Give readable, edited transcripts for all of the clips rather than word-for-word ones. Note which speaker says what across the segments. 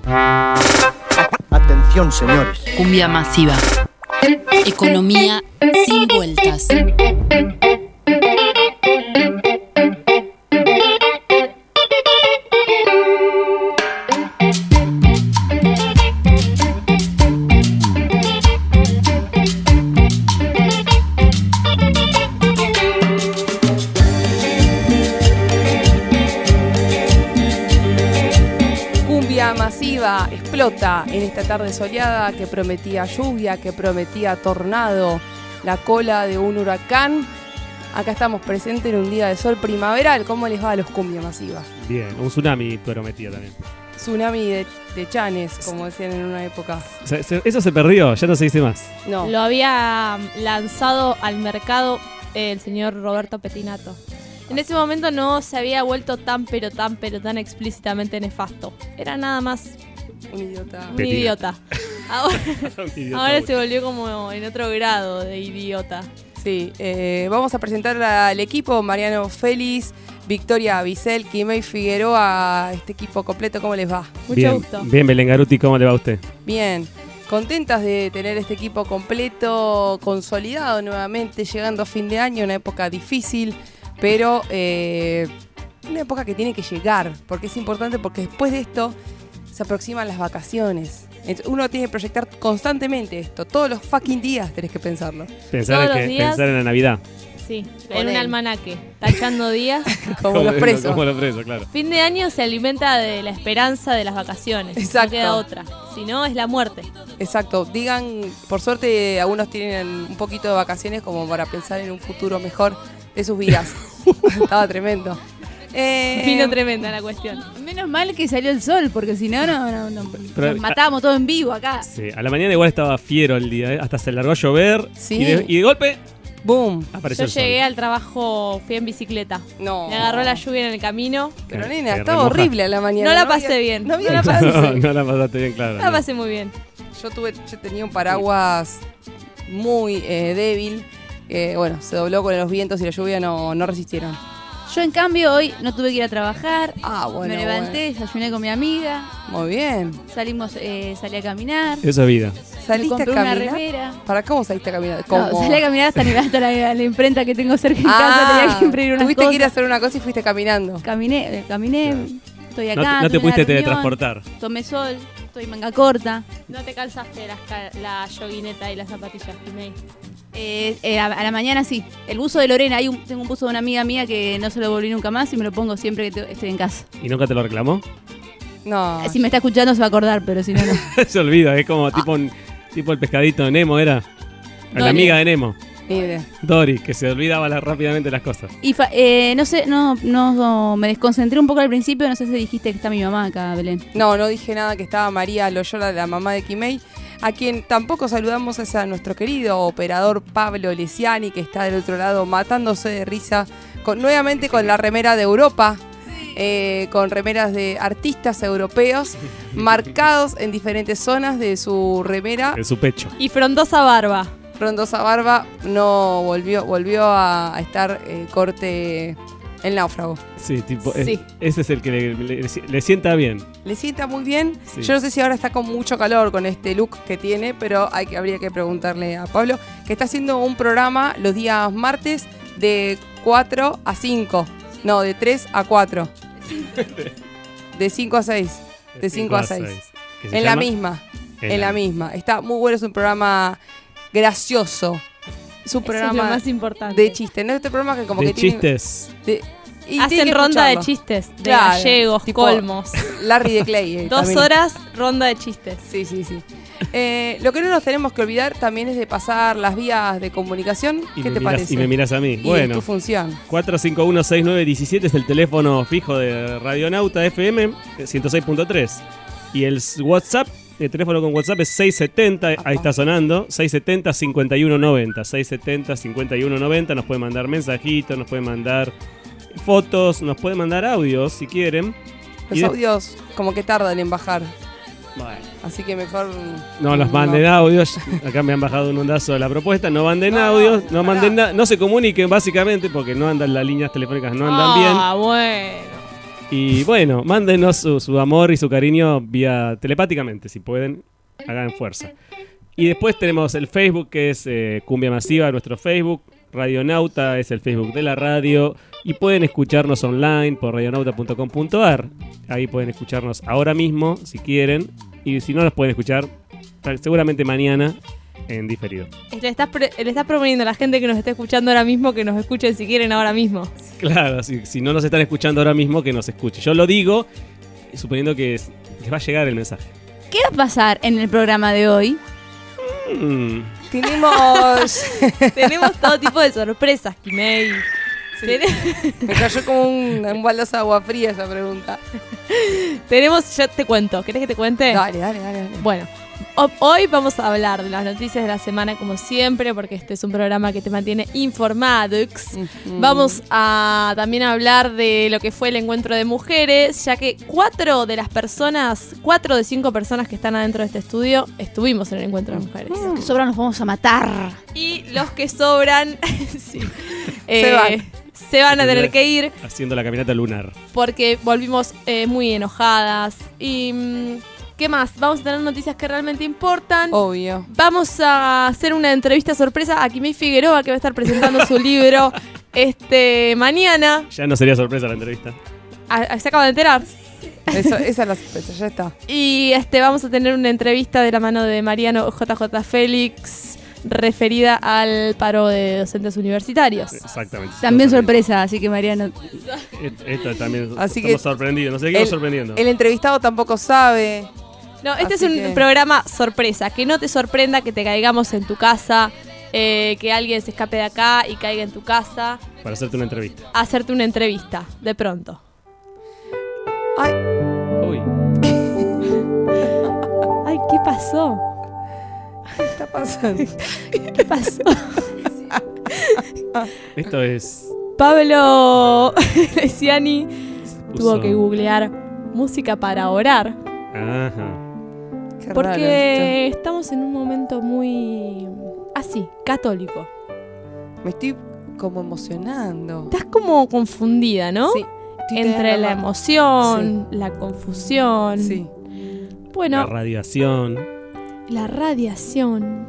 Speaker 1: Atención, señores.
Speaker 2: Cumbia masiva. Economía sin vueltas.
Speaker 3: Masiva explota en esta tarde soleada que prometía lluvia, que prometía tornado, la cola de un huracán. Acá estamos presentes en un día de sol primaveral. ¿Cómo les va a los Cumbia Masiva?
Speaker 4: Bien, un tsunami prometía también.
Speaker 3: Tsunami de chanes, como decían en una época.
Speaker 4: Eso se perdió, ya no se dice más.
Speaker 3: No.
Speaker 5: Lo había lanzado al mercado el señor Roberto Pettinato. En ese momento no se había vuelto tan explícitamente nefasto. Era nada más
Speaker 3: Un idiota.
Speaker 5: un idiota.
Speaker 4: Idiota.
Speaker 5: Ahora se volvió como en otro grado de idiota.
Speaker 3: Sí, vamos a presentar al equipo. Mariano Félix, Victoria Bisel, Kimei Figueroa, este equipo completo. ¿Cómo les va?
Speaker 5: Mucho gusto.
Speaker 4: Bien, Belén Garuti, ¿cómo le va a usted?
Speaker 3: Bien, contentas de tener este equipo completo, consolidado nuevamente, llegando a fin de año, una época difícil, pero una época que tiene que llegar, porque es importante, porque después de esto se aproximan las vacaciones. Entonces, uno tiene que proyectar constantemente esto, todos los fucking días tenés que pensarlo.
Speaker 4: Pensar en la Navidad.
Speaker 5: Sí,
Speaker 3: Con
Speaker 5: en un
Speaker 3: él.
Speaker 5: almanaque, tachando días.
Speaker 3: Como los presos.
Speaker 4: Como los presos, claro.
Speaker 5: Fin de año se alimenta de la esperanza de las vacaciones.
Speaker 3: Exacto.
Speaker 5: No queda otra. Si no, es la muerte.
Speaker 3: Exacto, digan, por suerte algunos tienen un poquito de vacaciones como para pensar en un futuro mejor de sus vidas. Estaba tremendo.
Speaker 5: Vino tremenda la cuestión.
Speaker 6: Menos mal que salió el sol, porque si no,
Speaker 4: Pero,
Speaker 6: nos matábamos todo en vivo acá.
Speaker 4: Sí, a la mañana igual estaba fiero el día, hasta se largó a llover.
Speaker 3: Sí.
Speaker 4: Y de golpe
Speaker 3: ¡Boom!
Speaker 4: apareció
Speaker 5: Yo
Speaker 4: el sol.
Speaker 5: llegué al trabajo, fui en bicicleta.
Speaker 3: No.
Speaker 5: Me agarró la lluvia en el camino.
Speaker 3: Pero
Speaker 4: Te
Speaker 3: nena, estaba
Speaker 4: remoja.
Speaker 3: horrible a la mañana.
Speaker 5: No la pasé
Speaker 3: había-
Speaker 5: bien.
Speaker 3: No había
Speaker 5: No la
Speaker 3: chance.
Speaker 4: No la pasaste bien, claro.
Speaker 5: La pasé muy bien.
Speaker 3: Yo tenía un paraguas muy débil. Bueno, se dobló con los vientos y la lluvia no resistieron.
Speaker 6: Yo, en cambio, hoy no tuve que ir a trabajar.
Speaker 3: Ah, bueno.
Speaker 6: Me levanté, desayuné con mi amiga,
Speaker 3: Muy bien.
Speaker 6: salí a caminar.
Speaker 4: Eso es vida.
Speaker 6: Me
Speaker 3: ¿Saliste a
Speaker 6: compré una
Speaker 3: caminar?
Speaker 6: remera.
Speaker 3: ¿Para cómo saliste a caminar?
Speaker 6: No,
Speaker 3: ¿Cómo?
Speaker 6: salí a caminar hasta la imprenta que tengo cerca de casa. Tenía que imprimir unas
Speaker 3: tuviste
Speaker 6: cosas.
Speaker 3: que ir a hacer una cosa y fuiste caminando.
Speaker 6: Caminé,
Speaker 4: Claro.
Speaker 6: estoy
Speaker 4: No,
Speaker 6: acá.
Speaker 4: no te
Speaker 6: tuve una
Speaker 4: pudiste
Speaker 6: reunión,
Speaker 4: teletransportar.
Speaker 6: Tomé sol, estoy manga corta.
Speaker 5: No te calzaste la yoguineta y las zapatillas, Jimei.
Speaker 6: A la mañana sí. El buzo de Lorena, tengo un buzo de una amiga mía que no se lo volví nunca más y me lo pongo siempre que estoy en casa.
Speaker 4: ¿Y nunca te lo reclamó?
Speaker 3: No.
Speaker 6: Si me está escuchando se va a acordar, pero si no, no.
Speaker 4: Se olvida, es como tipo el pescadito de Nemo, era. La
Speaker 6: Dory.
Speaker 4: amiga de Nemo,
Speaker 3: Mire.
Speaker 4: Dory, que se olvidaba rápidamente las cosas.
Speaker 6: Y no sé, me desconcentré un poco al principio, no sé si dijiste que está mi mamá acá, Belén.
Speaker 3: No dije nada, que estaba María Loyola, la mamá de Kimei, a quien tampoco saludamos, es a nuestro querido operador Pablo Lesiani, que está del otro lado matándose de risa, nuevamente con la remera de Europa, con remeras de artistas europeos, marcados en diferentes zonas de su remera.
Speaker 4: En su pecho.
Speaker 5: Y frondosa barba.
Speaker 3: Frondosa barba no volvió a estar corte el náufrago.
Speaker 4: Sí, tipo,
Speaker 5: Sí.
Speaker 4: ese es el que le sienta bien.
Speaker 3: Le sienta muy bien.
Speaker 4: Sí.
Speaker 3: Yo no sé si ahora está con mucho calor con este look que tiene, pero habría que preguntarle a Pablo, que está haciendo un programa los días martes de 4 a 5. No, de 3 a 4. De 5 a 6. De 5 a 6.
Speaker 4: Que se
Speaker 3: En la
Speaker 4: llama
Speaker 3: misma. En la misma. Está muy bueno, es un programa gracioso. Es un
Speaker 5: Eso es lo
Speaker 3: programa
Speaker 5: más importante.
Speaker 3: de chistes. No es este programa que como
Speaker 4: de
Speaker 3: que tiene...
Speaker 4: chistes.
Speaker 3: y tiene
Speaker 5: Hacen
Speaker 3: que
Speaker 5: ronda de
Speaker 3: escucharlo.
Speaker 5: chistes, de
Speaker 3: Claro,
Speaker 5: gallegos,
Speaker 3: tipo
Speaker 5: colmos.
Speaker 3: Larry de Clay.
Speaker 5: 2
Speaker 3: también.
Speaker 5: horas, ronda de chistes.
Speaker 3: Sí. Lo que no nos tenemos que olvidar también es de pasar las vías de comunicación.
Speaker 4: Y
Speaker 3: ¿Qué
Speaker 4: me
Speaker 3: te
Speaker 4: mirás-
Speaker 3: parece?
Speaker 4: Y me miras a mí.
Speaker 3: Y es
Speaker 4: Bueno,
Speaker 3: tu función.
Speaker 4: 451-6917 es el teléfono fijo de Radionauta FM 106.3. Y el WhatsApp, el teléfono con WhatsApp es 670, ahí está sonando, 670-5190. 670-5190, nos puede mandar mensajitos, nos puede mandar fotos, nos puede mandar audios si quieren.
Speaker 3: Los
Speaker 4: Y de-
Speaker 3: audios como que tardan en bajar.
Speaker 4: Bueno.
Speaker 3: Así que mejor...
Speaker 4: No los manden audios. Acá me han bajado un ondazo de la propuesta. No manden audios, no manden nada, no se comuniquen básicamente porque no andan las líneas telefónicas, no andan bien.
Speaker 5: Ah, bueno.
Speaker 4: Y bueno, mándenos su amor y su cariño vía telepáticamente, si pueden, hagan fuerza. Y después tenemos el Facebook, que es Cumbia Masiva, nuestro Facebook. Radionauta es el Facebook de la radio. Y pueden escucharnos online por radionauta.com.ar. Ahí pueden escucharnos ahora mismo, si quieren. Y si no, nos pueden escuchar seguramente mañana en diferido.
Speaker 5: Le estás proponiendo a la gente que nos esté escuchando ahora mismo que nos escuchen si quieren ahora mismo.
Speaker 4: Claro, si no nos están escuchando ahora mismo, que nos escuchen. Yo lo digo suponiendo que les va a llegar el mensaje.
Speaker 6: ¿Qué va a pasar en el programa de hoy?
Speaker 3: Tenemos
Speaker 5: todo tipo de sorpresas, Kimei.
Speaker 3: Sí. Me cayó como un balazo de agua fría esa pregunta.
Speaker 5: Ya te cuento. ¿Querés que te cuente?
Speaker 3: Dale.
Speaker 5: Bueno, hoy vamos a hablar de las noticias de la semana como siempre, porque este es un programa que te mantiene informado. Vamos a también hablar de lo que fue el encuentro de mujeres, ya que 4 de 5 personas que están adentro de este estudio estuvimos en el encuentro de mujeres.
Speaker 6: Los que sobran los vamos a matar.
Speaker 5: Y los que sobran sí, se van a tener que ir.
Speaker 4: Haciendo la caminata lunar.
Speaker 5: Porque volvimos muy enojadas. Y ¿qué más? Vamos a tener noticias que realmente importan.
Speaker 3: Obvio.
Speaker 5: Vamos a hacer una entrevista sorpresa a Kimei Figueroa, que va a estar presentando su libro mañana.
Speaker 4: Ya no sería sorpresa la entrevista.
Speaker 5: Se acaba de enterar.
Speaker 3: Esa es la sorpresa, ya está.
Speaker 5: Y vamos a tener una entrevista de la mano de Mariano JJ Félix, referida al paro de docentes universitarios.
Speaker 4: Exactamente.
Speaker 6: También sorpresa, así que Mariano.
Speaker 4: Esto también
Speaker 3: así
Speaker 4: estamos
Speaker 3: que
Speaker 4: sorprendidos. No sé qué sorprendiendo.
Speaker 3: El entrevistado tampoco sabe.
Speaker 5: No, este es un programa sorpresa. Que no te sorprenda que te caigamos en tu casa, que alguien se escape de acá y caiga en tu casa.
Speaker 4: Para hacerte una entrevista.
Speaker 5: Hacerte una entrevista, de pronto.
Speaker 3: Ay.
Speaker 4: Uy.
Speaker 5: Ay, ¿qué pasó?
Speaker 3: ¿Qué está pasando?
Speaker 5: ¿Qué pasó?
Speaker 4: Esto es...
Speaker 5: Pablo Lesiani tuvo que googlear música para orar.
Speaker 4: Ajá.
Speaker 3: Qué
Speaker 5: Porque
Speaker 3: raro
Speaker 5: estamos en un momento muy así, católico.
Speaker 3: esto. Me estoy como emocionando.
Speaker 5: Estás como confundida, ¿no?
Speaker 3: Sí.
Speaker 5: Entre la emoción, la confusión.
Speaker 3: Sí.
Speaker 5: Bueno,
Speaker 4: La radiación.
Speaker 5: la radiación.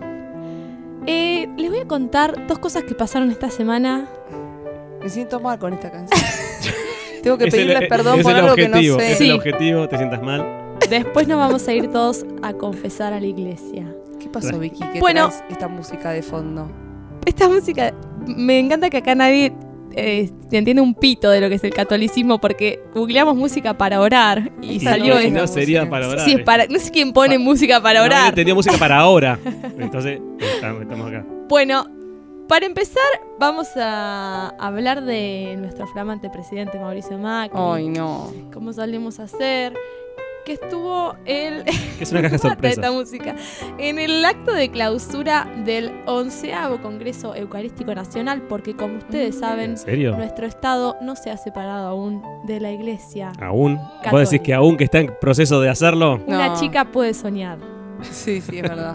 Speaker 5: Les voy a contar 2 cosas que pasaron esta semana.
Speaker 3: Me siento mal con esta canción. Tengo que
Speaker 4: Es
Speaker 3: pedirles perdón
Speaker 4: es
Speaker 3: por
Speaker 4: el
Speaker 3: algo que no
Speaker 4: objetivo,
Speaker 3: sé.
Speaker 4: Es
Speaker 5: Sí.
Speaker 4: el objetivo, te sientas mal.
Speaker 5: Después nos vamos a ir todos a confesar a la iglesia.
Speaker 3: ¿Qué pasó, Vicky? ¿Qué
Speaker 5: Bueno.
Speaker 3: traes esta música de fondo?
Speaker 5: Esta música, me encanta que acá nadie entiende un pito de lo que es el catolicismo, porque googleamos música para orar y
Speaker 3: Esta
Speaker 5: salió
Speaker 3: no es
Speaker 5: esto.
Speaker 3: la
Speaker 4: No sería
Speaker 3: música.
Speaker 4: para orar.
Speaker 5: Sí, es para, no sé quién pone música para
Speaker 4: No,
Speaker 5: orar.
Speaker 4: entendió música para ahora. Entonces, estamos acá.
Speaker 5: Bueno, para empezar, vamos a hablar de nuestro flamante presidente Mauricio Macri.
Speaker 3: Ay, no.
Speaker 5: Como solemos hacer. Que estuvo él.
Speaker 4: Es una caja
Speaker 5: Mata
Speaker 4: sorpresa.
Speaker 5: esta música. En el acto de clausura del 11º Congreso Eucarístico Nacional, porque como ustedes saben,
Speaker 4: ¿En serio?
Speaker 5: nuestro Estado no se ha separado aún de la Iglesia.
Speaker 4: ¿Aún?
Speaker 5: Católica.
Speaker 4: ¿Vos decís que aún que está en proceso de hacerlo?
Speaker 5: Una
Speaker 3: No.
Speaker 5: chica puede soñar.
Speaker 3: Sí, es verdad.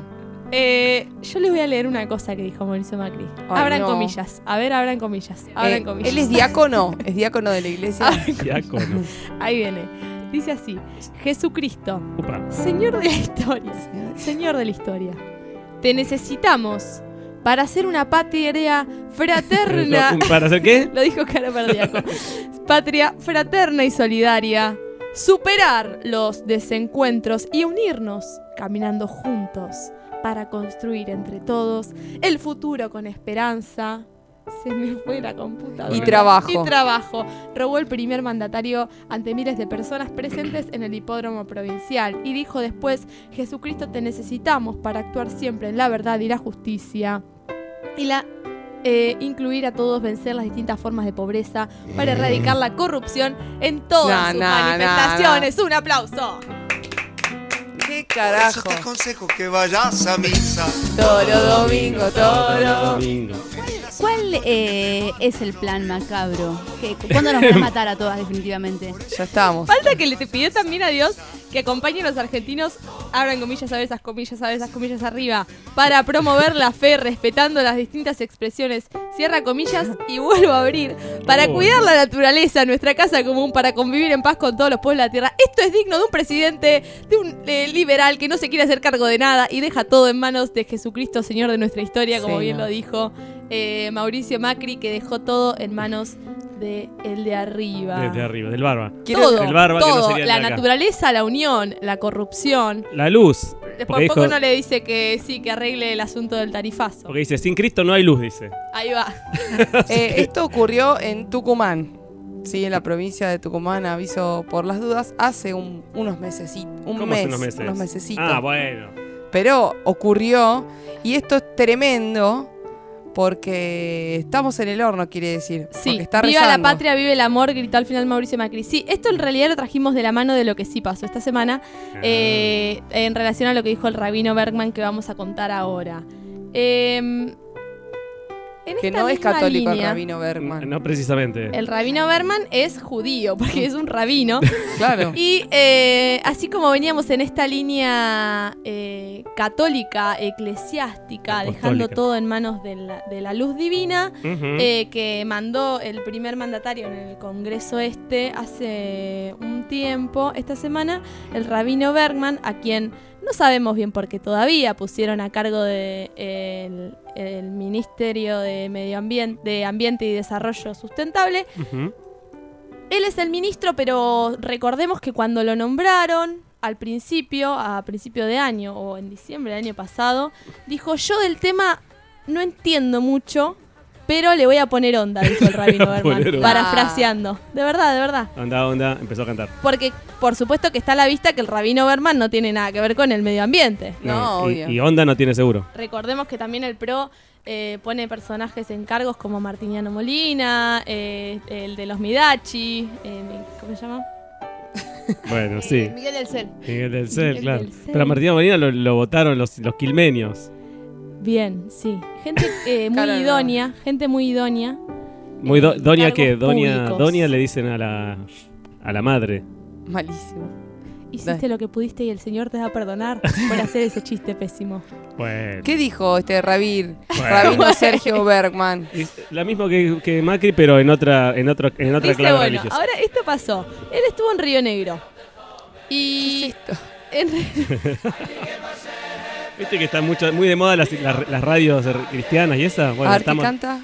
Speaker 5: Yo les voy a leer una cosa que dijo Mauricio Macri.
Speaker 3: Ay,
Speaker 5: Abran
Speaker 3: no.
Speaker 5: comillas. A ver, abran comillas. Abran comillas.
Speaker 3: Él es diácono. Es diácono de la iglesia.
Speaker 4: Diácono.
Speaker 5: Ahí viene. Dice así: Jesucristo,
Speaker 4: Upa.
Speaker 5: Señor de la historia. Señor de la historia. Te necesitamos para hacer una patria fraterna.
Speaker 4: ¿Para hacer qué?
Speaker 5: Lo dijo Cara Perdiaco. Patria fraterna y solidaria. Superar los desencuentros y unirnos caminando juntos para construir entre todos el futuro con esperanza. Se me fue la computadora.
Speaker 3: Y trabajo.
Speaker 5: Y trabajo. Robó el primer mandatario ante miles de personas presentes en el hipódromo provincial y dijo después: Jesucristo, te necesitamos para actuar siempre en la verdad y la justicia. Y incluir a todos, vencer las distintas formas de pobreza para erradicar la corrupción en todas sus manifestaciones. ¡Un aplauso!
Speaker 3: ¿Qué
Speaker 1: Por
Speaker 3: carajo?
Speaker 1: eso te aconsejo que vayas a misa.
Speaker 3: Todo domingo, todo.
Speaker 4: Domingo.
Speaker 6: ¿Cuál es el plan macabro? ¿Cuándo nos van a matar a todas definitivamente?
Speaker 3: Ya estamos.
Speaker 5: Falta que le te pidió también a Dios que acompañe a los argentinos, abran comillas, abre esas comillas arriba, para promover la fe respetando las distintas expresiones, cierra comillas y vuelvo a abrir, para cuidar la naturaleza, nuestra casa común, para convivir en paz con todos los pueblos de la tierra. Esto es digno de un presidente, de un liberal que no se quiere hacer cargo de nada y deja todo en manos de Jesucristo, Señor de nuestra historia, como bien lo dijo Mauricio Macri, que dejó todo en manos de el de arriba.
Speaker 4: Desde arriba, del barba.
Speaker 5: Todo,
Speaker 4: el barba
Speaker 5: todo.
Speaker 4: que no sería el
Speaker 5: La
Speaker 4: de acá.
Speaker 5: naturaleza, la unión, la corrupción.
Speaker 4: La luz.
Speaker 5: Después poco no le dice que sí, que arregle el asunto del tarifazo.
Speaker 4: Porque dice, sin Cristo no hay luz, dice.
Speaker 5: Ahí va.
Speaker 3: Esto ocurrió en Tucumán. Sí, en la provincia de Tucumán, aviso por las dudas, hace unos mesecitos.
Speaker 4: ¿Cómo hace unos meses?
Speaker 3: Unos mesecitos.
Speaker 4: Ah, bueno.
Speaker 3: Pero ocurrió, y esto es tremendo, porque estamos en el horno, quiere decir.
Speaker 5: Sí,
Speaker 3: porque está
Speaker 5: viva
Speaker 3: rezando.
Speaker 5: la patria, vive el amor, gritó al final Mauricio Macri. Sí, esto en realidad lo trajimos de la mano de lo que sí pasó esta semana, en relación a lo que dijo el rabino Bergman, que vamos a contar ahora.
Speaker 3: Que no es católico el rabino Bergman.
Speaker 4: No precisamente.
Speaker 5: El rabino Bergman es judío, porque es un rabino.
Speaker 3: Claro.
Speaker 5: Y así como veníamos en esta línea católica, eclesiástica,
Speaker 4: Apostólica.
Speaker 5: dejando todo en manos de la luz divina,
Speaker 4: Ujú.
Speaker 5: que mandó el primer mandatario en el Congreso hace un tiempo, esta semana, el rabino Bergman, a quien no sabemos bien por qué todavía pusieron a cargo de el Ministerio de Ambiente y Desarrollo Sustentable.
Speaker 4: Ujú.
Speaker 5: Él es el ministro, pero recordemos que cuando lo nombraron a principio de año o en diciembre del año pasado, dijo: yo del tema no entiendo mucho, pero le voy a poner onda, dijo el rabino Bergman,
Speaker 4: Poner onda.
Speaker 5: parafraseando. De verdad.
Speaker 4: Onda, empezó a cantar.
Speaker 5: Porque por supuesto que está a la vista que el rabino Bergman no tiene nada que ver con el medio ambiente.
Speaker 3: No, obvio.
Speaker 4: Y onda no tiene seguro.
Speaker 5: Recordemos que también el PRO pone personajes en cargos como Martiniano Molina, el de los Midachi, ¿cómo se llama?
Speaker 4: Bueno, sí.
Speaker 5: Miguel del Cel.
Speaker 4: Miguel del Cel,
Speaker 5: Miguel
Speaker 4: claro.
Speaker 5: del Cel.
Speaker 4: Pero a Martín Molina lo votaron los quilmenios.
Speaker 5: Bien, sí. Gente muy
Speaker 3: Claro, no.
Speaker 5: idónea, gente muy idónea.
Speaker 4: Muy ¿Doña qué?
Speaker 5: cargos públicos.
Speaker 4: Doña le dicen a la madre.
Speaker 3: Malísimo.
Speaker 5: Hiciste lo que pudiste y el Señor te va a perdonar por hacer ese chiste pésimo.
Speaker 4: Bueno.
Speaker 3: ¿Qué dijo este rabino
Speaker 4: Bueno.
Speaker 3: Sergio Bergman?
Speaker 4: Es la misma que Macri, pero en otra
Speaker 5: Dice,
Speaker 4: clave
Speaker 5: bueno,
Speaker 4: religiosa.
Speaker 5: ahora esto pasó. Él estuvo en Río Negro. Y...
Speaker 4: Viste que están muy de moda las radios cristianas y esas. Bueno,
Speaker 3: a ver, ¿qué
Speaker 4: estamos
Speaker 3: canta?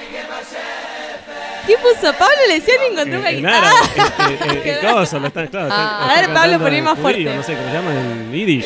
Speaker 5: ¿Qué puso? Pablo Lesión encontró una
Speaker 4: en
Speaker 5: guitarra.
Speaker 4: árabe, en coso, lo están, claro.
Speaker 5: A ver, Pablo, poné más fuerte.
Speaker 4: No sé cómo se llama en yiddish.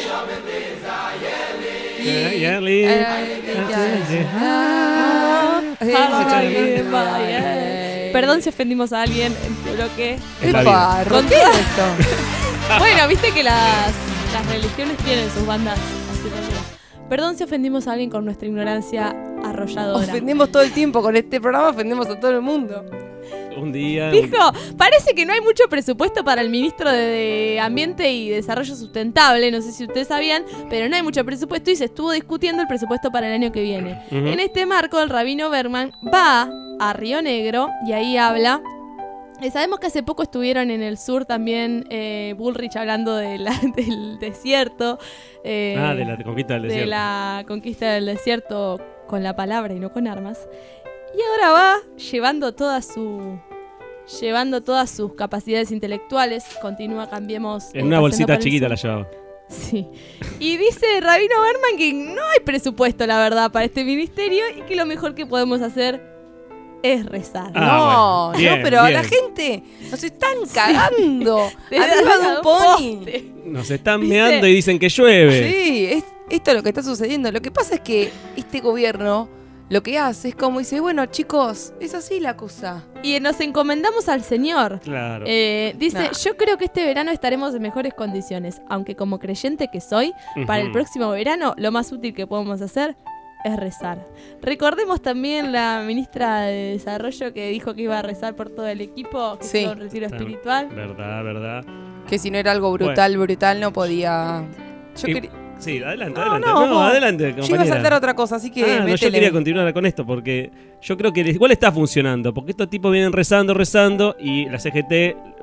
Speaker 5: Perdón si ofendimos a alguien, pero que...
Speaker 4: Es la
Speaker 3: Epa,
Speaker 4: vida.
Speaker 3: ¿con qué es esto?
Speaker 5: Bueno, viste que las religiones tienen sus bandas así también. Perdón si ofendimos a alguien con nuestra ignorancia arrolladora.
Speaker 3: Ofendemos todo el tiempo con este programa, ofendemos a todo el mundo.
Speaker 4: Un día.
Speaker 5: Dijo, parece que no hay mucho presupuesto para el ministro de Ambiente y Desarrollo Sustentable, no sé si ustedes sabían, pero no hay mucho presupuesto y se estuvo discutiendo el presupuesto para el año que viene.
Speaker 4: Ujú.
Speaker 5: En este marco, el rabino Bergman va a Río Negro y ahí habla. Sabemos que hace poco estuvieron en el sur también Bullrich hablando del desierto.
Speaker 4: de la conquista del
Speaker 5: de
Speaker 4: desierto.
Speaker 5: la conquista del desierto con la palabra y no con armas. Y ahora va llevando todas sus capacidades intelectuales. Continúa, cambiemos.
Speaker 4: En una
Speaker 5: pasando
Speaker 4: bolsita
Speaker 5: para el
Speaker 4: chiquita
Speaker 5: sur.
Speaker 4: la llevaba.
Speaker 5: Sí. Y dice Rabino Bergman que no hay presupuesto, la verdad, para este ministerio y que lo mejor que podemos hacer es rezar.
Speaker 3: No,
Speaker 4: bueno. Bien,
Speaker 3: pero
Speaker 4: bien.
Speaker 3: la gente nos están cagando
Speaker 5: Desde
Speaker 3: arriba de un pony.
Speaker 5: poste.
Speaker 4: Nos están
Speaker 5: Dice-
Speaker 4: meando y dicen que llueve.
Speaker 3: Sí, esto es lo que está sucediendo. Lo que pasa es que este gobierno lo que hace es como dice, bueno, chicos, es así la cosa.
Speaker 5: Y nos encomendamos al Señor.
Speaker 4: Claro.
Speaker 5: Dice,
Speaker 3: Nah.
Speaker 5: yo creo que este verano estaremos en mejores condiciones, aunque como creyente que soy, para el
Speaker 4: Ujú.
Speaker 5: próximo verano lo más útil que podemos hacer es rezar. Recordemos también la ministra de Desarrollo que dijo que iba a rezar por todo el equipo, que
Speaker 3: Sí.
Speaker 5: hizo un retiro
Speaker 4: Está-
Speaker 5: espiritual.
Speaker 4: Verdad.
Speaker 3: Que si no era algo brutal no podía... Yo
Speaker 4: Y-
Speaker 3: quería...
Speaker 4: Sí, adelante,
Speaker 3: No,
Speaker 4: adelante.
Speaker 3: no,
Speaker 4: No,
Speaker 3: vos-
Speaker 4: adelante,
Speaker 3: Yo iba a
Speaker 4: compañera.
Speaker 3: saltar otra cosa, así que
Speaker 4: No, yo
Speaker 3: métele.
Speaker 4: quería continuar con esto porque yo creo que igual está funcionando, porque estos tipos vienen rezando y la CGT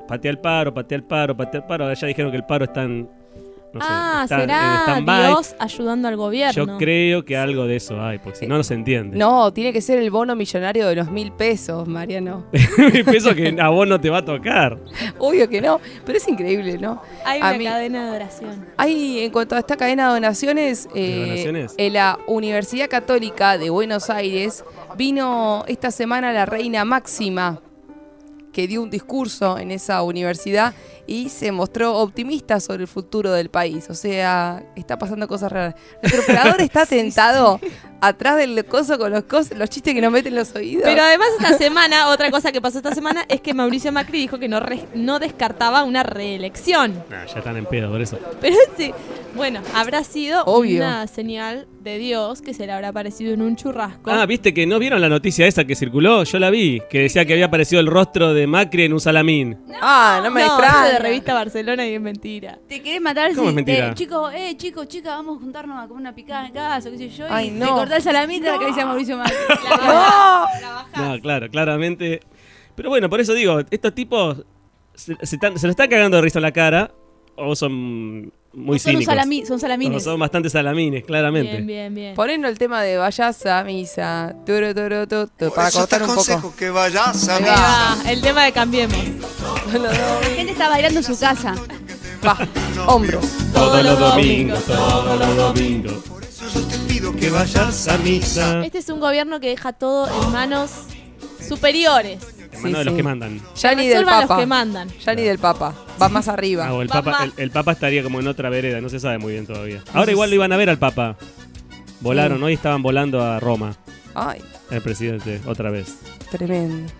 Speaker 4: patea el paro, patea el paro, patea el paro. Ahora ya dijeron que el paro está en, no sé, está en
Speaker 5: será
Speaker 4: stand-by.
Speaker 5: Dios ayudando al gobierno.
Speaker 4: Yo creo que algo de eso hay, porque si no, no se entiende.
Speaker 3: No, tiene que ser el bono millonario de los 1.000 pesos, Mariano.
Speaker 4: Peso que a vos no te va a tocar.
Speaker 3: Obvio que no, pero es increíble, ¿no?
Speaker 5: Hay
Speaker 3: A
Speaker 5: una
Speaker 3: mí-
Speaker 5: cadena de oración.
Speaker 3: Hay, en cuanto a esta cadena de donaciones,
Speaker 4: ¿De donaciones?
Speaker 3: en la Universidad Católica de Buenos Aires vino esta semana la reina Máxima, que dio un discurso en esa universidad y se mostró optimista sobre el futuro del país. O sea, está pasando cosas raras. Nuestro operador está tentado atrás del coso con los chistes que nos meten en los oídos.
Speaker 5: Pero además esta semana, otra cosa que pasó esta semana es que Mauricio Macri dijo que no descartaba una reelección.
Speaker 4: Nah, ya están en pedo por eso.
Speaker 5: Pero sí, bueno, habrá sido
Speaker 3: Obvio.
Speaker 5: una señal de Dios que se le habrá aparecido en un churrasco.
Speaker 4: Ah, ¿viste que no vieron la noticia esa que circuló? Yo la vi, que decía que había aparecido el rostro de Macri en un salamín.
Speaker 3: no me
Speaker 5: eso
Speaker 3: extraña.
Speaker 5: de revista Barcelona y es mentira.
Speaker 6: ¿Te querés matar?
Speaker 4: ¿Cómo es mentira?
Speaker 6: Chicos, chicas, vamos a juntarnos a comer una picada en casa, qué sé yo.
Speaker 3: Ay,
Speaker 6: y
Speaker 3: no.
Speaker 6: te cortás el salamín, te la acaricia Mauricio Macri.
Speaker 3: ¡No!
Speaker 4: No, claro, claramente. Pero bueno, por eso digo, estos tipos se lo están cagando de risa en la cara o son muy
Speaker 6: Son
Speaker 4: cínicos.
Speaker 6: son
Speaker 4: O
Speaker 6: salamines.
Speaker 4: son bastante salamines, claramente.
Speaker 5: Bien.
Speaker 3: Poniendo el tema de vayas a misa, para
Speaker 1: Por eso te
Speaker 3: cortar un poco.
Speaker 1: aconsejo que vayas a
Speaker 3: Ahí
Speaker 1: misa.
Speaker 5: Ah, el tema de Cambiemos.
Speaker 6: La gente está bailando en su casa.
Speaker 3: Va, hombros.
Speaker 4: Todos los domingos, todos los domingos.
Speaker 1: Por eso yo te pido que
Speaker 4: Que vayas a misa.
Speaker 5: Este es un gobierno que deja todo en manos superiores.
Speaker 4: En mano de los que mandan.
Speaker 3: Ya ni del
Speaker 5: Resuelvan los
Speaker 3: Papa.
Speaker 5: que mandan.
Speaker 3: Ya ni del Papa. Va más arriba.
Speaker 4: Ah, o el
Speaker 5: Papá.
Speaker 4: Papa, el Papa estaría como en otra vereda, no se sabe muy bien todavía. Ahora igual lo iban a ver al Papa. Volaron,
Speaker 3: Sí.
Speaker 4: hoy estaban volando a Roma,
Speaker 3: Ay,
Speaker 4: el presidente, otra vez.
Speaker 3: tremendo.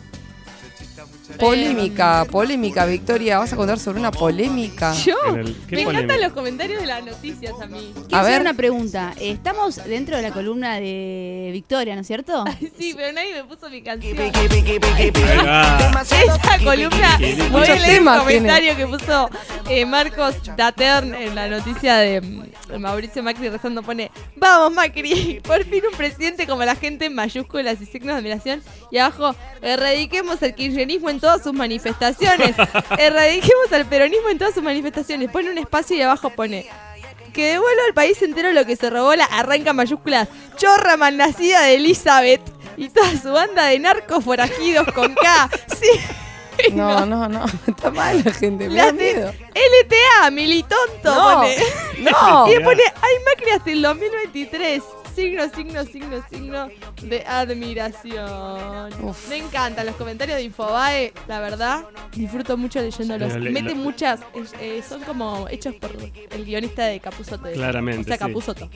Speaker 3: Polémica, Victoria. ¿Vas a contar sobre una polémica?
Speaker 5: Yo.
Speaker 4: ¿Qué
Speaker 5: Me
Speaker 4: polémica?
Speaker 5: encantan los comentarios de las noticias a mí.
Speaker 6: Quiero
Speaker 3: A
Speaker 6: hacer
Speaker 3: ver.
Speaker 6: una pregunta. Estamos dentro de la columna de Victoria, ¿no es cierto?
Speaker 5: Sí, pero nadie me puso mi canción.
Speaker 4: Ahí va.
Speaker 5: Esa columna, voy a
Speaker 3: Muchos
Speaker 5: leer un
Speaker 3: temas
Speaker 5: comentario que puso Marcos Datern en la noticia de Mauricio Macri rezando, pone: vamos Macri, por fin un presidente como la gente en mayúsculas y signos de admiración. Y abajo: erradiquemos el kirchnerismo en todas sus manifestaciones. Erradiquemos al peronismo en todas sus manifestaciones. Pone un espacio y abajo pone: que devuelva al país entero lo que se robó la arranca mayúsculas chorra malnacida de Elizabeth y toda su banda de narcos forajidos con K. Sí.
Speaker 3: No. Está mal la gente. Me
Speaker 5: Las
Speaker 3: da
Speaker 5: de
Speaker 3: miedo.
Speaker 5: LTA, militonto,
Speaker 3: No.
Speaker 5: pone.
Speaker 3: No.
Speaker 5: Y pone, ay Macri hasta el 2023. Signo de admiración.
Speaker 3: Uf.
Speaker 5: Me encantan los comentarios de Infobae, la verdad. Disfruto mucho leyéndolos.
Speaker 4: Pero
Speaker 5: Meten muchas, son como hechos por el guionista de Capusotto.
Speaker 4: Claramente,
Speaker 5: O sea,
Speaker 4: sí.
Speaker 5: Capusotto.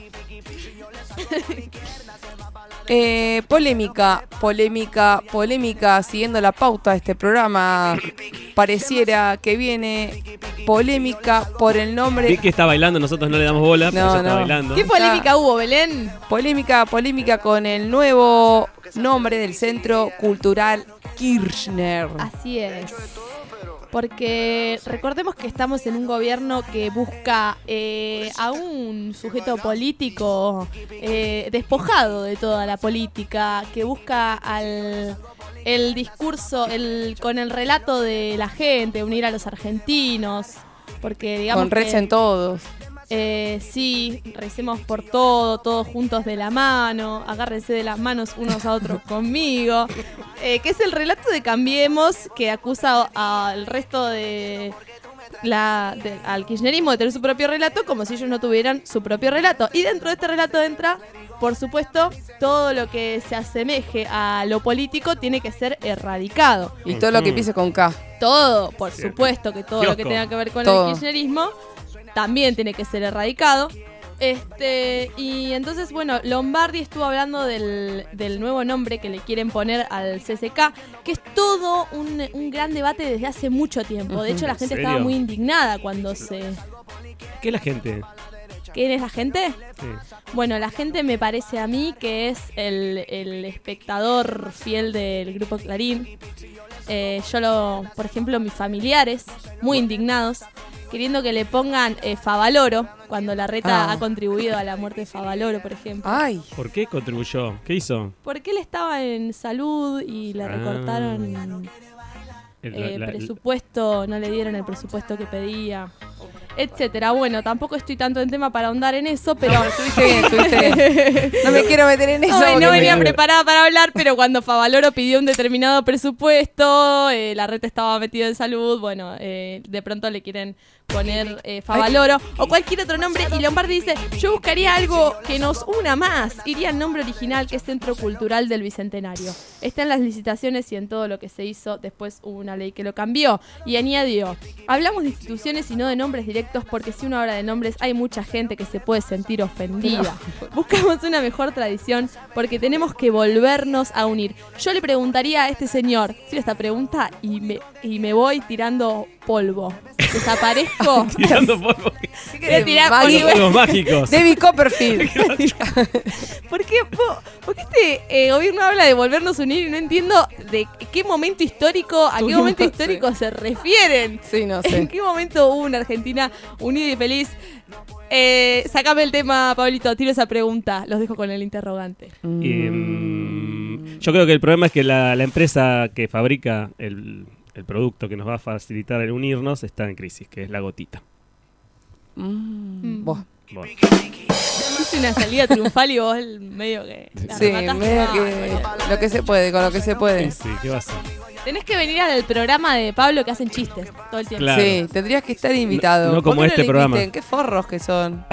Speaker 3: Polémica, siguiendo la pauta de este programa, pareciera que viene polémica por el nombre.
Speaker 4: Vi que está bailando, nosotros no le damos bola, pero
Speaker 3: No,
Speaker 4: ya está
Speaker 3: no.
Speaker 4: bailando.
Speaker 5: ¿Qué polémica hubo, Belén?
Speaker 3: Polémica con el nuevo nombre del Centro Cultural Kirchner.
Speaker 5: Así es. Porque recordemos que estamos en un gobierno que busca a un sujeto político despojado de toda la política, que busca el discurso, con el relato de la gente, unir a los argentinos. Porque digamos
Speaker 3: Con recen todos.
Speaker 5: sí, recemos por todo, todos juntos de la mano, agárrense de las manos unos a otros conmigo, que es el relato de Cambiemos, que acusa al resto al kirchnerismo de tener su propio relato, como si ellos no tuvieran su propio relato. Y dentro de este relato entra, por supuesto, todo lo que se asemeje a lo político tiene que ser erradicado.
Speaker 3: Y todo lo que empiece con K.
Speaker 5: Todo, por supuesto que todo lo que
Speaker 4: Kiosco.
Speaker 5: tenga que ver con
Speaker 3: Todo.
Speaker 5: el kirchnerismo también tiene que ser erradicado. Y entonces, bueno, Lombardi estuvo hablando del nuevo nombre que le quieren poner al CCK, que es todo un gran debate desde hace mucho tiempo. De hecho, la
Speaker 4: ¿En
Speaker 5: gente
Speaker 4: serio?
Speaker 5: estaba muy indignada cuando
Speaker 4: ¿Qué es la gente?
Speaker 5: ¿Quién es la gente?
Speaker 4: Sí.
Speaker 5: Bueno, la gente me parece a mí que es el espectador fiel del Grupo Clarín. Por ejemplo, mis familiares, muy indignados, queriendo que le pongan Favaloro, cuando Larreta ha contribuido a la muerte de Favaloro, por ejemplo.
Speaker 3: Ay,
Speaker 4: ¿Por qué contribuyó? ¿Qué hizo?
Speaker 5: Porque él estaba en salud y le recortaron presupuesto, no le dieron el presupuesto que pedía, etcétera. Bueno, tampoco estoy tanto en tema para ahondar en eso, pero
Speaker 3: Estuviste bien. No me quiero meter en eso.
Speaker 5: no
Speaker 3: porque
Speaker 5: venía
Speaker 3: me-
Speaker 5: preparada para hablar, pero cuando Favaloro pidió un determinado presupuesto, la reta estaba metida en salud, bueno, de pronto le quieren poner Favaloro o cualquier otro nombre, y Lombardi dice, yo buscaría algo que nos una más, iría al nombre original, que es Centro Cultural del Bicentenario. Está en las licitaciones y en todo lo que se hizo, después hubo una ley que lo cambió, y añadió, hablamos de instituciones y no de nombres directos, porque si uno habla de nombres hay mucha gente que se puede sentir ofendida. Buscamos una mejor tradición porque tenemos que volvernos a unir. Yo le preguntaría a este señor, si esta pregunta, y me voy tirando polvo. ¿Desaparezco?
Speaker 4: Tirando polvo.
Speaker 3: ¿Qué querés?
Speaker 5: Tirar
Speaker 3: Maggie-
Speaker 5: polvo.
Speaker 4: Juegos mágicos.
Speaker 3: David Copperfield.
Speaker 5: ¿Por qué este gobierno habla de volvernos a unir y no entiendo de qué momento histórico, a qué
Speaker 3: Tuvimos,
Speaker 5: momento histórico se refieren?
Speaker 3: Sí, no
Speaker 5: ¿En
Speaker 3: sé.
Speaker 5: qué momento hubo una Argentina unida y feliz? Sácame el tema, Pablito, tiro esa pregunta. Los dejo con el interrogante.
Speaker 4: Yo creo que el problema es que la empresa que fabrica el producto que nos va a facilitar el unirnos está en crisis, que es la gotita.
Speaker 3: Vos.
Speaker 4: Bueno.
Speaker 5: Hice una salida triunfal y vos medio que la
Speaker 3: Sí,
Speaker 5: remataste
Speaker 3: medio
Speaker 5: mal,
Speaker 3: que
Speaker 5: boludo.
Speaker 3: lo que se puede, con lo que se puede.
Speaker 4: Sí, ¿qué va a ser?
Speaker 5: Tenés que venir al programa de Pablo que hacen chistes todo el tiempo.
Speaker 4: Claro.
Speaker 3: Sí, tendrías que estar invitado.
Speaker 4: No como
Speaker 3: ¿Por qué
Speaker 4: este
Speaker 3: le
Speaker 4: programa.
Speaker 3: inviten? Qué forros que son.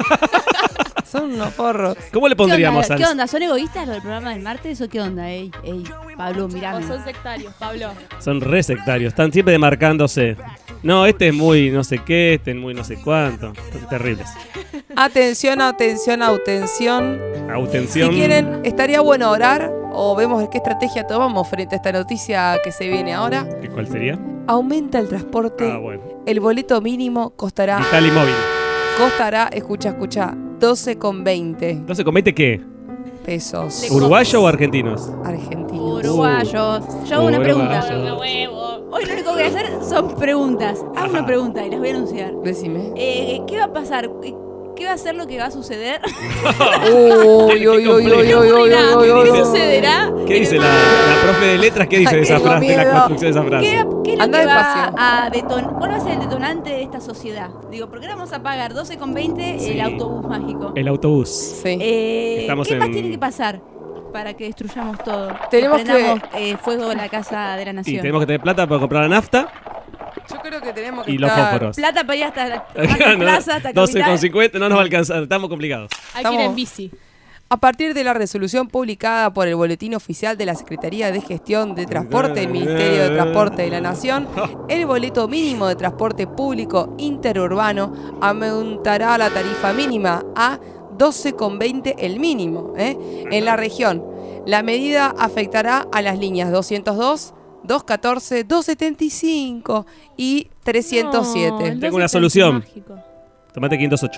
Speaker 3: Son unos forros.
Speaker 4: ¿Cómo le pondríamos
Speaker 6: ¿Qué
Speaker 4: al
Speaker 6: onda? ¿Son egoístas los del programa del martes o qué onda? Ey, Pablo,
Speaker 5: O
Speaker 6: mirame.
Speaker 5: son sectarios, Pablo.
Speaker 4: Son re sectarios, están siempre demarcándose. No, este es muy no sé qué, este es muy no sé cuánto. Son terribles.
Speaker 3: Atención, atención, atención.
Speaker 4: Autención.
Speaker 3: Si quieren, estaría bueno orar o vemos qué estrategia tomamos frente a esta noticia que se viene ahora.
Speaker 4: ¿Cuál sería?
Speaker 3: Aumenta el transporte.
Speaker 4: Ah, bueno.
Speaker 3: El boleto mínimo costará,
Speaker 4: Vital y móvil.
Speaker 3: escucha, 12,20
Speaker 4: ¿12,20 qué?
Speaker 3: pesos
Speaker 4: ¿Uruguayo o argentinos?
Speaker 3: argentinos.
Speaker 6: Uruguayos. Yo hago una
Speaker 4: Uruguayos.
Speaker 6: pregunta. Hoy lo único que voy a hacer son preguntas. Hago una pregunta y las voy a anunciar.
Speaker 3: Decime.
Speaker 6: ¿Qué va a pasar? ¿Qué va a ser lo que va a suceder?
Speaker 3: Uy, uy, uy, uy, uy, uy, uy, uy, uy.
Speaker 6: ¿Qué sucederá?
Speaker 4: ¿Qué dice la profe de letras? ¿Qué dice de esa
Speaker 3: Tengo
Speaker 4: frase, de la
Speaker 3: miedo.
Speaker 4: construcción de esa frase?
Speaker 6: ¿Qué es lo
Speaker 3: Anda
Speaker 6: que va
Speaker 3: despacio.
Speaker 6: a detonar? ¿Cuál va a ser el detonante de esta sociedad? Digo, ¿por qué no vamos a pagar 12,20
Speaker 4: Sí.
Speaker 6: el autobús mágico?
Speaker 4: El autobús.
Speaker 3: Sí.
Speaker 4: Estamos
Speaker 6: ¿Qué más
Speaker 4: en-
Speaker 6: tiene que pasar para que destruyamos todo?
Speaker 3: Tenemos
Speaker 6: que prendamos fuego en la casa de la
Speaker 4: Y
Speaker 6: nación.
Speaker 4: tenemos que tener plata para comprar la nafta
Speaker 3: Yo creo que tenemos que
Speaker 4: y los
Speaker 3: estar-
Speaker 4: fósforos.
Speaker 6: Plata para ir hasta la plaza, hasta
Speaker 4: 12,50 no nos va a alcanzar, estamos complicados.
Speaker 5: Hay que ir en
Speaker 3: Estamos-
Speaker 5: bici.
Speaker 3: A partir de la resolución publicada por el Boletín Oficial de la Secretaría de Gestión de Transporte del Ministerio de Transporte de la Nación, el boleto mínimo de transporte público interurbano aumentará la tarifa mínima a 12,20 el mínimo en la región. La medida afectará a las líneas 202, 214, 275 y 307.
Speaker 5: No, el
Speaker 4: Tengo una
Speaker 5: 12
Speaker 4: solución.
Speaker 5: mágico.
Speaker 4: Tomate 508.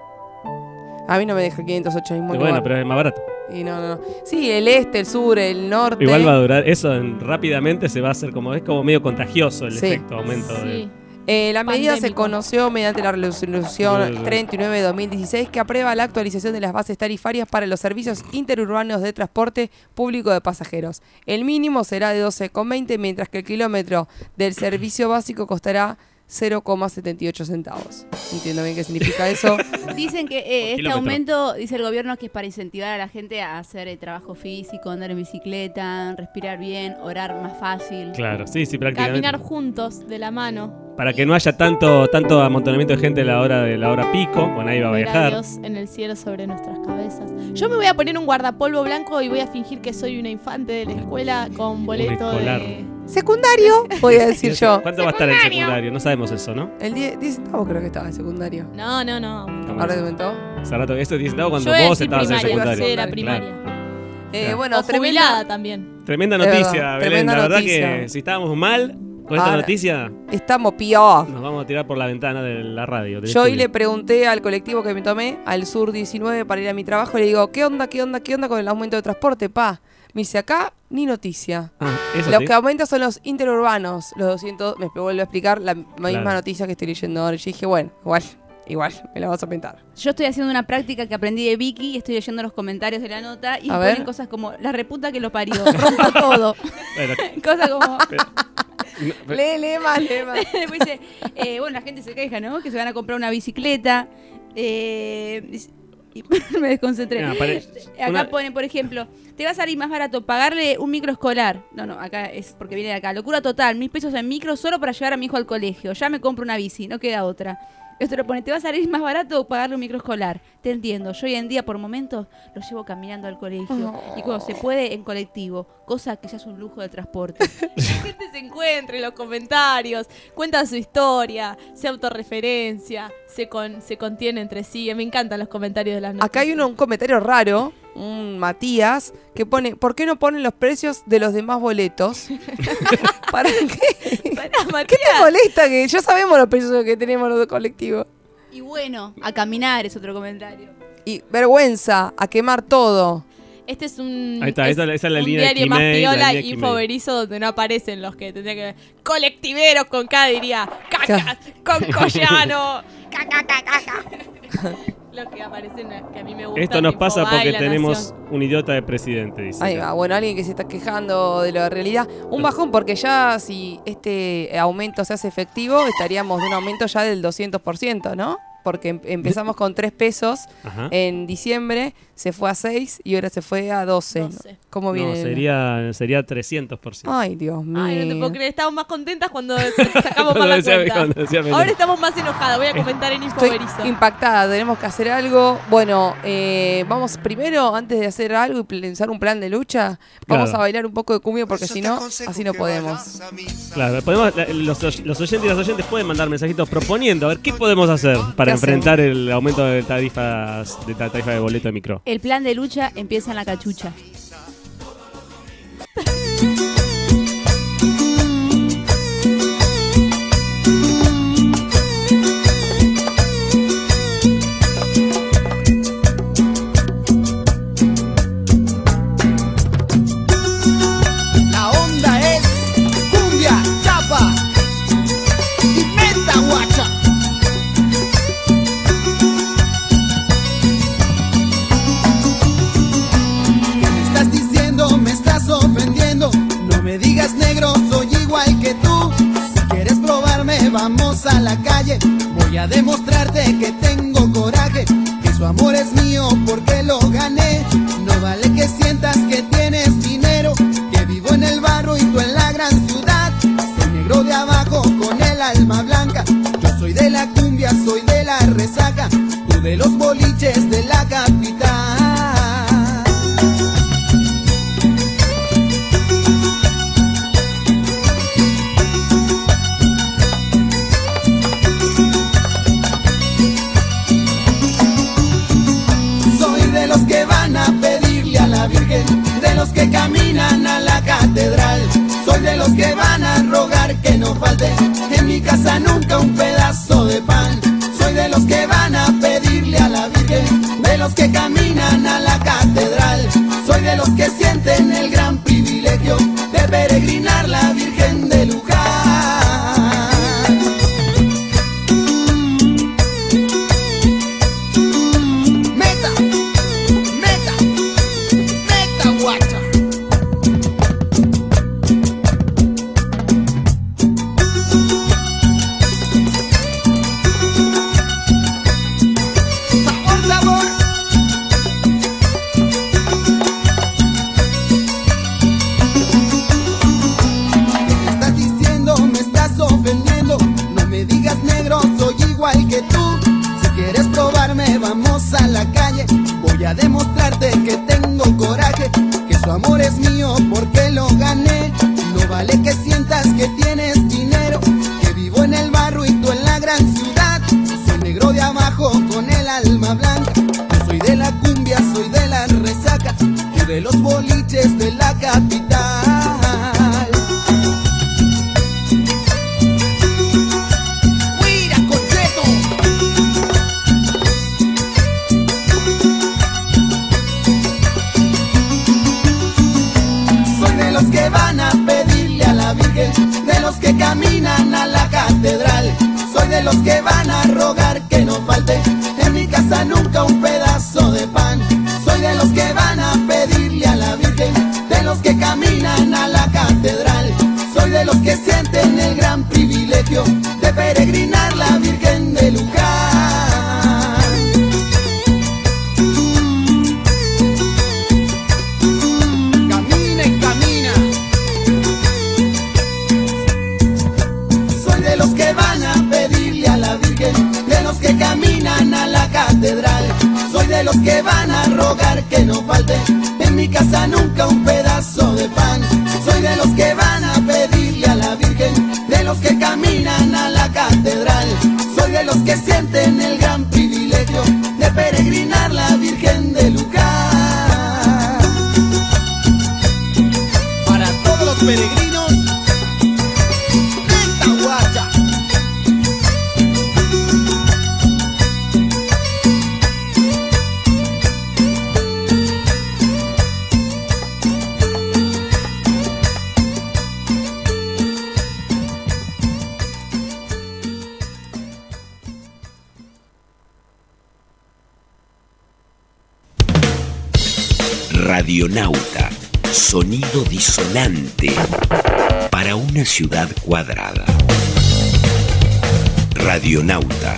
Speaker 3: A mí no me deja 508 mismo
Speaker 4: Y bueno,
Speaker 3: lugar.
Speaker 4: pero es más barato.
Speaker 3: Y no. Sí, el este, el sur, el norte.
Speaker 4: Igual va a durar, eso rápidamente se va a hacer como, es como medio contagioso el
Speaker 3: Sí.
Speaker 4: efecto aumento de...
Speaker 5: Sí.
Speaker 3: La medida se
Speaker 5: Pandémico.
Speaker 3: conoció mediante la resolución
Speaker 4: Bueno.
Speaker 3: 39 de 2016 que aprueba la actualización de las bases tarifarias para los servicios interurbanos de transporte público de pasajeros. El mínimo será de 12,20 mientras que el kilómetro del servicio básico costará 0,78 centavos. No entiendo bien qué significa eso.
Speaker 6: Dicen que este
Speaker 4: kilómetro.
Speaker 6: aumento, dice el gobierno, que es para incentivar a la gente a hacer trabajo físico, andar en bicicleta, respirar bien, orar más fácil.
Speaker 4: Claro, sí, prácticamente.
Speaker 5: Caminar juntos, de la mano.
Speaker 4: Para que no haya tanto amontonamiento de gente a la hora pico, bueno, ahí va a
Speaker 5: Ver a
Speaker 4: viajar.
Speaker 5: Dios en el cielo sobre nuestras cabezas. Yo me voy a poner un guardapolvo blanco y voy a fingir que soy una infante de la escuela con boleto
Speaker 4: escolar.
Speaker 5: de...
Speaker 3: Secundario, voy a decir yo.
Speaker 4: ¿Cuánto va a estar el secundario? No sabemos eso, ¿no?
Speaker 3: El 10 centavos creo que estaba en secundario.
Speaker 5: No.
Speaker 3: Ahora te aumentó.
Speaker 4: Hace rato que eso 10 centavos cuando
Speaker 5: Yo voy a
Speaker 4: vos
Speaker 5: decir
Speaker 4: estabas en el
Speaker 5: primaria,
Speaker 4: secundario.
Speaker 5: sí, era
Speaker 3: Claro.
Speaker 5: primaria.
Speaker 4: Claro.
Speaker 3: Bueno,
Speaker 5: O jubilada también.
Speaker 4: Tremenda
Speaker 3: Es
Speaker 4: noticia,
Speaker 3: verdad,
Speaker 4: Belén.
Speaker 3: tremenda
Speaker 4: La verdad
Speaker 3: noticia.
Speaker 4: que si estábamos mal con esta
Speaker 3: Ahora-
Speaker 4: noticia,
Speaker 3: Estamos peor.
Speaker 4: nos vamos a tirar por la ventana de la radio. del
Speaker 3: Yo hoy
Speaker 4: estudio.
Speaker 3: le pregunté al colectivo que me tomé, al Sur 19, para ir a mi trabajo, y le digo, ¿qué onda con el aumento de transporte, pa? Me dice, acá ni noticia.
Speaker 4: Ah, eso
Speaker 3: Los
Speaker 4: sí.
Speaker 3: que aumentan son los interurbanos, los 200, me vuelve a explicar la misma
Speaker 4: Claro.
Speaker 3: noticia que estoy leyendo ahora. Y yo dije, bueno, igual, me la vas a aumentar.
Speaker 6: Yo estoy haciendo una práctica que aprendí de Vicky y estoy leyendo los comentarios de la nota y
Speaker 3: A
Speaker 6: ponen
Speaker 3: ver.
Speaker 6: cosas como la reputa que lo parió, rompo todo.
Speaker 4: Bueno,
Speaker 6: Cosas como
Speaker 3: Lee más.
Speaker 6: Después dice, bueno, la gente se queja, ¿no? Que se van a comprar una bicicleta. Y me desconcentré. Acá ponen, por ejemplo, te va a salir más barato pagarle un micro escolar. No, acá es porque viene de acá. Locura total, 1.000 pesos en micro solo para llevar a mi hijo al colegio. Ya me compro una bici, no queda otra. Esto lo pone, te va a salir más barato pagarle un micro escolar. Te entiendo, yo hoy en día por momentos lo llevo caminando al colegio. Y cuando se puede, en colectivo. Cosa que ya es un lujo de transporte.
Speaker 5: La gente se encuentra en los comentarios, cuenta su historia, se autorreferencia, se contiene entre sí. Me encantan los comentarios de las noticias.
Speaker 3: Acá hay un comentario raro, un Matías, que pone, ¿por qué no ponen los precios de los demás boletos? ¿Para qué?
Speaker 5: Matías.
Speaker 3: ¿Qué te molesta? Que ya sabemos los precios que tenemos los colectivos.
Speaker 6: Y bueno, a caminar es otro comentario.
Speaker 3: Y vergüenza, a quemar todo.
Speaker 5: Este es un,
Speaker 4: Ahí está, esa es la
Speaker 5: un
Speaker 4: línea de
Speaker 5: diario más
Speaker 4: Quimei,
Speaker 5: piola,
Speaker 4: la línea
Speaker 5: Infoberizo, donde no aparecen los que tendría que ver. Colectiveros con K, diría. Caca, con Collano. Caca. Los que aparecen, que a mí me gusta.
Speaker 4: Esto nos pasa
Speaker 5: Infobae,
Speaker 4: porque
Speaker 5: La
Speaker 4: tenemos
Speaker 5: Nación.
Speaker 4: un idiota de presidente, dice.
Speaker 3: Ahí va, bueno, alguien que se está quejando de la realidad. Un bajón porque ya si este aumento se hace efectivo, estaríamos de un aumento ya del 200%, ¿no? Porque empezamos con 3 pesos
Speaker 4: Ajá.
Speaker 3: en diciembre, se fue a 6 y ahora se fue a 12.
Speaker 5: 12.
Speaker 3: ¿Cómo
Speaker 4: No,
Speaker 3: viene?
Speaker 4: sería 300%.
Speaker 3: Ay, Dios mío.
Speaker 5: Ay, no te puedo creer, estamos más contentas cuando sacamos más la
Speaker 4: Cuando
Speaker 5: cuenta.
Speaker 4: decía Belén.
Speaker 5: Ahora estamos más enojadas, voy a comentar en
Speaker 3: Estoy
Speaker 5: Infoberizo.
Speaker 3: impactada, tenemos que hacer algo. Bueno, vamos primero, antes de hacer algo y pensar un plan de lucha, vamos
Speaker 4: Claro.
Speaker 3: a bailar un poco de cumbia porque
Speaker 1: Eso
Speaker 3: si
Speaker 1: te
Speaker 3: no,
Speaker 1: aconsejo
Speaker 3: así no
Speaker 1: que
Speaker 3: podemos.
Speaker 1: vayas a misa.
Speaker 4: Claro, los oyentes y las oyentes pueden mandar mensajitos proponiendo a ver qué podemos hacer para
Speaker 3: ¿Qué
Speaker 4: enfrentar el aumento de tarifas de la tarifa de boleto de micro.
Speaker 6: El plan de lucha empieza en la cachucha.
Speaker 7: La onda es cumbia, chapa y meta guacha. ¿Qué me estás diciendo? Me estás ofendiendo. No me digas negro, soy igual que tú. Si quieres probarme, vamos a la calle. Voy a demostrarte que tengo coraje, que su amor es mío porque lo gané. No vale que sientas que tienes dinero, que vivo en el barro y tú en la gran ciudad. El negro de abajo con el alma blanca. Yo soy de la cumbia, soy de la resaca. Tú de los boliches de la capital. Soy de los que van a pedirle a la Virgen, de los que caminan a la catedral. Soy de los que van a rogar que no falte en mi casa nunca un pedazo de pan. Soy de los que van a pedirle a la Virgen, de los que caminan a la catedral. Soy de los que sienten el gran privilegio de peregrinar la Virgen del lugar. Meta, meta, meta guacha. Sabor, sabor. ¿Qué me estás diciendo? Me estás ofendiendo. No me digas negro, soy igual que tú. Si quieres probarme, vamos a la calle. Voy a demostrarte que tengo coraje, que su amor es mío porque lo gané. No vale que sientas que tienes dinero, que vivo en el barro y tú en la gran ciudad. Soy negro de abajo con el alma blanca. Yo soy de la cumbia, soy de la resaca. Tú de los boliches de la capital. ¡Mira, concheto! Soy de los que van a pedirle a la Virgen, de los que caminan a la catedral. Soy de los que van a rogar que no falte en mi casa nunca un pedazo de pan. Soy de los que van a pedirle a la Virgen, catedral. Soy de los que van a rogar que no falte en mi casa nunca un pedazo de pan. Soy de los que van a pedirle a la Virgen, de los que caminan a la catedral. Soy de los que sienten el gran privilegio de peregrinar la Virgen de Luján. Para todos los peregrinos de Tahuacha.
Speaker 8: Radionauta, sonido disonante para una ciudad cuadrada. Radionauta,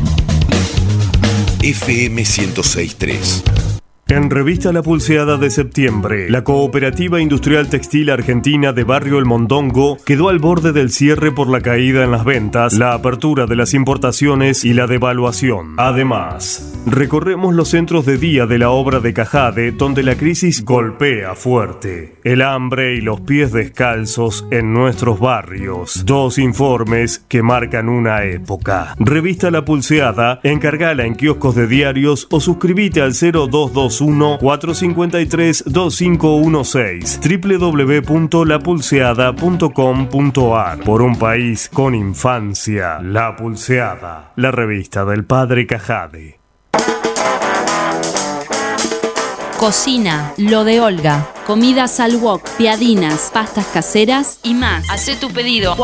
Speaker 8: FM 106.3.
Speaker 9: En Revista La Pulseada de septiembre, la Cooperativa Industrial Textil Argentina de Barrio El Mondongo quedó al borde del cierre por la caída en las ventas, la apertura de las importaciones y la devaluación. Además, recorremos los centros de día de la obra de Cajade, donde la crisis golpea fuerte. El hambre y los pies descalzos en nuestros barrios. Dos informes que marcan una época. Revista La Pulseada, encargala en kioscos de diarios o suscríbete al 0221-453-2516 www.lapulseada.com.ar. Por un país con infancia. La Pulseada, la revista del padre Cajade.
Speaker 2: Cocina, lo de Olga. Comidas al wok, piadinas, pastas caseras y más. Hacé tu pedido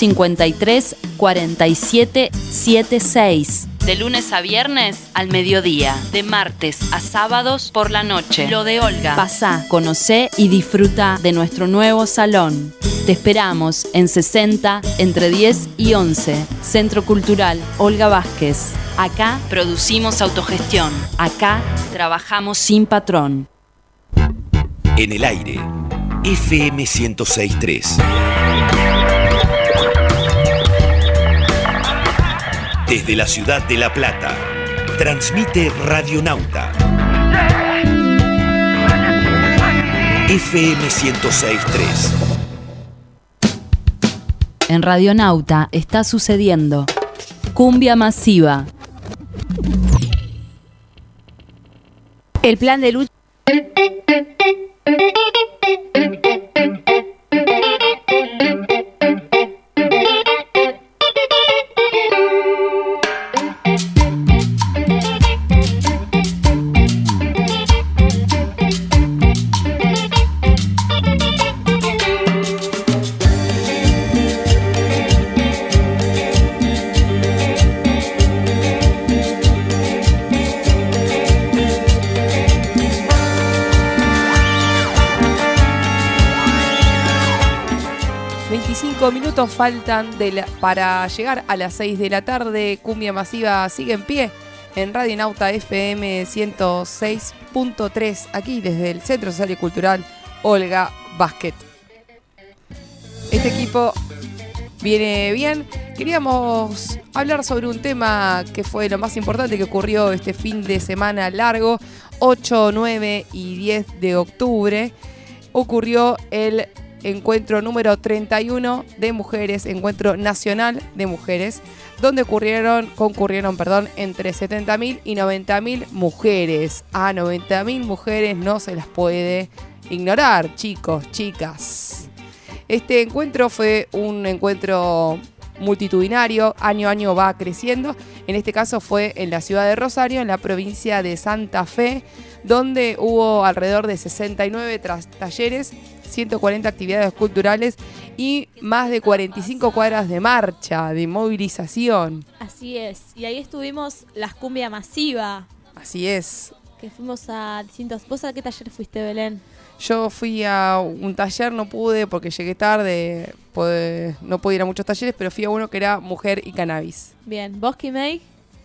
Speaker 2: 453-4776. De lunes a viernes al mediodía. De martes a sábados por la noche. Lo de Olga. Pasá, conocé y disfruta de nuestro nuevo salón. Te esperamos en 60, entre 10 y 11. Centro Cultural Olga Vázquez. Acá producimos autogestión. Acá trabajamos sin patrón.
Speaker 8: En el aire, FM 106.3. Desde la ciudad de La Plata, transmite Radionauta. FM 106.3.
Speaker 2: En Radionauta está sucediendo Cumbia Masiva.
Speaker 6: El plan de lucha.
Speaker 3: Minutos faltan para llegar a las 6 de la tarde. Cumbia Masiva sigue en pie en Radionauta FM 106.3, aquí desde el Centro Social y Cultural Olga Vázquez. Este equipo viene bien. Queríamos hablar sobre un tema que fue lo más importante que ocurrió este fin de semana largo, 8, 9 y 10 de octubre. Ocurrió el encuentro número 31 de mujeres, encuentro nacional de mujeres, donde concurrieron entre 70.000 y 90.000 mujeres. A 90.000 mujeres no se las puede ignorar, chicos, chicas. Este encuentro fue un encuentro multitudinario, año a año va creciendo. En este caso fue en la ciudad de Rosario, en la provincia de Santa Fe, donde hubo alrededor de 69 talleres, 140 actividades culturales y más de 45 cuadras de marcha, de movilización.
Speaker 5: Así es, y ahí estuvimos las Cumbia Masiva.
Speaker 3: Así es.
Speaker 5: Que fuimos a distintos... ¿Vos a qué taller fuiste, Belén?
Speaker 3: Yo fui a un taller, no pude porque llegué tarde, no pude ir a muchos talleres, pero fui a uno que era mujer y cannabis.
Speaker 5: Bien, ¿vos, Kimei?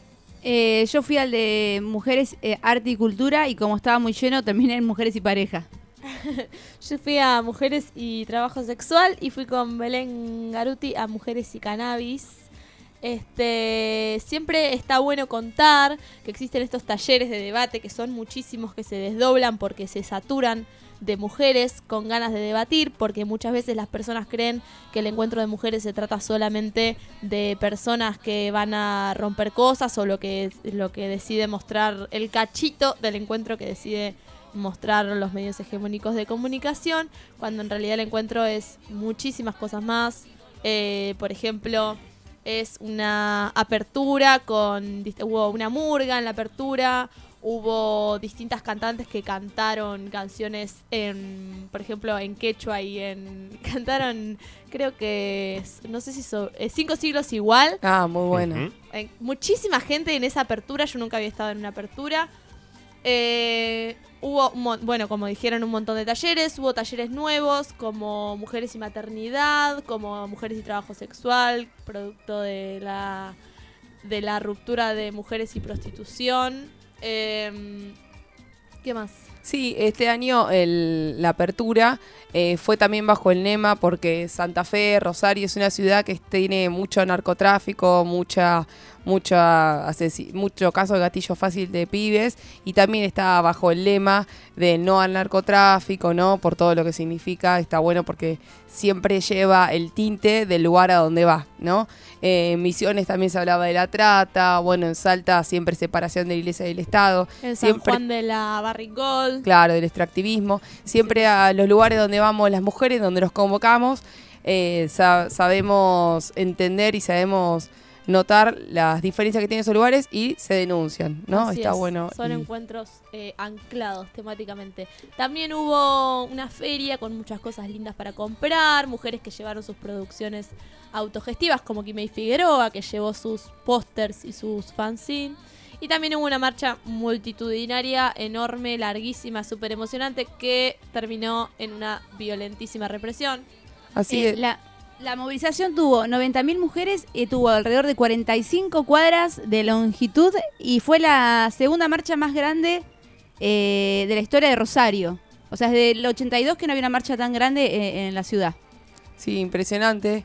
Speaker 6: Yo fui al de mujeres, arte y cultura, y como estaba muy lleno terminé en mujeres y pareja.
Speaker 5: Yo fui a mujeres y trabajo sexual y fui con Belén Garuti a mujeres y cannabis. Siempre está bueno contar que existen estos talleres de debate, que son muchísimos, que se desdoblan porque se saturan de mujeres con ganas de debatir, porque muchas veces las personas creen que el encuentro de mujeres se trata solamente de personas que van a romper cosas, o lo que decide mostrar el cachito del encuentro que decide mostrar los medios hegemónicos de comunicación, cuando en realidad el encuentro es muchísimas cosas más. Por ejemplo, es una apertura hubo una murga en la apertura, hubo distintas cantantes que cantaron canciones por ejemplo, en quechua y cantaron, creo que, no sé si 5 siglos igual.
Speaker 3: Ah, muy bueno.
Speaker 5: Muchísima gente en esa apertura, yo nunca había estado en una apertura. Hubo, como dijeron, un montón de talleres. Hubo talleres nuevos como Mujeres y Maternidad, como Mujeres y Trabajo Sexual, producto de la ruptura de mujeres y prostitución. ¿Qué más?
Speaker 3: Sí, este año la apertura fue también bajo el lema, porque Santa Fe, Rosario, es una ciudad que tiene mucho narcotráfico, mucho caso de gatillo fácil de pibes, y también está bajo el lema de no al narcotráfico, ¿no? Por todo lo que significa. Está bueno porque siempre lleva el tinte del lugar a donde va, ¿no? En Misiones también se hablaba de la trata, bueno, en Salta siempre separación de la iglesia y del Estado.
Speaker 5: En San Juan de la Barrigol.
Speaker 3: Claro, del extractivismo. Siempre a los lugares donde vamos las mujeres, donde nos convocamos, sabemos entender y sabemos notar las diferencias que tienen esos lugares y se denuncian, ¿no?
Speaker 5: Así
Speaker 3: Está
Speaker 5: es.
Speaker 3: bueno.
Speaker 5: Son encuentros anclados temáticamente. También hubo una feria con muchas cosas lindas para comprar, mujeres que llevaron sus producciones autogestivas, como Quimei Figueroa, que llevó sus pósters y sus fanzines. Y también hubo una marcha multitudinaria, enorme, larguísima, súper emocionante, que terminó en una violentísima represión.
Speaker 3: Así es.
Speaker 6: La movilización tuvo 90.000 mujeres, tuvo alrededor de 45 cuadras de longitud y fue la segunda marcha más grande de la historia de Rosario. O sea, desde el 82 que no había una marcha tan grande en la ciudad.
Speaker 3: Sí, impresionante.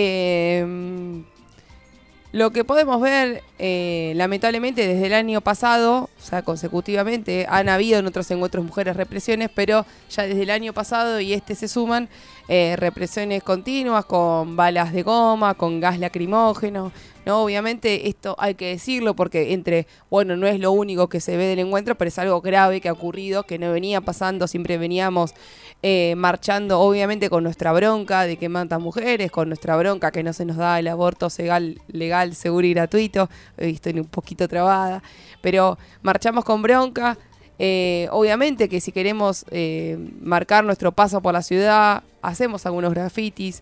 Speaker 3: Lo que podemos ver, lamentablemente, desde el año pasado, o sea, consecutivamente, han habido en otros encuentros mujeres represiones, pero ya desde el año pasado y se suman represiones continuas con balas de goma, con gas lacrimógeno, ¿no? Obviamente esto hay que decirlo porque no es lo único que se ve del encuentro, pero es algo grave que ha ocurrido, que no venía pasando, siempre veníamos marchando, obviamente, con nuestra bronca de que matan mujeres, con nuestra bronca que no se nos da el aborto legal, seguro y gratuito. Estoy un poquito trabada, pero marchamos con bronca. Obviamente que si queremos marcar nuestro paso por la ciudad, hacemos algunos grafitis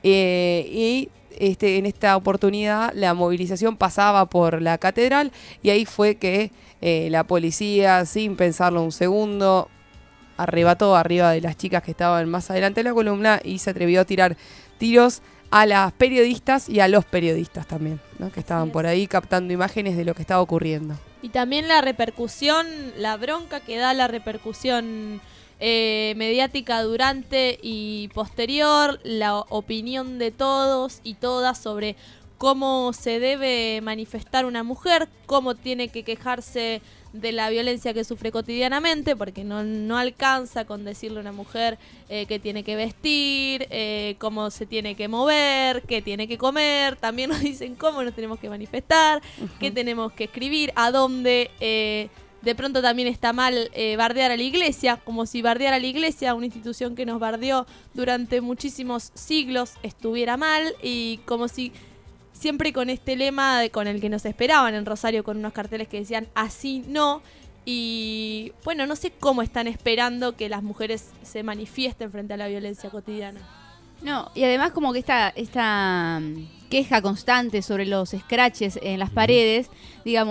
Speaker 3: y en esta oportunidad la movilización pasaba por la catedral y ahí fue que la policía, sin pensarlo un segundo, arrebató arriba de las chicas que estaban más adelante de la columna y se atrevió a tirar tiros a las periodistas y a los periodistas también, ¿no? Que estaban por ahí captando imágenes de lo que estaba ocurriendo.
Speaker 5: Y también la repercusión, la bronca que da la repercusión mediática durante y posterior, la opinión de todos y todas sobre cómo se debe manifestar una mujer, cómo tiene que quejarse de la violencia que sufre cotidianamente, porque no alcanza con decirle a una mujer que tiene que vestir, cómo se tiene que mover, qué tiene que comer. También nos dicen cómo nos tenemos que manifestar, qué tenemos que escribir, a dónde. De pronto también está mal bardear a la iglesia, como si bardear a la iglesia, una institución que nos bardeó durante muchísimos siglos, estuviera mal, y como si siempre con este lema con el que nos esperaban en Rosario, con unos carteles que decían así no. Y bueno, no sé cómo están esperando que las mujeres se manifiesten frente a la violencia cotidiana.
Speaker 6: No, y además como que esta queja constante sobre los scratches en las paredes, digamos,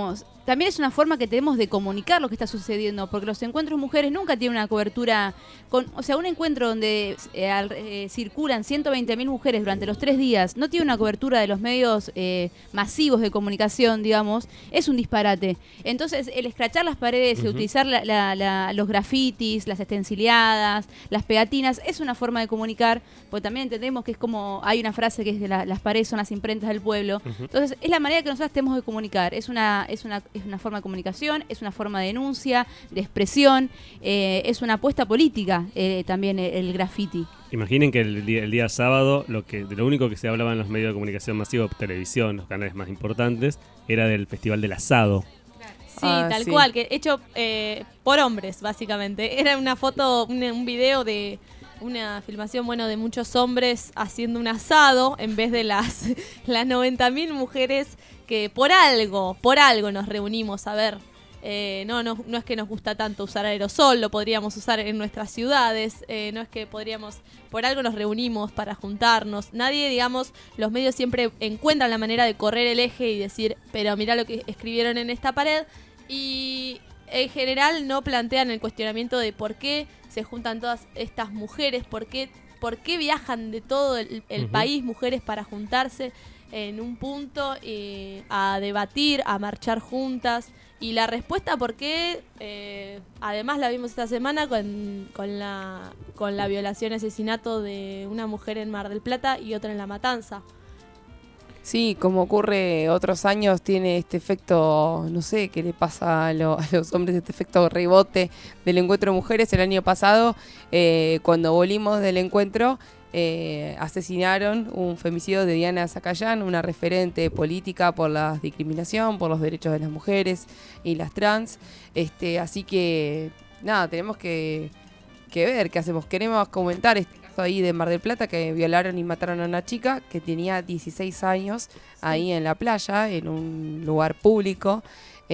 Speaker 6: también es una forma que tenemos de comunicar lo que está sucediendo, porque los encuentros mujeres nunca tienen una cobertura, o sea, un encuentro donde circulan 120.000 mujeres durante los 3 días, no tiene una cobertura de los medios masivos de comunicación, digamos, es un disparate. Entonces, el escrachar las paredes, el utilizar los grafitis, las estencileadas, las pegatinas, es una forma de comunicar, porque también entendemos que es como, hay una frase que es que las paredes son las imprentas del pueblo. Entonces, es la manera que nosotros tenemos de comunicar, es una forma de comunicación, es una forma de denuncia, de expresión, es una apuesta política también el graffiti.
Speaker 4: Imaginen que el día sábado de lo único que se hablaba en los medios de comunicación masivos, televisión, los canales más importantes, era del Festival del Asado.
Speaker 10: Sí, tal cual, que hecho por hombres, básicamente. Era una foto, un video de una filmación, de muchos hombres haciendo un asado en vez de las 90.000 mujeres que por algo nos reunimos a ver. No es que nos gusta tanto usar aerosol, lo podríamos usar en nuestras ciudades, no es que por algo nos reunimos para juntarnos. Nadie, digamos, los medios siempre encuentran la manera de correr el eje y decir, pero mirá lo que escribieron en esta pared, y en general no plantean el cuestionamiento de por qué se juntan todas estas mujeres, por qué viajan de todo el país mujeres para juntarse en un punto a debatir, a marchar juntas. Y la respuesta, ¿por qué? Además la vimos esta semana con la violación y asesinato de una mujer en Mar del Plata y otra en La Matanza.
Speaker 3: Sí, como ocurre otros años, tiene este efecto, no sé qué le pasa a los hombres, este efecto rebote del encuentro de mujeres. El año pasado, cuando volvimos del encuentro, asesinaron un femicidio de Diana Zacayán, una referente política por la discriminación, por los derechos de las mujeres y las trans. Así que, nada, tenemos que ver qué hacemos. Queremos comentar este caso ahí de Mar del Plata, que violaron y mataron a una chica que tenía 16 años ahí en la playa, en un lugar público,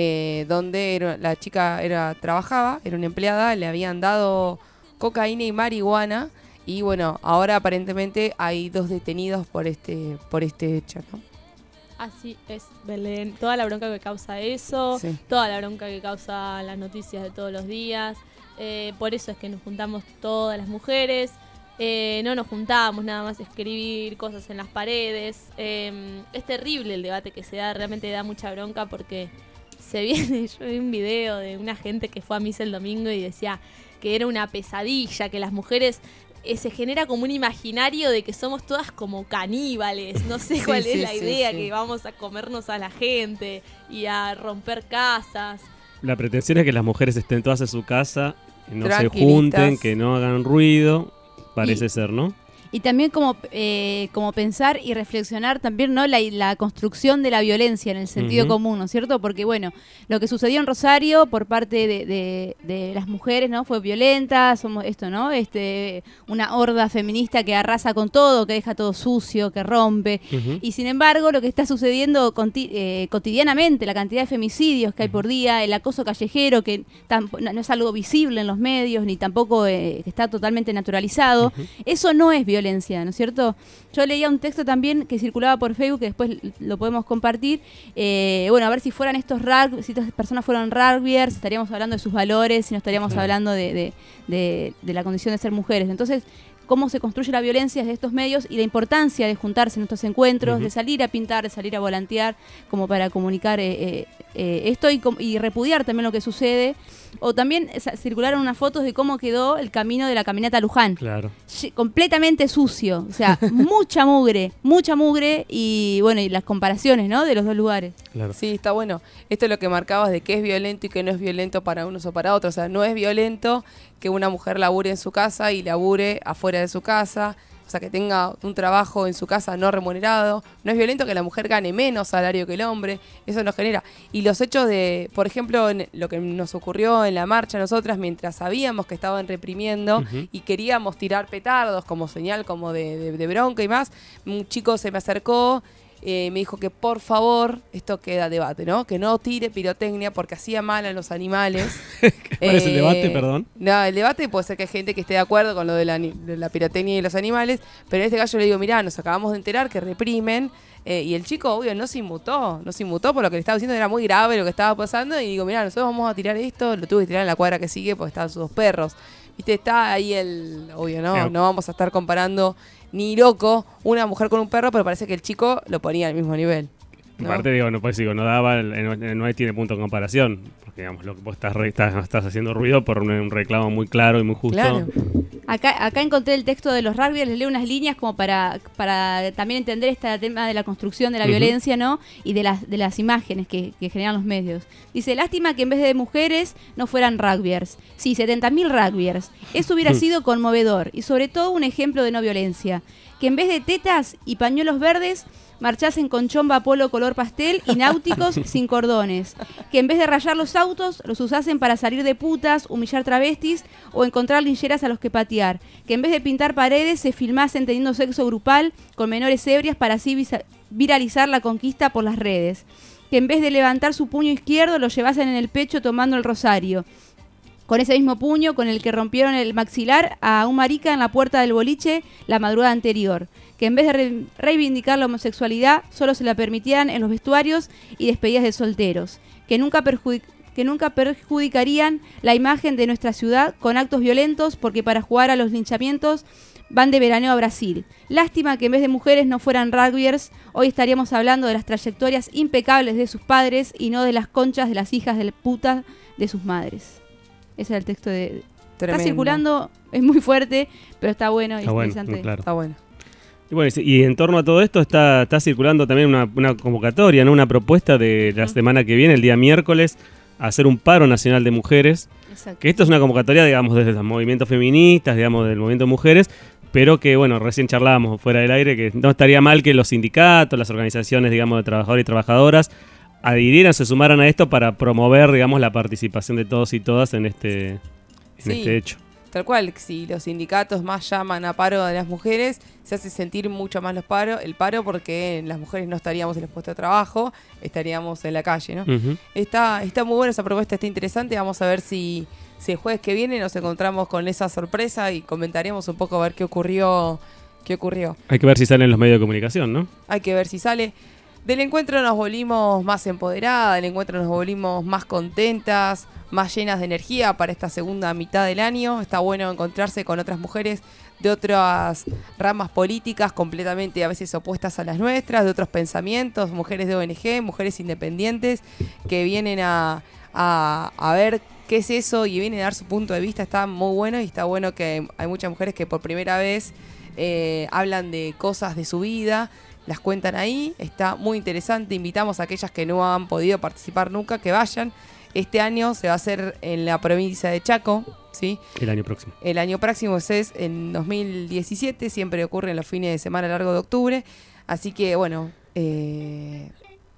Speaker 3: donde la chica trabajaba, era una empleada, le habían dado cocaína y marihuana. Y bueno, ahora aparentemente hay 2 detenidos por este hecho, ¿no?
Speaker 10: Así es, Belén. Toda la bronca que causa eso, toda la bronca que causa las noticias de todos los días. Por eso es que nos juntamos todas las mujeres. No nos juntamos nada más a escribir cosas en las paredes. Es terrible el debate que se da, realmente da mucha bronca porque yo vi un video de una gente que fue a misa el domingo y decía que era una pesadilla, que las mujeres... se genera como un imaginario de que somos todas como caníbales, no sé cuál es la idea, que vamos a comernos a la gente y a romper casas.
Speaker 4: La pretensión es que las mujeres estén todas en su casa, no se junten, que no hagan ruido, parece ser, ¿no?
Speaker 6: Y también como pensar y reflexionar también, ¿no? La construcción de la violencia en el sentido común, ¿no es cierto? Porque, bueno, lo que sucedió en Rosario por parte de las mujeres, ¿no? Fue violenta, somos esto, ¿no? Una horda feminista que arrasa con todo, que deja todo sucio, que rompe. Y sin embargo, lo que está sucediendo cotidianamente, la cantidad de femicidios que hay por día, el acoso callejero, que no es algo visible en los medios, ni tampoco que está totalmente naturalizado, eso no es violencia, ¿no es cierto? Yo leía un texto también que circulaba por Facebook, que después lo podemos compartir. A ver si estas personas fueran rugbyers, estaríamos hablando de sus valores, si no estaríamos hablando de la condición de ser mujeres. Entonces, cómo se construye la violencia de estos medios y la importancia de juntarse en estos encuentros, de salir a pintar, de salir a volantear, como para comunicar esto y repudiar también lo que sucede. O también circularon unas fotos de cómo quedó el camino de la caminata Luján. Claro. Completamente sucio, o sea, mucha mugre y bueno, y las comparaciones, ¿no? De los dos lugares.
Speaker 3: Claro. Sí, está bueno. Esto es lo que marcabas de qué es violento y qué no es violento para unos o para otros. O sea, no es violento que una mujer labure en su casa y labure afuera de su casa. O sea, que tenga un trabajo en su casa no remunerado. No es violento que la mujer gane menos salario que el hombre. Eso nos genera. Y los hechos de, por ejemplo, lo que nos ocurrió en la marcha nosotras, mientras sabíamos que estaban reprimiendo y queríamos tirar petardos como señal como de bronca y más, un chico se me acercó, me dijo que por favor, esto queda debate, ¿no? Que no tire pirotecnia porque hacía mal a los animales.
Speaker 4: ¿Cuál es el debate, perdón?
Speaker 3: No, el debate puede ser que hay gente que esté de acuerdo con lo de la pirotecnia y los animales, pero en este caso le digo, mirá, nos acabamos de enterar que reprimen Y el chico, obvio, no se inmutó por lo que le estaba diciendo, era muy grave lo que estaba pasando. Y digo, mirá, nosotros vamos a tirar esto, lo tuve que tirar en la cuadra que sigue porque estaban sus 2 perros. Viste, está ahí obvio, ¿no? No vamos a estar comparando ni loco una mujer con un perro, pero parece que el chico lo ponía al mismo nivel. ¿no?
Speaker 4: Aparte, digo, no daba, no tiene punto de comparación. Porque, digamos, lo que vos estás haciendo ruido por un reclamo muy claro y muy justo.
Speaker 3: Claro.
Speaker 6: Acá encontré el texto de los rugbyers, les leo unas líneas como para también entender este tema de la construcción de la violencia, ¿no? Y de las imágenes que generan los medios. Dice, lástima que en vez de mujeres no fueran rugbyers. Sí, 70.000 rugbyers. Eso hubiera sido conmovedor y sobre todo un ejemplo de no violencia. Que en vez de tetas y pañuelos verdes marchasen con chomba polo color pastel y náuticos sin cordones. Que en vez de rayar los autos, los usasen para salir de putas, humillar travestis o encontrar lincheras a los que patear. Que en vez de pintar paredes, se filmasen teniendo sexo grupal con menores ebrias para así viralizar la conquista por las redes. Que en vez de levantar su puño izquierdo, lo llevasen en el pecho tomando el rosario. Con ese mismo puño con el que rompieron el maxilar a un marica en la puerta del boliche la madrugada anterior. Que en vez de reivindicar la homosexualidad, solo se la permitieran en los vestuarios y despedidas de solteros. Que nunca perjudicarían la imagen de nuestra ciudad con actos violentos porque para jugar a los linchamientos van de veraneo a Brasil. Lástima que en vez de mujeres no fueran rugbyers, hoy estaríamos hablando de las trayectorias impecables de sus padres y no de las conchas de las hijas de puta de sus madres. Ese es el texto de...
Speaker 3: Tremendo.
Speaker 6: Está circulando, es muy fuerte, pero está bueno y
Speaker 4: está bueno,
Speaker 6: interesante.
Speaker 4: claro.
Speaker 3: Está bueno.
Speaker 4: Y bueno, y en torno a todo esto está circulando también una convocatoria, ¿no? Una propuesta de la semana que viene, el día miércoles, a hacer un paro nacional de mujeres.
Speaker 6: Exacto.
Speaker 4: Que esto es una convocatoria, digamos, desde los movimientos feministas, digamos, del movimiento de mujeres, pero que, bueno, recién charlábamos fuera del aire, que no estaría mal que los sindicatos, las organizaciones, digamos, de trabajadores y trabajadoras adhirieran, se sumaran a esto para promover, digamos, la participación de todos y todas en este hecho.
Speaker 3: Tal cual, si los sindicatos más llaman a paro de las mujeres, se hace sentir mucho más el paro porque las mujeres no estaríamos en los puestos de trabajo, estaríamos en la calle, ¿no?
Speaker 4: Uh-huh.
Speaker 3: Está muy buena esa propuesta, está interesante, vamos a ver si el jueves que viene nos encontramos con esa sorpresa y comentaremos un poco a ver qué ocurrió.
Speaker 4: Hay que ver si salen los medios de comunicación, ¿no?
Speaker 3: Hay que ver si sale. Del encuentro nos volvimos más empoderadas, del encuentro nos volvimos más contentas, más llenas de energía para esta segunda mitad del año. Está bueno encontrarse con otras mujeres de otras ramas políticas completamente a veces opuestas a las nuestras, de otros pensamientos, mujeres de ONG, mujeres independientes que vienen a ver qué es eso y vienen a dar su punto de vista. Está muy bueno y está bueno que hay muchas mujeres que por primera vez hablan de cosas de su vida, las cuentan ahí, está muy interesante. Invitamos a aquellas que no han podido participar nunca que vayan. Este año se va a hacer en la provincia de Chaco, ¿sí?
Speaker 4: El año próximo.
Speaker 3: El año próximo es en 2017, siempre ocurre en los fines de semana largo de octubre. Así que, bueno, ¿qué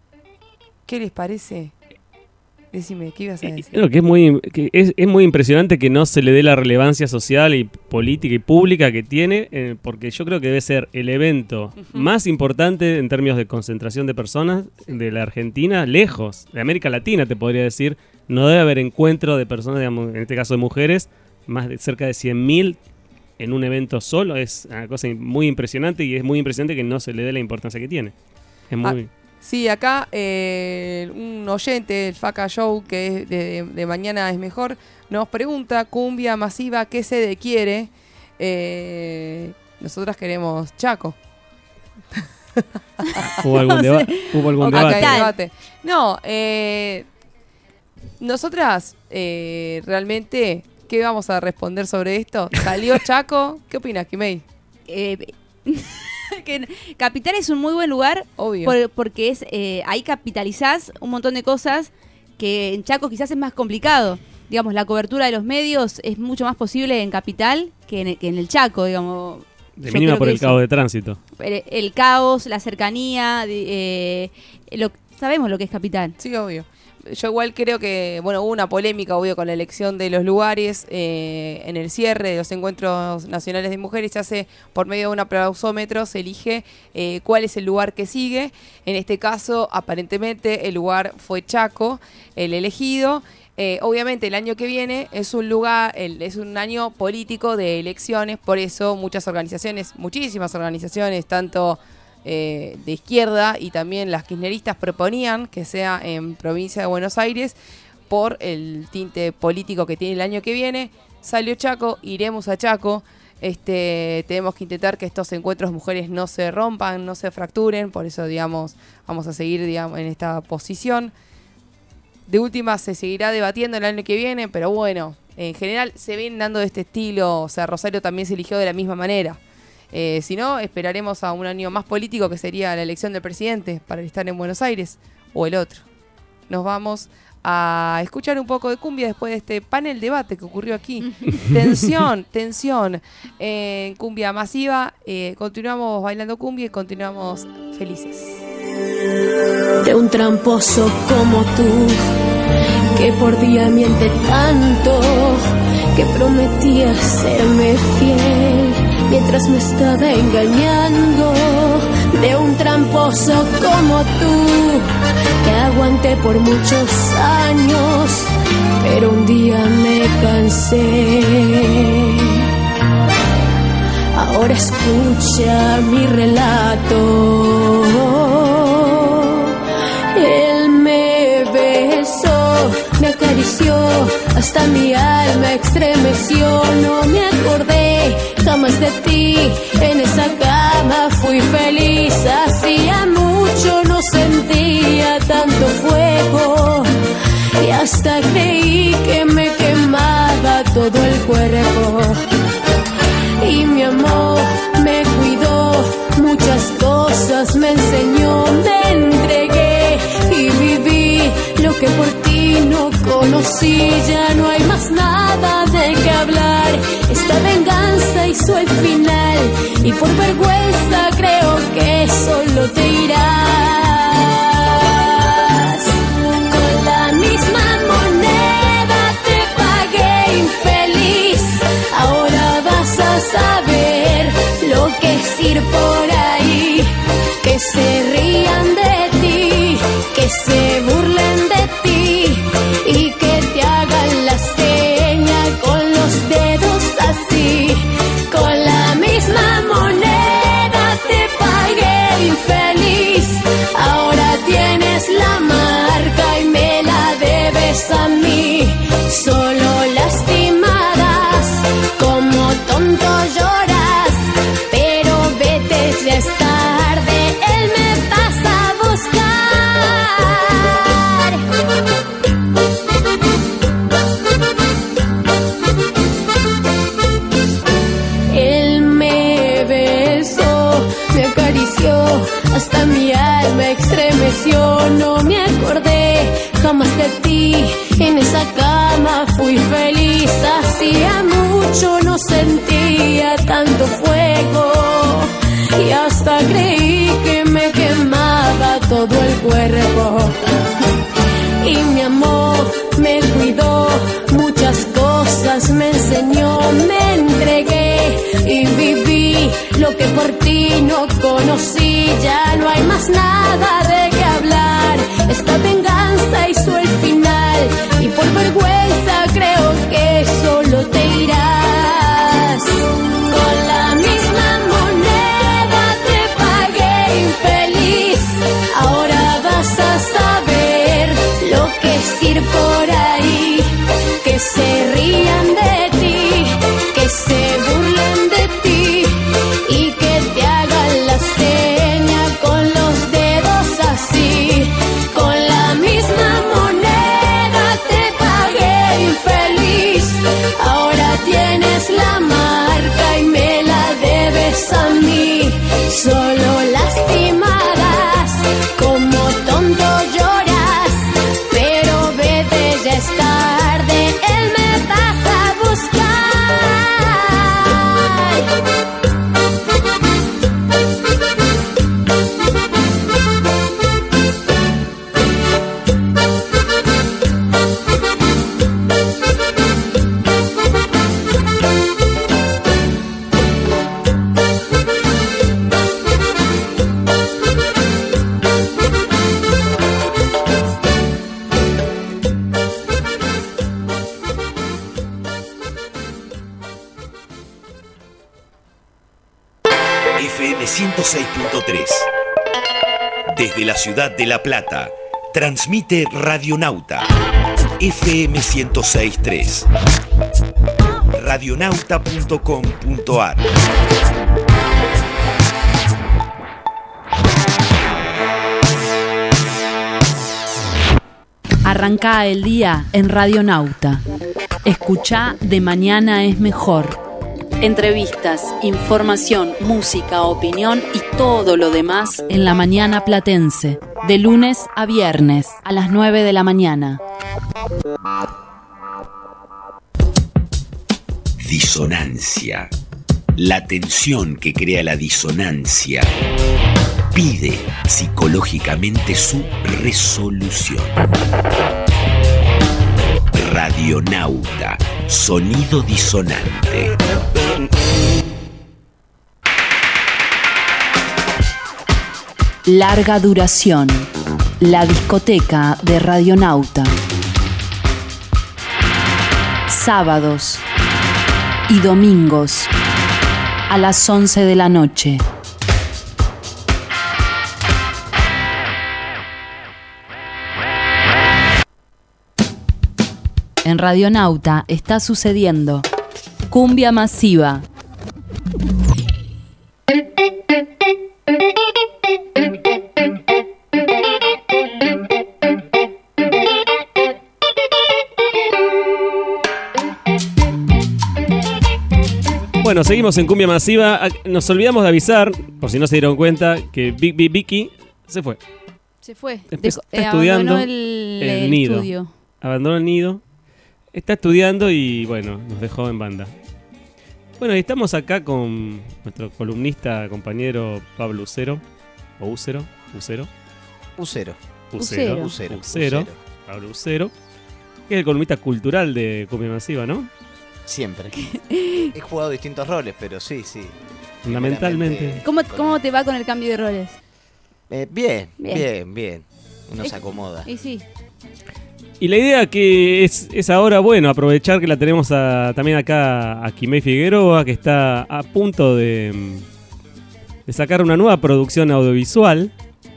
Speaker 3: les parece? Decime, ¿qué ibas a decir?
Speaker 4: Creo que es muy impresionante que no se le dé la relevancia social y política y pública que tiene, porque yo creo que debe ser el evento más importante en términos de concentración de personas de la Argentina, lejos, de América Latina te podría decir. No debe haber encuentro de personas, digamos, en este caso de mujeres, más de cerca de 100.000 en un evento solo. Es una cosa muy impresionante y es muy impresionante que no se le dé la importancia que tiene. Es muy...
Speaker 3: Sí, acá un oyente, el Faca Show, que es de Mañana es Mejor, nos pregunta, cumbia masiva, ¿qué sede quiere? Nosotras queremos Chaco.
Speaker 4: ¿Hubo algún
Speaker 3: debate? No, nosotras realmente, ¿qué vamos a responder sobre esto? ¿Salió Chaco? ¿Qué opinas, Kimei?
Speaker 6: Que Capital es un muy buen lugar, obvio, porque ahí capitalizás un montón de cosas que en Chaco quizás es más complicado. Digamos, la cobertura de los medios es mucho más posible en Capital que en el Chaco, digamos.
Speaker 4: De mínima por el caos de tránsito.
Speaker 6: El caos, la cercanía, sabemos lo que es Capital.
Speaker 3: Sí, obvio. Yo igual creo que, bueno, hubo una polémica, obvio, con la elección de los lugares en el cierre de los encuentros nacionales de mujeres. Se hace por medio de un aplausómetro, se elige cuál es el lugar que sigue. En este caso, aparentemente, el lugar fue Chaco, el elegido. Obviamente, el año que viene es un año político de elecciones, por eso muchísimas organizaciones, tanto de izquierda, y también las kirchneristas proponían que sea en provincia de Buenos Aires por el tinte político que tiene el año que viene. Salió Chaco, iremos a Chaco. Tenemos que intentar que estos encuentros mujeres no se rompan, no se fracturen, por eso, digamos, vamos a seguir, digamos, en esta posición. De última se seguirá debatiendo el año que viene, pero bueno, en general se ven dando de este estilo. O sea, Rosario también se eligió de la misma manera. Si no, esperaremos a un año más político, que sería la elección del presidente para estar en Buenos Aires, o el otro. Nos vamos a escuchar un poco de cumbia después de este panel debate que ocurrió aquí. Tensión en cumbia masiva. Continuamos bailando cumbia y continuamos felices.
Speaker 11: De un tramposo como tú, que por día miente tanto, que prometía serme fiel mientras me estaba engañando. De un tramposo como tú, que aguanté por muchos años, pero un día me cansé. Ahora escucha mi relato. Él me besó, me acarició, hasta mi alma estremeció. No me acordé jamás de ti, en esa cama fui feliz. Hacía mucho no sentía tanto fuego, y hasta creí que me quemaba todo el cuerpo. Y mi amor me cuidó, muchas cosas me enseñó, me entregué y viví lo que por ti no conocí. Ya no hay más nada de qué hablar, esta venganza hizo el final, y por vergüenza creo que solo te irás. Con la misma moneda te pagué infeliz, ahora vas a saber lo que es ir por ahí, que se rían de ti, que se burlen de ti y que te hagan la seña con los dedos así. Con la misma moneda te pagué infeliz, ahora tienes la marca y me la debes a mí. Solo lastimadas, como tonto lloras, pero vete, ya es tarde, él me pasa a buscar. Él me besó, me acarició, hasta mi alma estremeció. No me acordé jamás de ti, en esa cama fui feliz. Hacía mucho no sentía tanto fuego, y hasta creí que me quemaba todo el cuerpo. Y mi amor me cuidó, muchas cosas me enseñó, me entregué y viví lo que por ti no conocí. Ya no hay más nada de qué hablar, esta venganza hizo el final, y por vergüenza creo que solo te irás. Con la misma moneda te pagué infeliz, ahora vas a saber lo que es ir por ahí, que se rían de ti, que se burlen de ti y que te hagan la seña con
Speaker 8: FM 106.3. Desde la ciudad de La Plata, transmite Radionauta FM 106.3. Radionauta.com.ar.
Speaker 2: Arrancá el día en Radionauta. Escuchá De Mañana es Mejor. Entrevistas, información, música, opinión y todo lo demás en la mañana platense. De lunes a viernes a las 9 de la mañana.
Speaker 8: Disonancia. La tensión que crea la disonancia pide psicológicamente su resolución. Radionauta, sonido disonante.
Speaker 2: Larga duración. La discoteca de Radionauta. Sábados y domingos a las 11 de la noche. En Radionauta está sucediendo Cumbia Masiva.
Speaker 4: Bueno, seguimos en Cumbia Masiva. Nos olvidamos de avisar, por si no se dieron cuenta, que Vicky se fue.
Speaker 6: Se fue.
Speaker 4: Está estudiando
Speaker 6: abandonó el
Speaker 4: nido.
Speaker 6: estudio.
Speaker 4: Abandonó el nido. Está estudiando y bueno, nos dejó en banda. Bueno, y estamos acá con nuestro columnista, compañero Pablo Ucero. O Ucero. Pablo Ucero. Que es el columnista cultural de Cumbia Masiva, ¿no?
Speaker 12: Siempre. He jugado distintos roles, pero sí.
Speaker 4: Fundamentalmente.
Speaker 6: ¿Cómo te va con el cambio de roles?
Speaker 12: Bien. Uno se acomoda.
Speaker 6: Y sí.
Speaker 4: Y la idea que es ahora, bueno, aprovechar que la tenemos también acá a Quimei Figueroa, que está a punto de sacar una nueva producción audiovisual.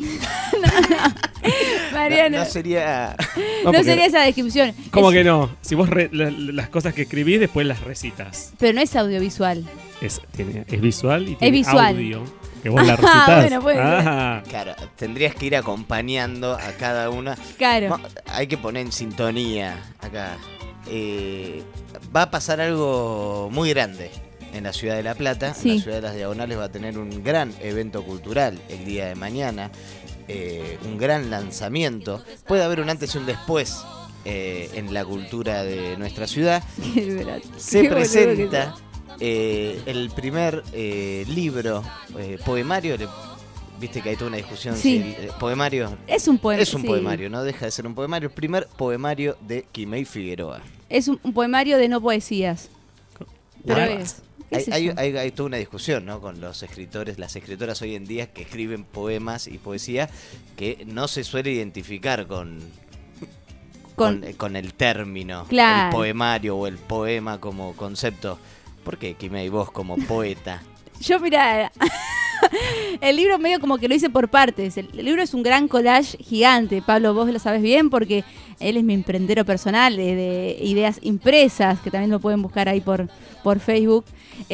Speaker 6: Mariano.
Speaker 12: No sería
Speaker 6: esa descripción.
Speaker 4: ¿Cómo que no? Si vos las cosas que escribís, después las recitas.
Speaker 6: Pero no es audiovisual.
Speaker 4: Es visual y tiene
Speaker 6: visual.
Speaker 4: Audio. Que vos la recitas.
Speaker 6: Bueno, puede ser.
Speaker 12: Claro, tendrías que ir acompañando a cada una.
Speaker 6: Claro.
Speaker 12: Hay que poner en sintonía acá. Va a pasar algo muy grande en la ciudad de La Plata.
Speaker 6: Sí.
Speaker 12: La ciudad de Las Diagonales va a tener un gran evento cultural el día de mañana. Un gran lanzamiento. Puede haber un antes y un después en la cultura de nuestra ciudad. Se presenta el primer libro poemario. Viste que hay toda una discusión.
Speaker 6: Sí.
Speaker 12: Si el poemario
Speaker 6: es un poemario.
Speaker 12: Es un poemario, no deja de ser un poemario. El primer poemario de Quimei Figueroa.
Speaker 6: Es un poemario de no poesías. Pero
Speaker 12: hay toda una discusión, ¿no? Con los escritores, las escritoras hoy en día que escriben poemas y poesía que no se suele identificar con el término,
Speaker 6: claro,
Speaker 12: el poemario o el poema como concepto. ¿Por qué, Quimei, vos como poeta?
Speaker 6: Yo, mirá, el libro medio como que lo hice por partes. El libro es un gran collage gigante. Pablo, vos lo sabés bien porque él es mi emprendero personal de ideas impresas, que también lo pueden buscar ahí por Facebook.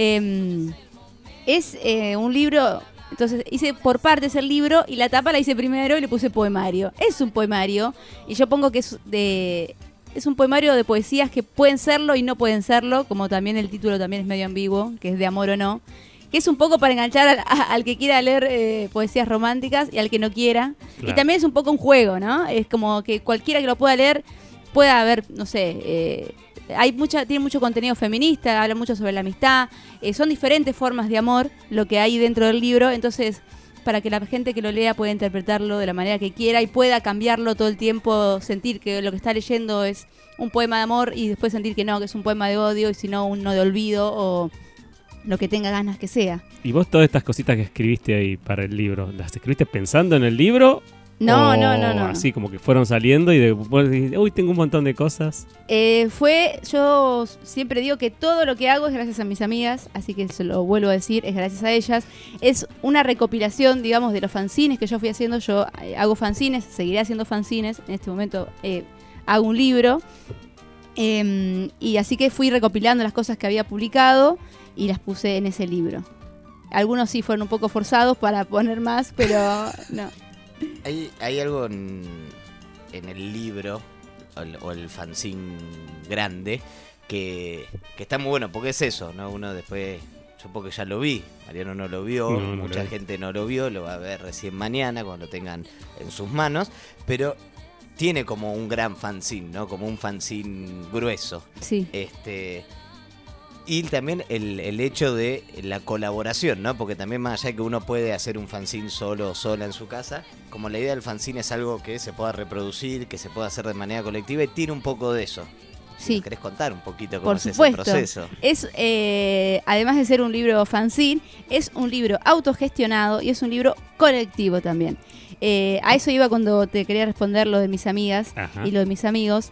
Speaker 6: Es un libro, entonces hice por partes el libro y la tapa la hice primero y le puse poemario. Es un poemario y yo pongo que es un poemario de poesías que pueden serlo y no pueden serlo, como también el título también es medio ambiguo, que es de amor o no, que es un poco para enganchar al que quiera leer poesías románticas y al que no quiera. Claro. Y también es un poco un juego, ¿no? Es como que cualquiera que lo pueda leer pueda haber, no sé, tiene mucho contenido feminista, habla mucho sobre la amistad, son diferentes formas de amor lo que hay dentro del libro, entonces para que la gente que lo lea pueda interpretarlo de la manera que quiera y pueda cambiarlo todo el tiempo, sentir que lo que está leyendo es un poema de amor y después sentir que no, que es un poema de odio y si no uno de olvido o lo que tenga ganas que sea.
Speaker 4: ¿Y vos todas estas cositas que escribiste ahí para el libro, las escribiste pensando en el libro
Speaker 6: No.
Speaker 4: Así como que fueron saliendo y después dijiste, uy, tengo un montón de cosas.
Speaker 6: Yo siempre digo que todo lo que hago es gracias a mis amigas, así que se lo vuelvo a decir, es gracias a ellas. Es una recopilación, digamos, de los fanzines que yo fui haciendo. Yo hago fanzines, seguiré haciendo fanzines. En este momento hago un libro. Y así que fui recopilando las cosas que había publicado y las puse en ese libro. Algunos sí fueron un poco forzados para poner más, pero no.
Speaker 12: Hay algo en el libro o el fanzine grande que está muy bueno, porque es eso, ¿no? Uno después, yo porque ya lo vi, Mariano no lo vio, mucha gente no lo vio, lo va a ver recién mañana cuando lo tengan en sus manos, pero tiene como un gran fanzine, ¿no? Como un fanzine grueso.
Speaker 6: Sí.
Speaker 12: Y también el hecho de la colaboración, ¿no? Porque también más allá de que uno puede hacer un fanzine solo o sola en su casa, como la idea del fanzine es algo que se pueda reproducir, que se pueda hacer de manera colectiva, y tiene un poco de eso.
Speaker 6: Sí.
Speaker 12: ¿Nos querés contar un poquito cómo es ese
Speaker 6: supuesto.
Speaker 12: proceso?
Speaker 6: Es, además de ser un libro fanzine, es un libro autogestionado y es un libro colectivo también. A eso iba cuando te quería responder lo de mis amigas. Ajá. Y lo de mis amigos.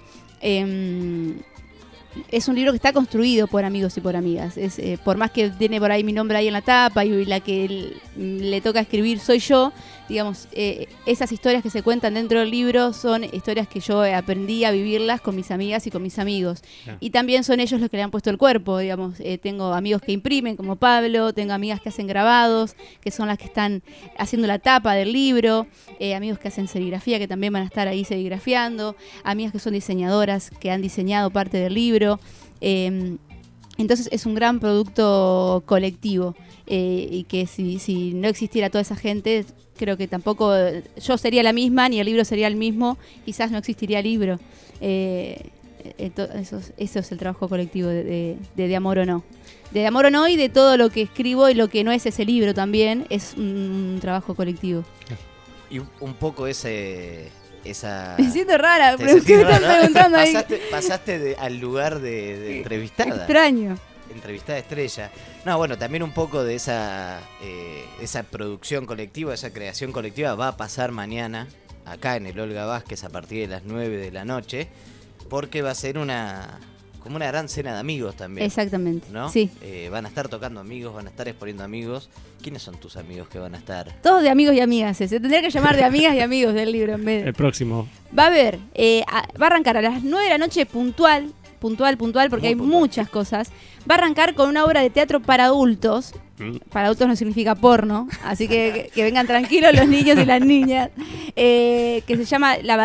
Speaker 6: Es un libro que está construido por amigos y por amigas. Por más que tiene por ahí mi nombre ahí en la tapa y la que le toca escribir soy yo, digamos, esas historias que se cuentan dentro del libro son historias que yo aprendí a vivirlas con mis amigas y con mis amigos. Yeah. Y también son ellos los que le han puesto el cuerpo, digamos. Tengo amigos que imprimen, como Pablo, tengo amigas que hacen grabados, que son las que están haciendo la tapa del libro, amigos que hacen serigrafía, que también van a estar ahí serigrafiando, amigas que son diseñadoras, que han diseñado parte del libro. Entonces es un gran producto colectivo y que si no existiera toda esa gente, creo que tampoco yo sería la misma ni el libro sería el mismo, quizás no existiría el libro. Eso es el trabajo colectivo de Amor o No. De Amor o No y de todo lo que escribo y lo que no es ese libro también es un trabajo colectivo.
Speaker 12: Y un poco esa...
Speaker 6: Me siento rara, pero ¿qué me están preguntando ahí?
Speaker 12: Pasaste al lugar de entrevistada.
Speaker 6: Extraño.
Speaker 12: Entrevistada estrella. No, bueno, también un poco de esa producción colectiva, esa creación colectiva va a pasar mañana acá en el Olga Vázquez a partir de las 9 de la noche, porque va a ser como una gran cena de amigos también.
Speaker 6: Exactamente,
Speaker 12: ¿no?
Speaker 6: Sí.
Speaker 12: Van a estar tocando amigos, van a estar exponiendo amigos. ¿Quiénes son tus amigos que van a estar?
Speaker 6: Todos de amigos y amigas. Se tendría que llamar de amigas y amigos del libro en vez de...
Speaker 4: El próximo.
Speaker 6: Va a haber, va a arrancar a las 9 de la noche puntual, porque muy hay puntual. Muchas cosas. Va a arrancar con una obra de teatro para adultos. Para adultos no significa porno, así que vengan tranquilos los niños y las niñas, que se llama La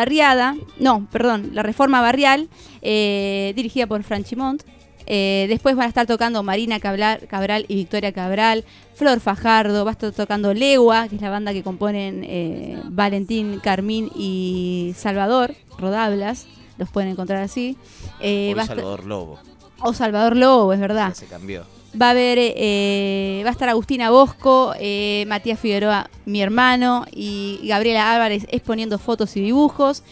Speaker 6: Reforma Barrial, dirigida por Franchi Montt. Después van a estar tocando Marina Cabral y Victoria Cabral, Flor Fajardo, va a estar tocando Legua, que es la banda que componen Valentín, Carmín y Salvador Rodablas, los pueden encontrar así.
Speaker 12: Salvador Lobo.
Speaker 6: O Salvador Lobo, es verdad.
Speaker 12: Ya se cambió.
Speaker 6: Va a estar Agustina Bosco, Matías Figueroa, mi hermano, y Gabriela Álvarez exponiendo fotos y dibujos.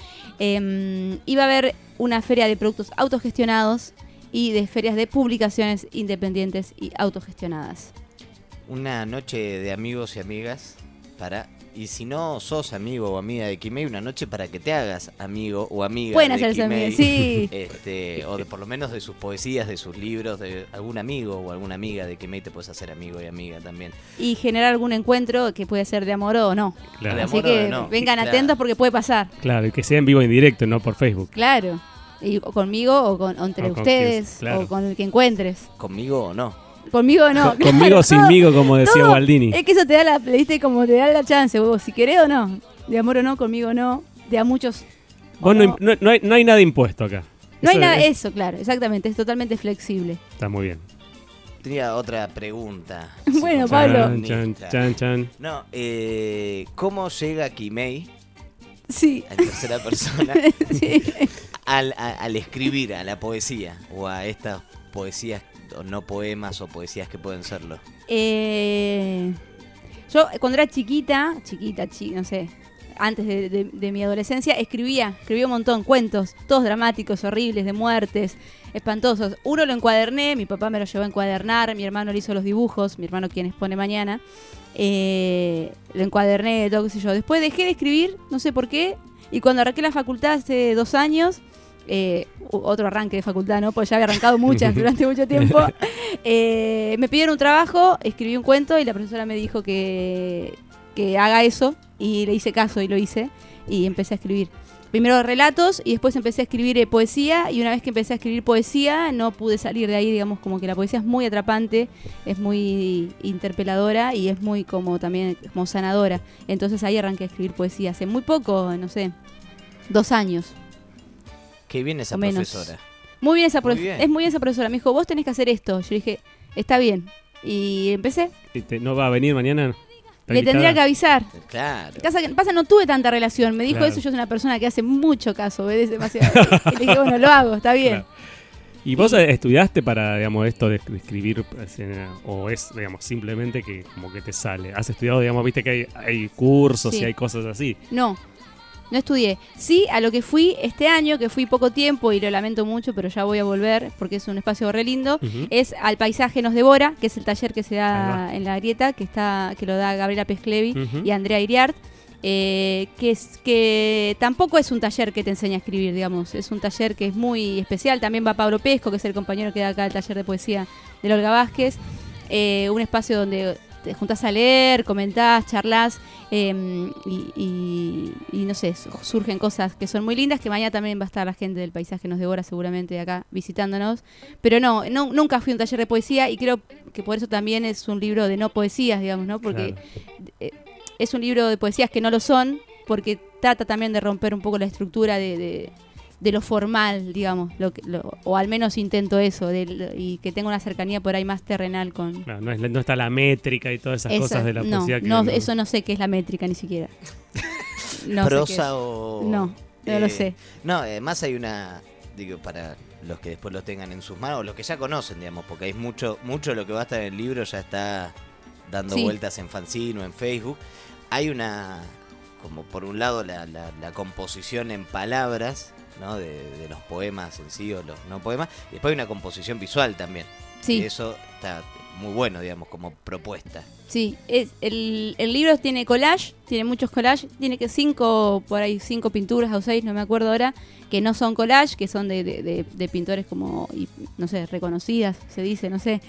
Speaker 6: Y va a haber una feria de productos autogestionados y de ferias de publicaciones independientes y autogestionadas.
Speaker 12: Una noche de amigos y amigas y si no sos amigo o amiga de Kimei, una noche para que te hagas amigo o amiga
Speaker 6: Pueden
Speaker 12: de
Speaker 6: hacerse
Speaker 12: Kimei,
Speaker 6: amigos, sí.
Speaker 12: O por lo menos de sus poesías, de sus libros, de algún amigo o alguna amiga de Kimei te puedes hacer amigo y amiga también.
Speaker 6: Y generar algún encuentro que puede ser de amor o no.
Speaker 4: Claro.
Speaker 6: Así que vengan atentos porque puede pasar.
Speaker 4: Claro, y que sea en vivo y en directo, no por Facebook.
Speaker 6: Claro. Y conmigo o entre ustedes, claro. O con el que encuentres.
Speaker 12: ¿Conmigo o no?
Speaker 6: Conmigo o no.
Speaker 4: Conmigo o sinmigo, como decía Gualdini.
Speaker 6: Es que eso te da como te da la chance, vos, si querés o no. De amor o no, conmigo o no. De a muchos.
Speaker 4: Vos no hay nada impuesto acá.
Speaker 6: No hay nada, eso, claro, exactamente, es totalmente flexible.
Speaker 4: Está muy bien.
Speaker 12: Tenía otra pregunta.
Speaker 6: Bueno, Pablo.
Speaker 4: Chan.
Speaker 12: No, ¿cómo llega Kimei?
Speaker 6: Sí.
Speaker 12: En tercera persona.
Speaker 6: Sí.
Speaker 12: Al escribir, a la poesía o a estas poesías o no poemas o poesías que pueden serlo.
Speaker 6: Yo cuando era chiquita, no sé, antes de mi adolescencia, escribía un montón, cuentos, todos dramáticos, horribles, de muertes, espantosos. Uno lo encuaderné, mi papá me lo llevó a encuadernar, mi hermano le hizo los dibujos, mi hermano quien expone mañana. Lo encuaderné, todo qué sé yo. Después dejé de escribir, no sé por qué, y cuando arranqué la facultad hace 2 años, otro arranque de facultad, ¿no? Pues ya había arrancado muchas durante mucho tiempo. Me pidieron un trabajo, escribí un cuento y la profesora me dijo que haga eso, y le hice caso y lo hice, y empecé a escribir. Primero relatos y después empecé a escribir poesía, y una vez que empecé a escribir poesía no pude salir de ahí, digamos, como que la poesía es muy atrapante, es muy interpeladora y es muy como también como sanadora. Entonces ahí arranqué a escribir poesía hace muy poco, no sé, 2 años.
Speaker 12: Qué bien esa
Speaker 6: o menos.
Speaker 12: profesora.
Speaker 6: Muy bien esa profesora, es muy bien esa profesora. Me dijo, vos tenés que hacer esto. Yo dije, está bien. Y empecé.
Speaker 4: ¿No va a venir mañana?
Speaker 6: Le tendría que avisar.
Speaker 12: Claro.
Speaker 6: Pasa, no tuve tanta relación. Me dijo
Speaker 4: Claro.
Speaker 6: eso, yo soy una persona que hace mucho caso, obedece demasiado. Y le dije, bueno, lo hago, está bien.
Speaker 4: Claro. ¿Y vos estudiaste para, digamos, esto de escribir, o es, digamos, simplemente que como que te sale? ¿Has estudiado, digamos, viste que hay cursos
Speaker 6: Sí.
Speaker 4: y hay cosas así?
Speaker 6: No estudié. Sí, a lo que fui este año, que fui poco tiempo y lo lamento mucho, pero ya voy a volver porque es un espacio re lindo, es al Paisaje nos devora, que es el taller que se da en La Grieta, que lo da Gabriela Pesclevi y Andrea Iriart, que tampoco es un taller que te enseña a escribir, digamos, es un taller que es muy especial. También va Pablo Pesco, que es el compañero que da acá el taller de poesía de Olga Vázquez, un espacio donde te juntás a leer, comentás, charlás, y no sé, surgen cosas que son muy lindas, que mañana también va a estar la gente del Paisaje nos devora seguramente de acá visitándonos. Pero nunca fui a un taller de poesía, y creo que por eso también es un libro de no poesías, digamos, ¿no? Porque es un libro de poesías que no lo son, porque trata también de romper un poco la estructura de lo formal, digamos, o al menos intento eso, y que tenga una cercanía por ahí más terrenal con...
Speaker 4: Claro, no está la métrica y todas esas cosas de la poesía.
Speaker 6: Eso no sé qué es la métrica ni siquiera.
Speaker 12: ¿Prosa o...?
Speaker 6: No lo sé.
Speaker 12: No, además hay una, digo, para los que después lo tengan en sus manos, los que ya conocen, digamos, porque hay mucho de lo que va a estar en el libro ya está dando vueltas en fanzine o en Facebook. Hay una, como por un lado la composición en palabras, ¿no? de los poemas en sí o los no poemas, y después hay una composición visual también.
Speaker 6: Sí.
Speaker 12: Y eso está muy bueno, digamos, como propuesta.
Speaker 6: Sí, el libro tiene collage, tiene muchos collages, tiene que 5 pinturas o 6, no me acuerdo ahora, que no son collage, que son de pintores como, no sé, reconocidas, se dice, no sé,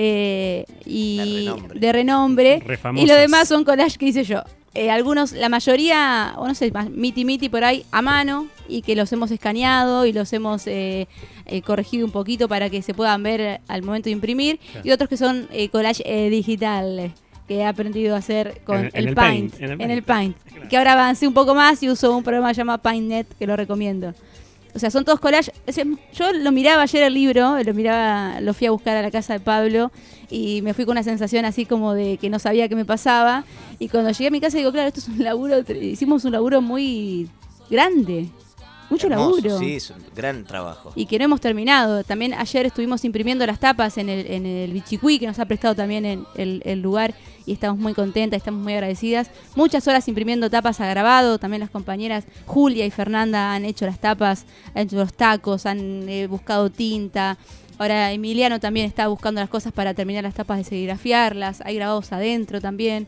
Speaker 6: y de renombre, y lo demás son collage que hice yo. Algunos, la mayoría, o no sé, miti por ahí, a mano, y que los hemos escaneado y los hemos corregido un poquito para que se puedan ver al momento de imprimir, claro. Y otros que son collage digital, que he aprendido a hacer con el Paint. En el Paint. Claro. Que ahora avancé un poco más y uso un programa llamado PaintNet, que lo recomiendo. O sea, son todos collages. Yo lo miraba ayer el libro, lo fui a buscar a la casa de Pablo y me fui con una sensación así como de que no sabía qué me pasaba. Y cuando llegué a mi casa digo, claro, esto es un laburo, hicimos un laburo muy grande. Mucho
Speaker 12: hermoso,
Speaker 6: laburo.
Speaker 12: Sí, es un gran trabajo.
Speaker 6: Y que no hemos terminado. También ayer estuvimos imprimiendo las tapas en el Bichicuí, que nos ha prestado también el lugar, y estamos muy contentas, estamos muy agradecidas. Muchas horas imprimiendo tapas a grabado. También las compañeras Julia y Fernanda han hecho las tapas, han hecho los tacos, han buscado tinta. Ahora Emiliano también está buscando las cosas para terminar las tapas de serigrafiarlas. Hay grabados adentro también.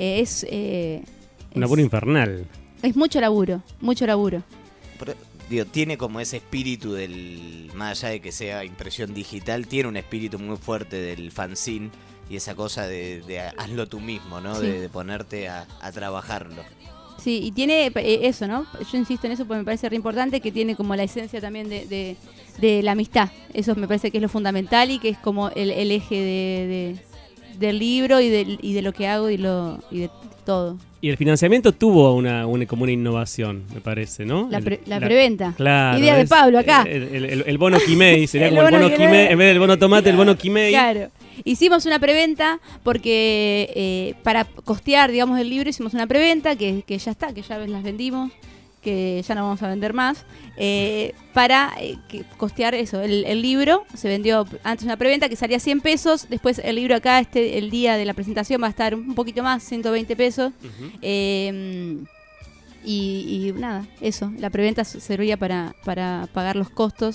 Speaker 6: Un
Speaker 4: laburo infernal.
Speaker 6: Es mucho laburo, mucho laburo.
Speaker 12: Digo, tiene como ese espíritu del, más allá de que sea impresión digital, tiene un espíritu muy fuerte del fanzine y esa cosa de hazlo tú mismo, ¿no? Sí. De ponerte a trabajarlo.
Speaker 6: Sí, y tiene eso, ¿no? Yo insisto en eso porque me parece re importante, que tiene como la esencia también de la amistad. Eso me parece que es lo fundamental y que es como el eje del libro y de lo que hago y de todo.
Speaker 4: Y el financiamiento tuvo como una innovación, me parece, ¿no?
Speaker 6: La preventa.
Speaker 4: Claro.
Speaker 6: Idea de Pablo acá.
Speaker 4: El bono Quimei, sería como el bono Quimei, en vez del bono tomate, el bono Quimei.
Speaker 6: Claro. Hicimos una preventa porque para costear, digamos, el libro hicimos una preventa que ya está, que ya las vendimos, que ya no vamos a vender más, para costear eso. El libro se vendió antes una preventa que salía 100 pesos, después el libro acá, el día de la presentación va a estar un poquito más, 120 pesos. Uh-huh. Y nada, eso, la preventa servía para pagar los costos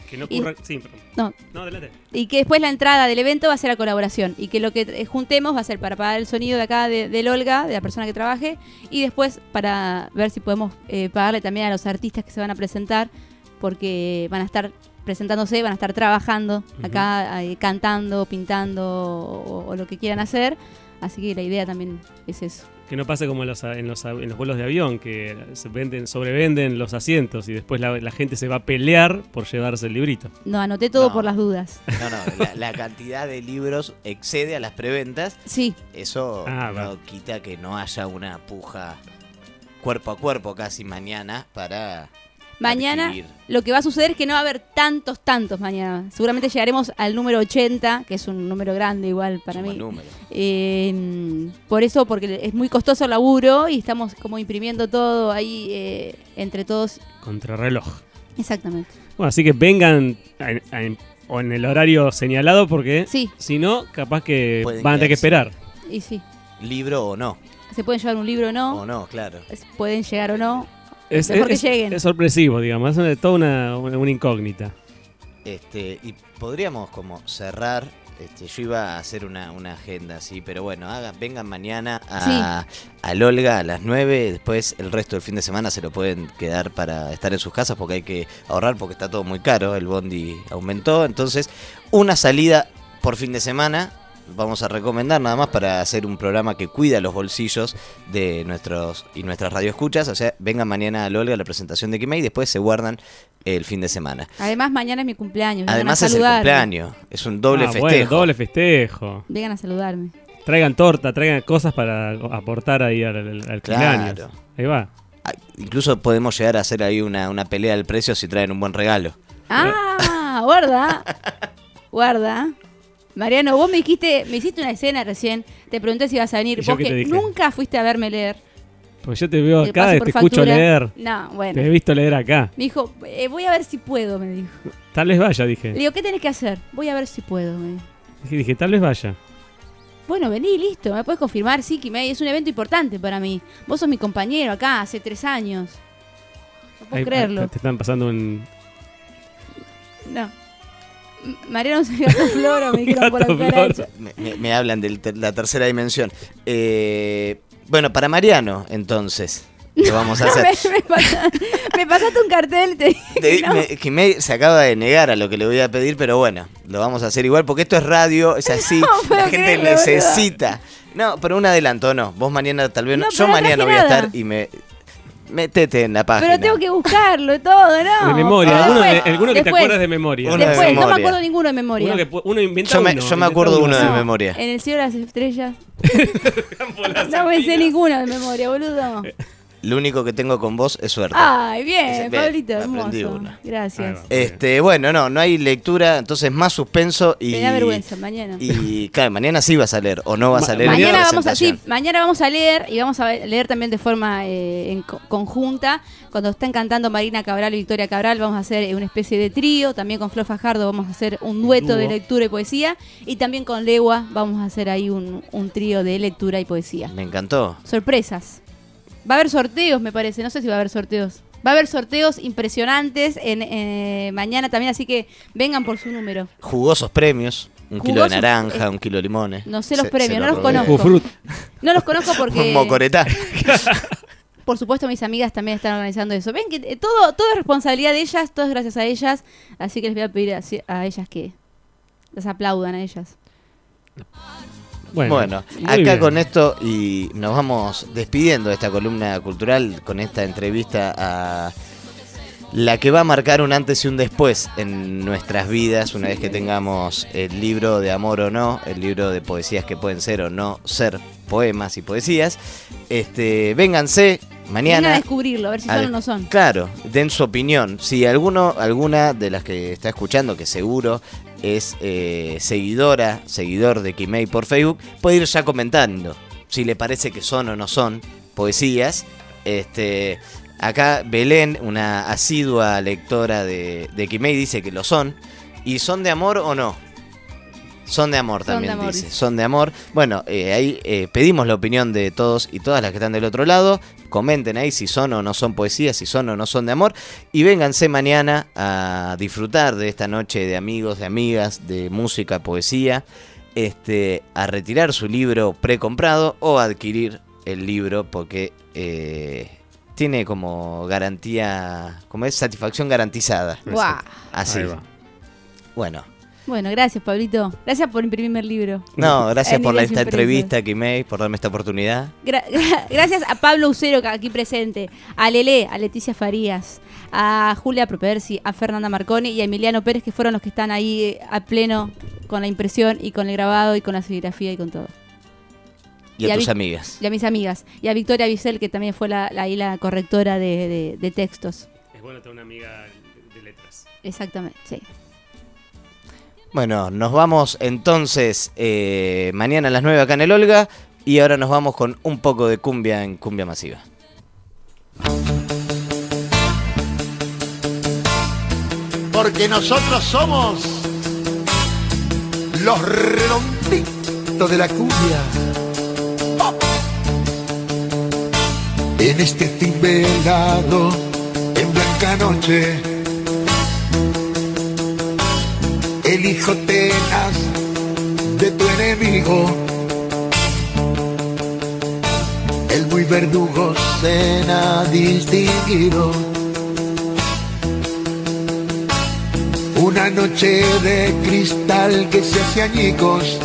Speaker 4: Que no ocurra... Sí, perdón.
Speaker 6: No,
Speaker 4: adelante.
Speaker 6: y que después la entrada del evento va a ser la colaboración y que lo que juntemos va a ser para pagar el sonido de acá del Olga, de la persona que trabaje, y después para ver si podemos pagarle también a los artistas que se van a presentar, porque van a estar presentándose, van a estar trabajando acá, cantando, pintando o lo que quieran hacer. Así que la idea también es eso.
Speaker 4: Que no pase como en los vuelos de avión, que sobrevenden los asientos y después la gente se va a pelear por llevarse el librito.
Speaker 6: No, anoté todo por las dudas.
Speaker 12: No, la cantidad de libros excede a las preventas.
Speaker 6: Sí.
Speaker 12: Eso no quita que no haya una puja cuerpo a cuerpo casi mañana para...
Speaker 6: Mañana
Speaker 12: adquirir.
Speaker 6: Lo que va a suceder es que no va a haber tantos mañana. Seguramente llegaremos al número 80, que es un número grande igual para mí. Por eso, porque es muy costoso el laburo y estamos como imprimiendo todo ahí entre todos.
Speaker 4: Contrarreloj.
Speaker 6: Exactamente.
Speaker 4: Bueno, así que vengan en el horario señalado porque si no, capaz que van a tener que esperar.
Speaker 6: Y sí.
Speaker 12: ¿Libro o no?
Speaker 6: Se pueden llevar un libro o no.
Speaker 12: O no, claro.
Speaker 6: Pueden llegar o no.
Speaker 4: Es sorpresivo, digamos, es toda una incógnita.
Speaker 12: Y podríamos como cerrar, yo iba a hacer una agenda, sí, pero bueno, vengan mañana al Olga a las 9, después el resto del fin de semana se lo pueden quedar para estar en sus casas porque hay que ahorrar porque está todo muy caro, el bondi aumentó, entonces una salida por fin de semana. Vamos a recomendar nada más para hacer un programa que cuida los bolsillos de nuestras radioescuchas. O sea, vengan mañana al Olga a la presentación de Kimei y después se guardan el fin de semana.
Speaker 6: Además, mañana es mi cumpleaños.
Speaker 12: Además es el cumpleaños. Es un doble festejo.
Speaker 4: Bueno, doble festejo.
Speaker 6: Vengan a saludarme.
Speaker 4: Traigan torta, traigan cosas para aportar ahí al cumpleaños.
Speaker 12: Claro.
Speaker 4: Ahí va.
Speaker 12: Incluso podemos llegar a hacer ahí una pelea del precio si traen un buen regalo.
Speaker 6: Guarda. Mariano, vos me hiciste una escena recién, te pregunté si ibas a venir, vos que nunca fuiste a verme leer.
Speaker 4: Pues yo te veo acá, te escucho leer.
Speaker 6: No, bueno.
Speaker 4: Te he visto leer acá.
Speaker 6: Me dijo, voy a ver si puedo, me dijo.
Speaker 4: Tal vez vaya, dije.
Speaker 6: Le digo, ¿qué tenés que hacer? Voy a ver si puedo, me dijo.
Speaker 4: Dije, tal vez vaya.
Speaker 6: Bueno, vení, listo, me puedes confirmar, sí, Kimei, es un evento importante para mí. Vos sos mi compañero acá, hace 3 años. No puedo creerlo.
Speaker 4: Te están pasando un...
Speaker 6: No. Mariano se gastó floro, me dijeron por la cucaracha.
Speaker 12: Me hablan de la tercera dimensión. Bueno, para Mariano, entonces, ¿qué vamos a hacer?
Speaker 6: Me pasaste un cartel.
Speaker 12: Kimei se acaba de negar a lo que le voy a pedir, pero bueno, lo vamos a hacer igual, porque esto es radio, es así, la gente necesita. No, pero un adelanto, no. Vos mañana tal vez no. Yo mañana voy a estar y métete en la página.
Speaker 6: Pero tengo que buscarlo todo, ¿no?
Speaker 4: De memoria. Alguno que te acuerdas de memoria.
Speaker 6: Después, no me acuerdo ninguno de memoria.
Speaker 4: Uno inventa
Speaker 12: yo me acuerdo uno de memoria.
Speaker 6: En el cielo de las estrellas. No me sé ninguno de memoria, boludo.
Speaker 12: Lo único que tengo con vos es suerte.
Speaker 6: Ay, bien, Pablito, hermoso. Gracias.
Speaker 12: Bueno, no hay lectura, entonces más suspenso y...
Speaker 6: Me da vergüenza, mañana.
Speaker 12: Y claro, mañana sí vas a leer, o no vas a leer.
Speaker 6: Mañana vamos a leer, y vamos a leer también de forma conjunta. Cuando están cantando Marina Cabral y Victoria Cabral, vamos a hacer una especie de trío. También con Flor Fajardo vamos a hacer un dueto de lectura y poesía. Y también con Legua vamos a hacer ahí un trío de lectura y poesía.
Speaker 12: Me encantó.
Speaker 6: Sorpresas. Va a haber sorteos, me parece. No sé si va a haber sorteos. Va a haber sorteos impresionantes mañana también, así que vengan por su número.
Speaker 12: Jugosos premios. Un kilo de naranja, un kilo de limones.
Speaker 6: No sé los premios, no los conozco. No los conozco porque...
Speaker 12: Mocoretá.
Speaker 6: Por supuesto, mis amigas también están organizando eso. Ven que todo es responsabilidad de ellas, todo es gracias a ellas. Así que les voy a pedir a ellas que las aplaudan a ellas.
Speaker 12: Bueno, acá bien. Con esto y nos vamos despidiendo de esta columna cultural con esta entrevista a la que va a marcar un antes y un después en nuestras vidas una vez que tengamos el libro de amor o no, el libro de poesías que pueden ser o no ser poemas y poesías. Vénganse mañana.
Speaker 6: Vengan a descubrirlo, a ver si son o no son.
Speaker 12: Claro, den su opinión. Si alguna de las que está escuchando, que seguro es seguidor de Kimei por Facebook, puede ir ya comentando si le parece que son o no son poesías. Acá Belén, una asidua lectora de Kimei, dice que lo son. ¿Y son de amor o no? Son de amor también, dice. Son de amor. Bueno, ahí pedimos la opinión de todos y todas las que están del otro lado. comenten ahí si son o no son poesías, si son o no son de amor, y vénganse mañana a disfrutar de esta noche de amigos, de amigas, de música, poesía, a retirar su libro precomprado o adquirir el libro porque tiene como garantía, como es satisfacción garantizada.
Speaker 6: Guau.
Speaker 12: Así. Bueno,
Speaker 6: gracias, Pablito. Gracias por imprimirme el libro.
Speaker 12: No, gracias por esta entrevista, Quimei, por darme esta oportunidad.
Speaker 6: Gracias a Pablo Ucero, aquí presente, a Lelé, a Leticia Farías, a Julia Propersi, a Fernanda Marconi y a Emiliano Pérez, que fueron los que están ahí a pleno con la impresión y con el grabado y con la serigrafía y con todo.
Speaker 12: Y a tus amigas.
Speaker 6: Y a mis amigas. Y a Victoria Bisel, que también fue la correctora de textos.
Speaker 4: Es bueno tener una amiga de letras.
Speaker 6: Exactamente, sí.
Speaker 12: Bueno, nos vamos entonces mañana a las 9 acá en el Olga y ahora nos vamos con un poco de cumbia en Cumbia Masiva.
Speaker 1: Porque nosotros somos los redonditos de la cumbia. ¡Oh! En este fin velado, en blanca noche, el hijo tenaz de tu enemigo, el muy verdugo cena distinguido. Una noche de cristal que se hace añicos.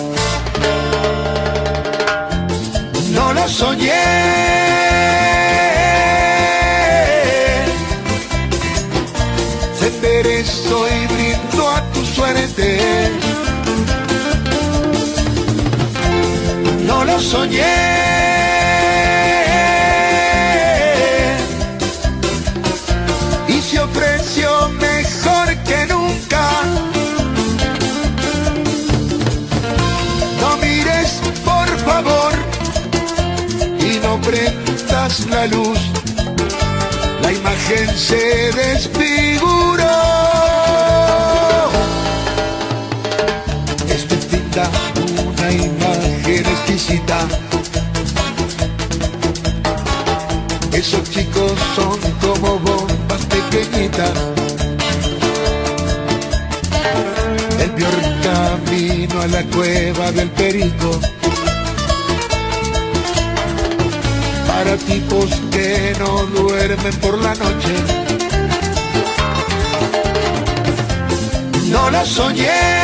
Speaker 1: No lo soñé. Se enderezó y brindó a tu suerte. No lo soñé. Y se ofreció mejor que nunca. No mires, por favor, y no prendas la luz. La imagen se desfiguró. Esto pinta una imagen exquisita. Esos chicos son como bombas pequeñitas. El peor camino a la cueva del Perico. Para tipos que no duermen por la noche. No lo soñé.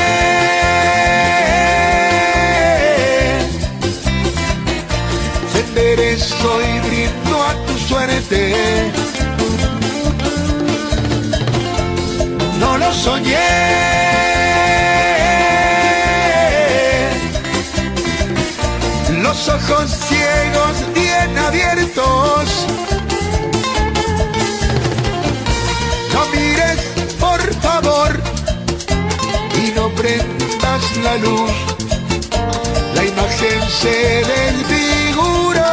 Speaker 1: Se enderezó y brindó a tu suerte. No lo soñé. Los ojos ciegos bien abiertos. No mires, por favor, y no prendas la luz. La imagen se desfiguró.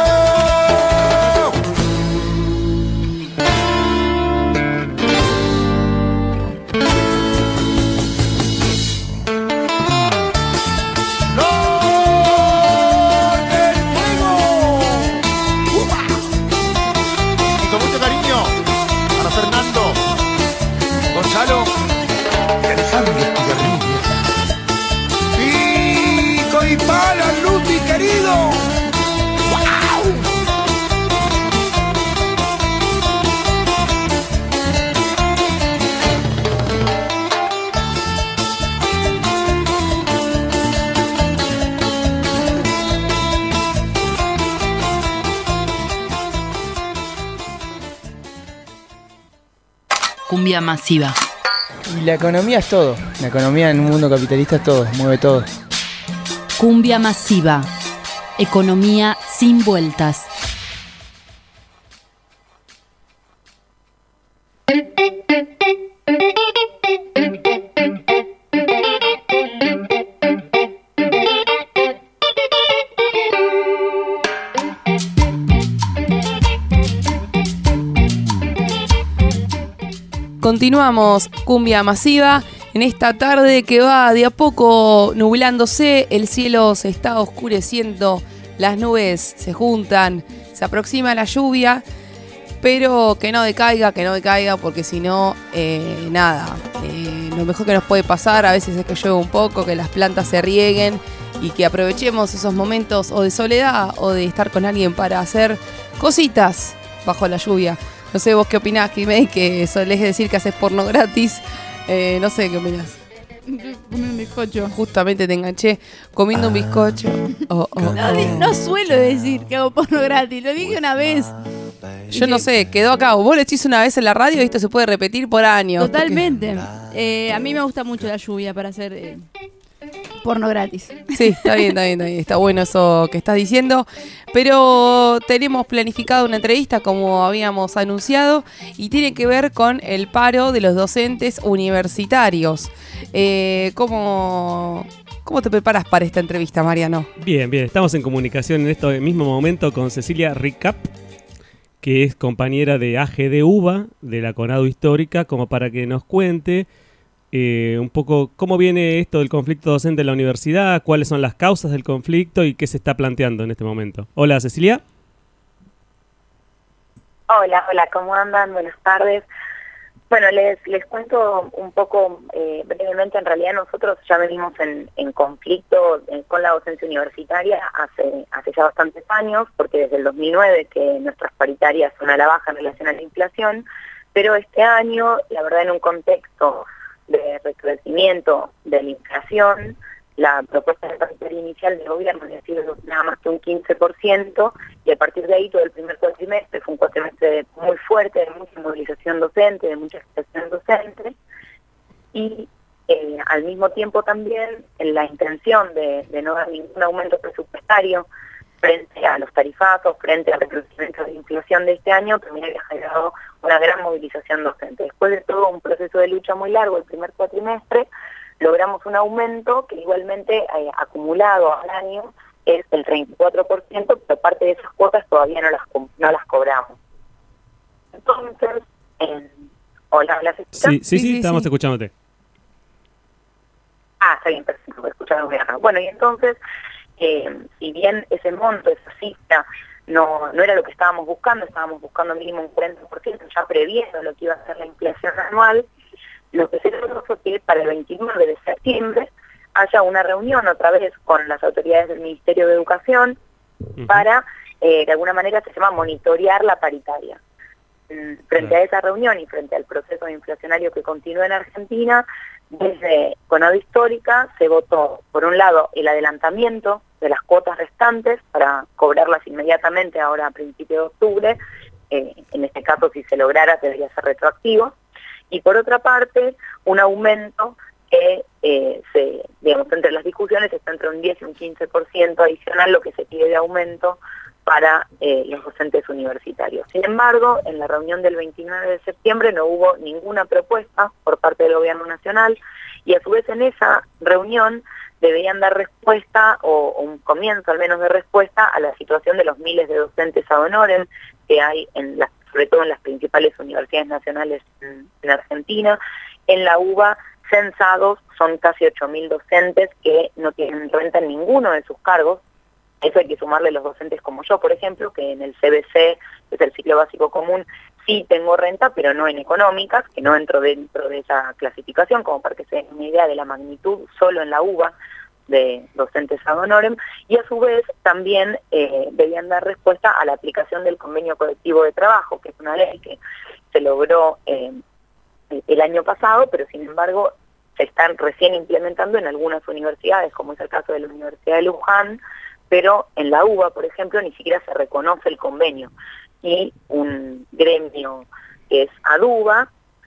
Speaker 1: Gonzalo, Alejandro Estigarribia. Pico y pala, Luti, querido. ¡Wow!
Speaker 2: Cumbia Masiva.
Speaker 13: Y la economía es todo. La economía en un mundo capitalista es todo, mueve todo.
Speaker 2: Cumbia Masiva. Economía sin vueltas.
Speaker 3: Continuamos Cumbia Masiva en esta tarde que va de a poco nublándose, el cielo se está oscureciendo, las nubes se juntan, se aproxima la lluvia, pero que no decaiga, porque si no, lo mejor que nos puede pasar a veces es que llueva un poco, que las plantas se rieguen y que aprovechemos esos momentos o de soledad o de estar con alguien para hacer cositas bajo la lluvia. No sé, vos qué opinás, Kimei, que solés decir que haces porno gratis. No sé qué opinás.
Speaker 6: Un bizcocho.
Speaker 3: Justamente te enganché comiendo un bizcocho.
Speaker 6: No suelo decir que hago porno gratis, lo dije una vez.
Speaker 3: Yo no sé, quedó acá. Vos lo decís una vez en la radio y esto se puede repetir por años.
Speaker 6: Totalmente. A mí me gusta mucho la lluvia para hacer porno gratis.
Speaker 3: Sí, está bien. Está bueno eso que estás diciendo. Pero tenemos planificado una entrevista, como habíamos anunciado, y tiene que ver con el paro de los docentes universitarios. ¿Cómo te preparas para esta entrevista, Mariano?
Speaker 4: Bien. Estamos en comunicación en este mismo momento con Cecilia Ricap, que es compañera de AGD UBA, de la CONADU Histórica, como para que nos cuente un poco cómo viene esto del conflicto docente en la universidad, cuáles son las causas del conflicto y qué se está planteando en este momento. Hola, Cecilia.
Speaker 14: Hola, ¿cómo andan? Buenas tardes. Bueno, les cuento un poco brevemente. En realidad nosotros ya venimos en conflicto con la docencia universitaria hace ya bastantes años, porque desde el 2009 que nuestras paritarias son a la baja en relación a la inflación, pero este año, la verdad, en un contexto de recrudecimiento de la inflación, la propuesta de paritaria inicial del gobierno había sido nada más que un 15%, y a partir de ahí todo el primer cuatrimestre fue un cuatrimestre muy fuerte, de mucha movilización docente, de mucha expresión docente, y al mismo tiempo también en la intención de no dar ningún aumento presupuestario frente a los tarifazos, frente al recrudecimiento de la inflación de este año, también había generado una gran movilización docente. Después de todo un proceso de lucha muy largo, el primer cuatrimestre, logramos un aumento que igualmente acumulado al año es el 34%, pero parte de esas cuotas todavía no las cobramos. Entonces, hola, ¿las escuchas?
Speaker 4: Sí, estamos escuchándote.
Speaker 14: Está bien, perfecto, escuchando bien acá. Bueno, y entonces, si bien ese monto, esa cifra, no era lo que estábamos buscando mínimo un 40%, ya previendo lo que iba a ser la inflación anual, lo que se logró fue que para el 29 de septiembre haya una reunión otra vez con las autoridades del Ministerio de Educación para, de alguna manera se llama monitorear la paritaria. Frente a esa reunión y frente al proceso inflacionario que continúa en Argentina, desde CONADU Histórica se votó, por un lado, el adelantamiento de las cuotas restantes para cobrarlas inmediatamente ahora a principios de octubre, en este caso si se lograra debería ser retroactivo, y por otra parte un aumento que entre las discusiones está entre un 10 y un 15% adicional lo que se pide de aumento para los docentes universitarios. Sin embargo, en la reunión del 29 de septiembre no hubo ninguna propuesta por parte del Gobierno Nacional, y a su vez en esa reunión deberían dar respuesta, o un comienzo al menos de respuesta, a la situación de los miles de docentes ad honorem que hay, sobre todo en las principales universidades nacionales en Argentina. En la UBA, censados, son casi 8.000 docentes que no tienen renta en ninguno de sus cargos. Eso hay que sumarle los docentes como yo, por ejemplo, que en el CBC, que es el ciclo básico común, sí tengo renta, pero no en económicas, que no entro dentro de esa clasificación, como para que se den una idea de la magnitud solo en la UBA de docentes ad honorem, y a su vez también debían dar respuesta a la aplicación del convenio colectivo de trabajo, que es una ley que se logró el año pasado, pero sin embargo se están recién implementando en algunas universidades, como es el caso de la Universidad de Luján, pero en la UBA, por ejemplo, ni siquiera se reconoce el convenio. Y un gremio que es ADUBA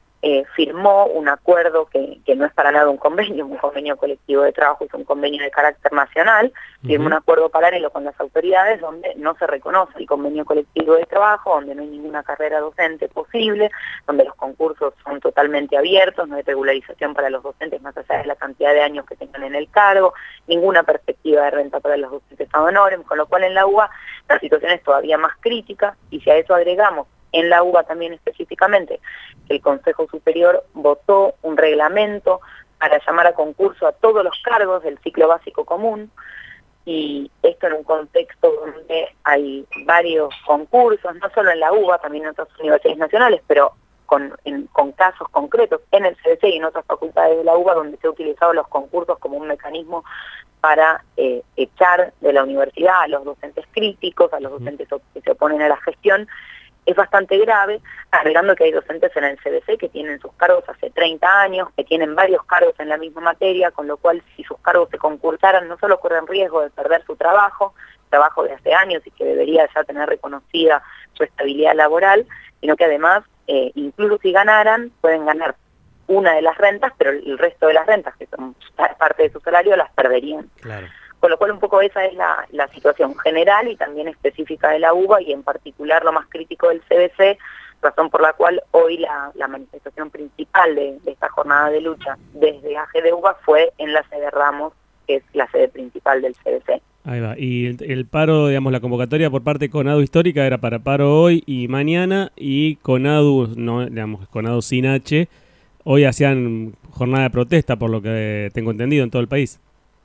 Speaker 14: firmó un acuerdo que no es para nada un convenio colectivo de trabajo, es un convenio de carácter nacional, firmó un acuerdo paralelo con las autoridades donde no se reconoce el convenio colectivo de trabajo, donde no hay ninguna carrera docente posible, donde los concursos son totalmente abiertos, no hay regularización para los docentes más allá de la cantidad de años que tengan en el cargo, ninguna perspectiva de renta para los docentes ad honorem, con lo cual en la UBA la situación es todavía más crítica, y si a eso agregamos en la UBA también específicamente que el Consejo Superior votó un reglamento para llamar a concurso a todos los cargos del ciclo básico común, y esto en un contexto donde hay varios concursos, no solo en la UBA, también en otras universidades nacionales, pero con casos concretos en el CBC y en otras facultades de la UBA, donde se han utilizado los concursos como un mecanismo para echar de la universidad a los docentes críticos, a los docentes que se oponen a la gestión. Es bastante grave, agregando que hay docentes en el CBC que tienen sus cargos hace 30 años, que tienen varios cargos en la misma materia, con lo cual si sus cargos se concursaran no solo corren riesgo de perder su trabajo de hace años y que debería ya tener reconocida su estabilidad laboral, sino que además, incluso si ganaran, pueden ganar una de las rentas, pero el resto de las rentas, que son parte de su salario, las perderían.
Speaker 4: Claro.
Speaker 14: Con lo cual un poco esa es la situación general y también específica de la UBA y en particular lo más crítico del CBC, razón por la cual hoy la manifestación principal de esta jornada de lucha desde AG de UBA fue en la sede Ramos, que es la sede principal del CBC.
Speaker 4: Ahí va. Y el paro, digamos, la convocatoria por parte de CONADU Histórica era para paro hoy y mañana, y CONADU, no, digamos, CONADU sin H, hoy hacían jornada de protesta, por lo que tengo entendido, en todo el país.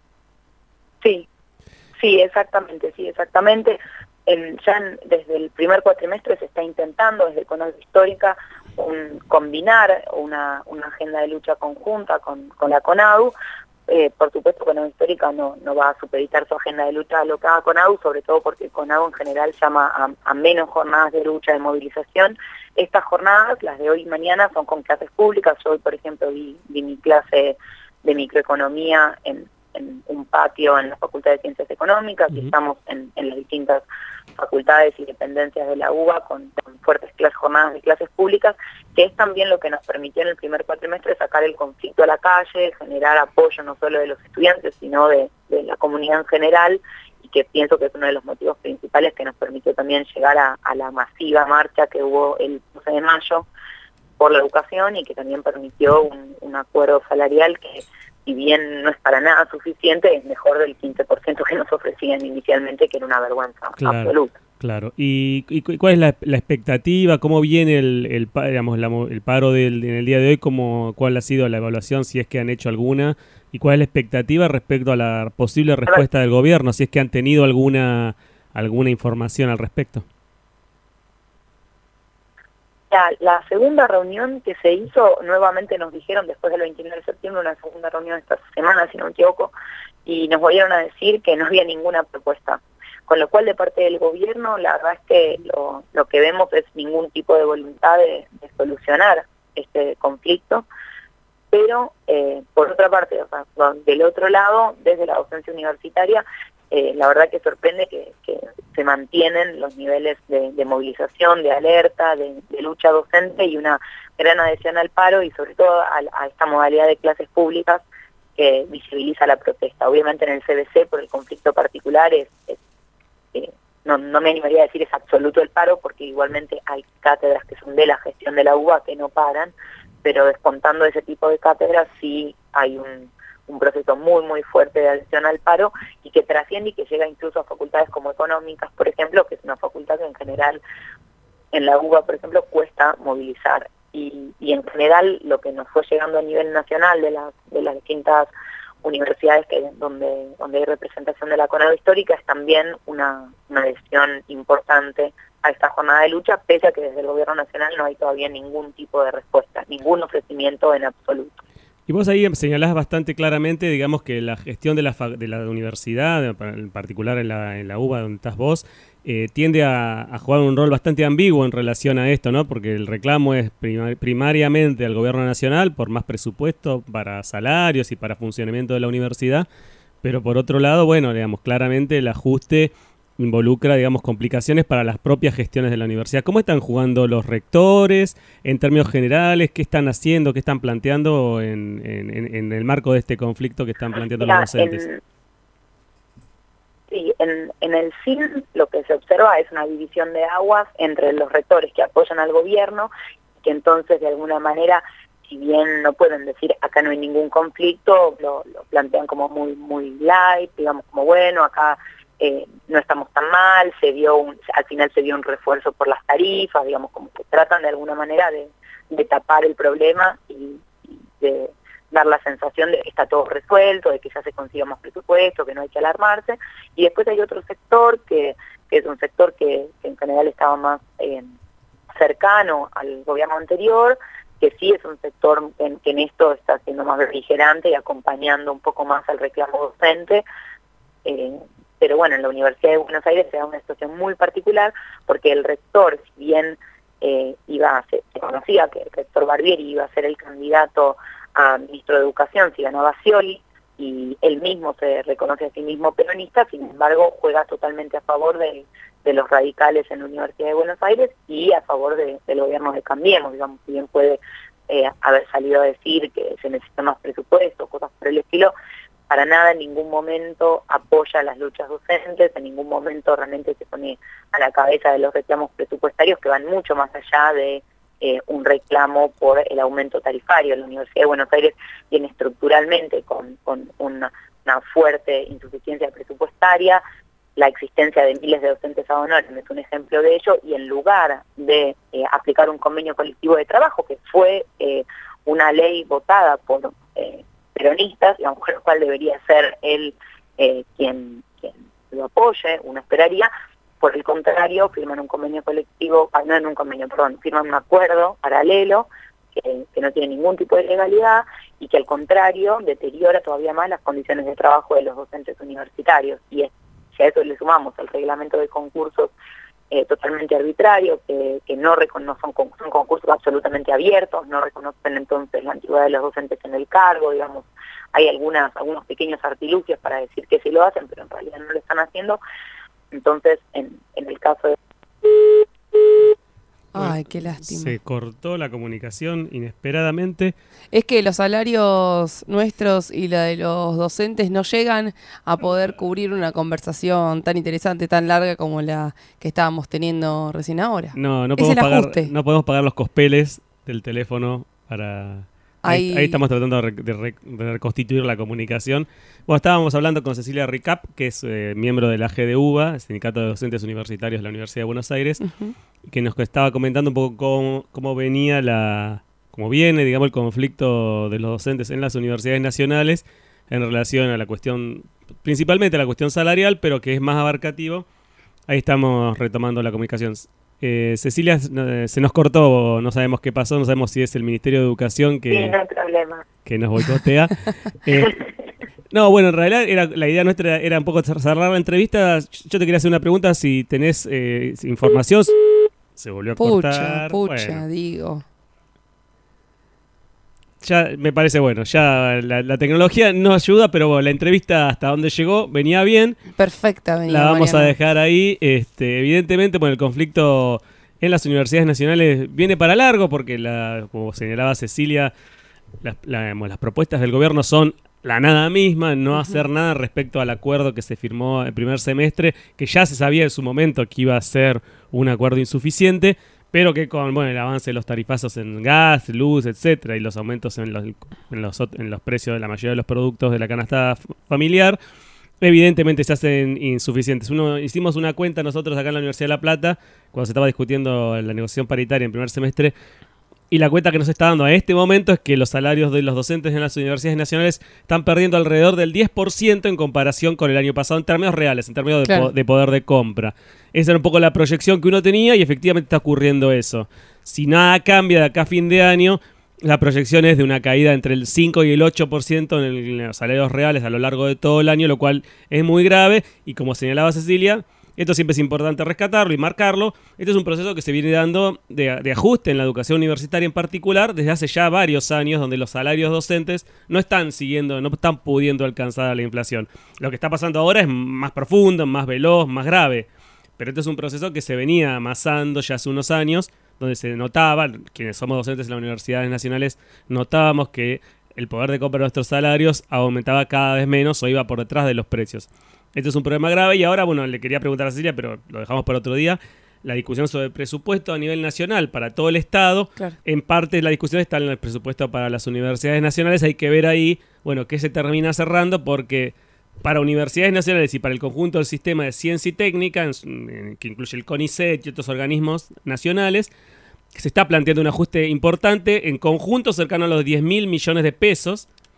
Speaker 14: Sí, exactamente. Desde el primer cuatrimestre se está intentando, desde CONADU Histórica, combinar una agenda de lucha conjunta con la CONADU. Por supuesto, CONADU Histórica no va a supeditar su agenda de lucha a lo que haga CONADU, sobre todo porque CONADU en general llama a menos jornadas de lucha, de movilización. Estas jornadas, las de hoy y mañana, son con clases públicas. Yo hoy, por ejemplo, vi mi clase de microeconomía en un patio en la Facultad de Ciencias Económicas, y estamos en las distintas facultades y dependencias de la UBA con fuertes jornadas de clases públicas, que es también lo que nos permitió en el primer cuatrimestre sacar el conflicto a la calle, generar apoyo no solo de los estudiantes, sino de la comunidad en general, y que pienso que es uno de los motivos principales que nos permitió también llegar a la masiva marcha que hubo el 12 de mayo por la educación, y que también permitió un acuerdo salarial que, si bien no es para nada suficiente, es mejor del 15% que nos ofrecían inicialmente, que era una vergüenza absoluta.
Speaker 4: Claro. ¿Y cuál es la expectativa? ¿Cómo viene el paro en el día de hoy? ¿Cuál ha sido la evaluación, si es que han hecho alguna? ¿Y cuál es la expectativa respecto a la posible respuesta del gobierno, si es que han tenido alguna información al respecto?
Speaker 14: La segunda reunión que se hizo, nuevamente nos dijeron después del 29 de septiembre, una segunda reunión esta semana, si no me equivoco, y nos volvieron a decir que no había ninguna propuesta. Con lo cual, de parte del gobierno, la verdad es que lo que vemos es ningún tipo de voluntad de solucionar este conflicto. Pero, por otra parte, del otro lado, desde la docencia universitaria, la verdad que sorprende que se mantienen los niveles de movilización, de alerta, de lucha docente, y una gran adhesión al paro, y sobre todo a esta modalidad de clases públicas que visibiliza la protesta. Obviamente en el CBC, por el conflicto particular, no me animaría a decir es absoluto el paro, porque igualmente hay cátedras que son de la gestión de la UBA que no paran, pero descontando ese tipo de cátedras sí hay un proceso muy muy fuerte de adhesión al paro, y que trasciende y que llega incluso a facultades como económicas, por ejemplo, que es una facultad que en general en la UBA, por ejemplo, cuesta movilizar, y en general lo que nos fue llegando a nivel nacional de las distintas universidades donde hay representación de la CONADU Histórica es también una adhesión importante a esta jornada de lucha, pese a que desde el gobierno nacional no hay todavía ningún tipo de respuesta, ningún ofrecimiento en absoluto.
Speaker 4: Y vos ahí señalás bastante claramente, digamos, que la gestión de la universidad, en particular en la UBA donde estás vos, tiende a jugar un rol bastante ambiguo en relación a esto, ¿no? Porque el reclamo es primariamente al gobierno nacional por más presupuesto para salarios y para funcionamiento de la universidad, pero por otro lado, bueno, digamos, claramente el ajuste involucra, digamos, complicaciones para las propias gestiones de la universidad. ¿Cómo están jugando los rectores en términos generales? ¿Qué están haciendo? ¿Qué están planteando en el marco de este conflicto que están planteando los docentes?
Speaker 14: En el CIN lo que se observa es una división de aguas entre los rectores que apoyan al gobierno, que entonces de alguna manera, si bien no pueden decir acá no hay ningún conflicto, lo plantean como muy light, digamos, como bueno, acá no estamos tan mal, al final se dio un refuerzo por las tarifas, digamos, como que tratan de alguna manera de tapar el problema y de dar la sensación de que está todo resuelto, de que ya se consigue más presupuesto, que no hay que alarmarse. Y después hay otro sector que es un sector que en general estaba más cercano al gobierno anterior, que sí es un sector que en esto está siendo más beligerante y acompañando un poco más al reclamo docente. Pero bueno, en la Universidad de Buenos Aires se da una situación muy particular porque el rector, si bien se conocía que el rector Barbieri iba a ser el candidato a ministro de Educación si ganaba Scioli, y él mismo se reconoce a sí mismo peronista, sin embargo juega totalmente a favor de los radicales en la Universidad de Buenos Aires y a favor del gobierno de Cambiemos, digamos, si bien puede haber salido a decir que se necesita más presupuesto, cosas por el estilo, para nada en ningún momento apoya las luchas docentes, en ningún momento realmente se pone a la cabeza de los reclamos presupuestarios que van mucho más allá de un reclamo por el aumento tarifario. La Universidad de Buenos Aires viene estructuralmente con una fuerte insuficiencia presupuestaria, la existencia de miles de docentes ad honorem es un ejemplo de ello, y en lugar de aplicar un convenio colectivo de trabajo, que fue una ley votada por peronistas, digamos, con lo cual debería ser él quien lo apoye, uno esperaría. Por el contrario, firman un convenio colectivo, no en un convenio, perdón, firman un acuerdo paralelo que no tiene ningún tipo de legalidad y que al contrario deteriora todavía más las condiciones de trabajo de los docentes universitarios. Y si a eso le sumamos el reglamento de concursos totalmente arbitrario, que no son concursos absolutamente abiertos, no reconocen entonces la antigüedad de los docentes en el cargo, digamos, hay algunos pequeños artilugios para decir que sí lo hacen, pero en realidad no lo están haciendo. Entonces, en el caso de...
Speaker 3: Ay, qué lástima.
Speaker 4: Se cortó la comunicación inesperadamente.
Speaker 3: Es que los salarios nuestros y la de los docentes no llegan a poder cubrir una conversación tan interesante, tan larga como la que estábamos teniendo recién ahora.
Speaker 4: No
Speaker 3: es
Speaker 4: podemos pagar los cospeles del teléfono para... Ahí estamos tratando de reconstituir la comunicación. Bueno, estábamos hablando con Cecilia Ricap, que es miembro de la GDUBA, el Sindicato de Docentes Universitarios de la Universidad de Buenos Aires, que nos estaba comentando un poco cómo viene, digamos, el conflicto de los docentes en las universidades nacionales en relación a la cuestión, principalmente a la cuestión salarial, pero que es más abarcativo. Ahí estamos retomando la comunicación. Cecilia, se nos cortó, no sabemos qué pasó, no sabemos si es el Ministerio de Educación
Speaker 14: sí, no hay problema,
Speaker 4: que nos boicotea. No, bueno, en realidad la idea nuestra era un poco cerrar la entrevista. Yo te quería hacer una pregunta, si tenés información. Se volvió a cortar.
Speaker 3: Bueno. Digo.
Speaker 4: Ya me parece bueno, ya la tecnología no ayuda, pero bueno, la entrevista hasta donde llegó venía bien.
Speaker 3: Perfecta,
Speaker 4: la vamos a dejar ahí. Evidentemente, bueno, el conflicto en las universidades nacionales viene para largo porque, como señalaba Cecilia, las propuestas del gobierno son la nada misma, no hacer nada respecto al acuerdo que se firmó el primer semestre, que ya se sabía en su momento que iba a ser un acuerdo insuficiente, pero que con el avance de los tarifazos en gas, luz, etcétera, y los aumentos en los precios de la mayoría de los productos de la canasta familiar, evidentemente se hacen insuficientes. Hicimos una cuenta nosotros acá en la Universidad de La Plata, cuando se estaba discutiendo la negociación paritaria en primer semestre, y la cuenta que nos está dando a este momento es que los salarios de los docentes en las universidades nacionales están perdiendo alrededor del 10% en comparación con el año pasado, en términos reales, en términos de poder de compra. Esa era un poco la proyección que uno tenía y efectivamente está ocurriendo eso. Si nada cambia de acá a fin de año, la proyección es de una caída entre el 5 y el 8% en los salarios reales a lo largo de todo el año, lo cual es muy grave y, como señalaba Cecilia, esto siempre es importante rescatarlo y marcarlo. Este es un proceso que se viene dando de ajuste en la educación universitaria en particular desde hace ya varios años, donde los salarios docentes no están pudiendo alcanzar la inflación. Lo que está pasando ahora es más profundo, más veloz, más grave. Pero este es un proceso que se venía amasando ya hace unos años, donde se notaba, quienes somos docentes en las universidades nacionales, notábamos que el poder de compra de nuestros salarios aumentaba cada vez menos o iba por detrás de los precios. Este es un problema grave y ahora, bueno, le quería preguntar a Cecilia, pero lo dejamos para otro día, la discusión sobre el presupuesto a nivel nacional para todo el Estado. Claro. En parte la discusión está en el presupuesto para las universidades nacionales. Hay que ver ahí, bueno, qué se termina cerrando, porque para universidades nacionales y para el conjunto del sistema de ciencia y técnica, que incluye el CONICET y otros organismos nacionales, se está planteando un ajuste importante, en conjunto cercano a los 10.000 millones de pesos,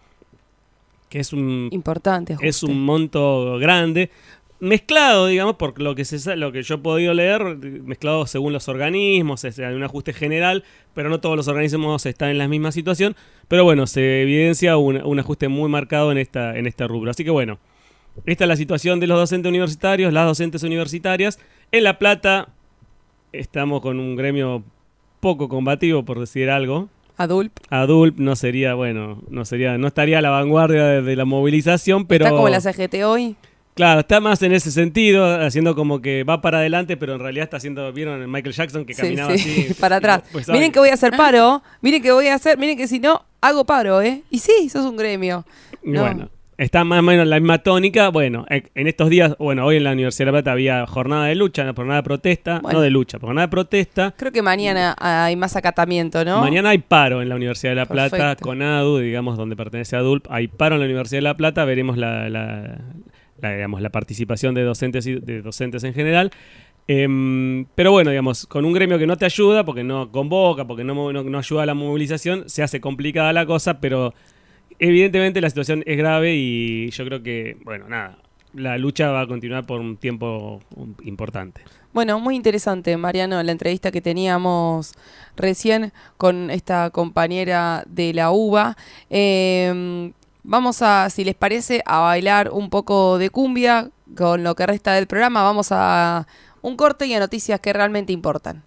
Speaker 4: que es un
Speaker 3: importante ajuste.
Speaker 4: Es un monto grande, mezclado, digamos, por lo que yo he podido leer, mezclado según los organismos, hay un ajuste general, pero no todos los organismos están en la misma situación. Pero bueno, se evidencia un ajuste muy marcado en este rubro. Así que bueno, esta es la situación de los docentes universitarios, las docentes universitarias. En La Plata estamos con un gremio poco combativo, por decir algo. ADULP no estaría a la vanguardia de la movilización, pero...
Speaker 3: ¿Está como la CGT hoy?
Speaker 4: Claro, está más en ese sentido, haciendo como que va para adelante, pero en realidad está haciendo, ¿vieron Michael Jackson que caminaba así?
Speaker 3: Para atrás.
Speaker 4: Pues,
Speaker 3: miren que voy a hacer paro, miren que si no, hago paro, ¿eh? Y sí, sos un gremio. No.
Speaker 4: Bueno, está más o menos la misma tónica. Bueno, en estos días, hoy en la Universidad de La Plata había jornada de lucha, jornada de protesta, no de lucha, jornada de protesta.
Speaker 3: Creo que mañana hay más acatamiento, ¿no?
Speaker 4: Mañana hay paro en la Universidad de La Plata.
Speaker 3: Perfecto.
Speaker 4: Con ADU, digamos, donde pertenece a ADULP. Hay paro en la Universidad de La Plata, veremos la participación de docentes en general. Pero bueno, digamos, con un gremio que no te ayuda, porque no convoca, porque no ayuda a la movilización, se hace complicada la cosa, pero evidentemente la situación es grave y yo creo que, bueno, nada, la lucha va a continuar por un tiempo importante.
Speaker 3: Bueno, muy interesante, Mariano, la entrevista que teníamos recién con esta compañera de la UBA. Vamos a, si les parece, a bailar un poco de cumbia con lo que resta del programa. Vamos a un corte y a noticias que realmente importan.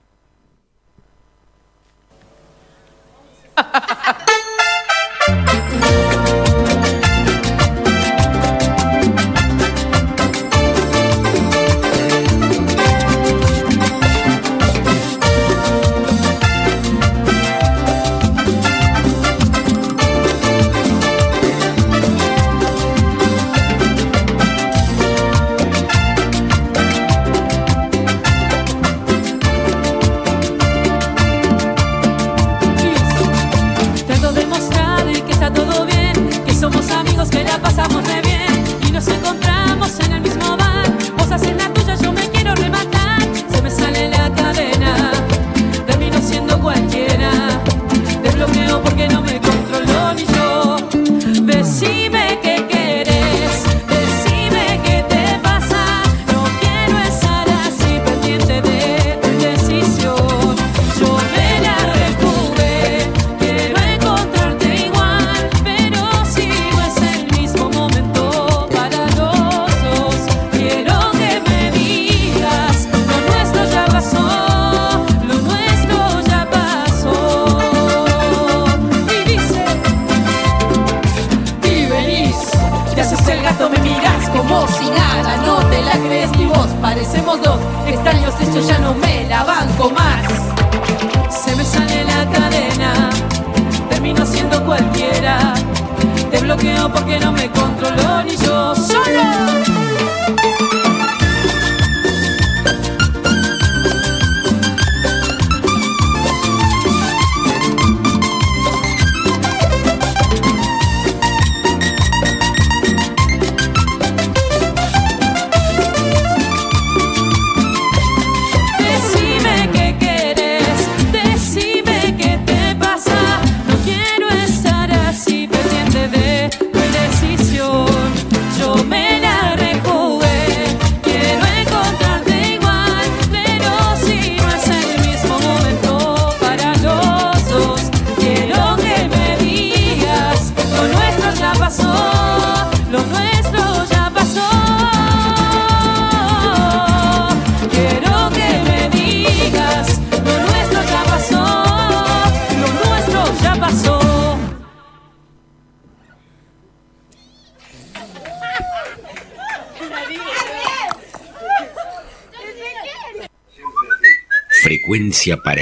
Speaker 8: Frecuencia para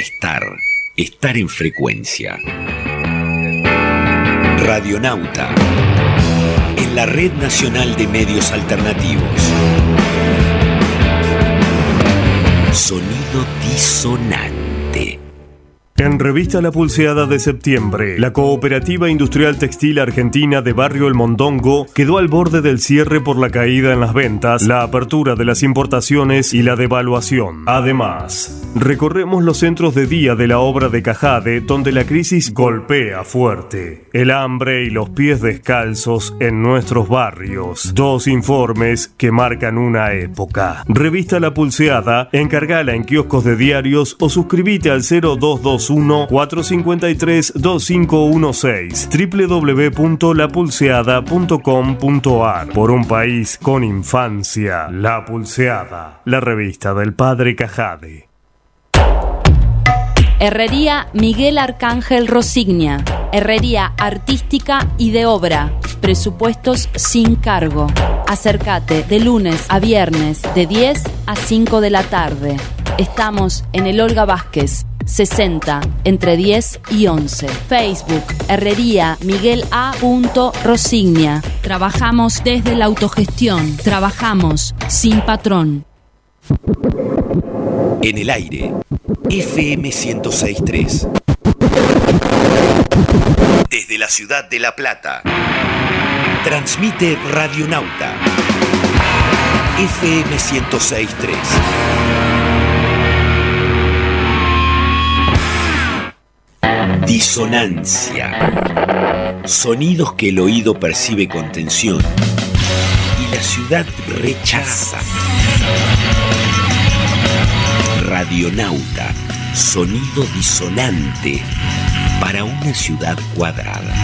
Speaker 8: estar en frecuencia. Radionauta, en la Red Nacional de Medios Alternativos. Sonido disonante.
Speaker 9: En Revista La Pulseada de septiembre, la Cooperativa Industrial Textil Argentina de Barrio El Mondongo quedó al borde del cierre por la caída en las ventas, la apertura de las importaciones y la devaluación. Además, recorremos los centros de día de la obra de Cajade, donde la crisis golpea fuerte. El hambre y los pies descalzos en nuestros barrios. Dos informes que marcan una época. Revista La Pulseada, encargala en kioscos de diarios o suscríbete al 0221-453-2516 www.lapulseada.com.ar. Por un país con infancia. La Pulseada, la revista del padre Cajade.
Speaker 2: Herrería Miguel Arcángel Rosignia. Herrería artística y de obra. Presupuestos sin cargo. Acércate de lunes a viernes de 10 a 5 de la tarde. Estamos en el Olga Vázquez, 60, entre 10 y 11. Facebook, Herrería Miguel A. Rosignia. Trabajamos desde la autogestión. Trabajamos sin patrón.
Speaker 8: En el aire, FM 106.3. Desde la ciudad de La Plata. Transmite Radionauta. FM 106.3. Disonancia. Sonidos que el oído percibe con tensión y la ciudad rechaza. Radionauta. Sonido disonante para una ciudad cuadrada.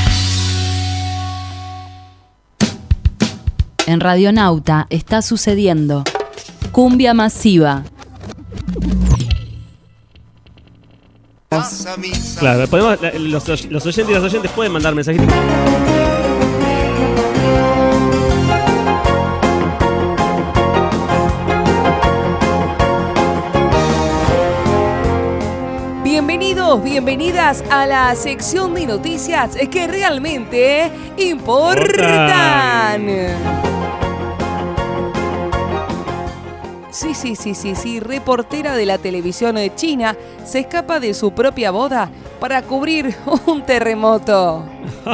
Speaker 2: En Radionauta está sucediendo cumbia masiva.
Speaker 4: Claro, podemos, los oyentes y las oyentes pueden mandar mensajitos.
Speaker 3: Bienvenidos, bienvenidas a la sección de noticias que realmente importan. Sí, reportera de la televisión de China se escapa de su propia boda para cubrir un terremoto.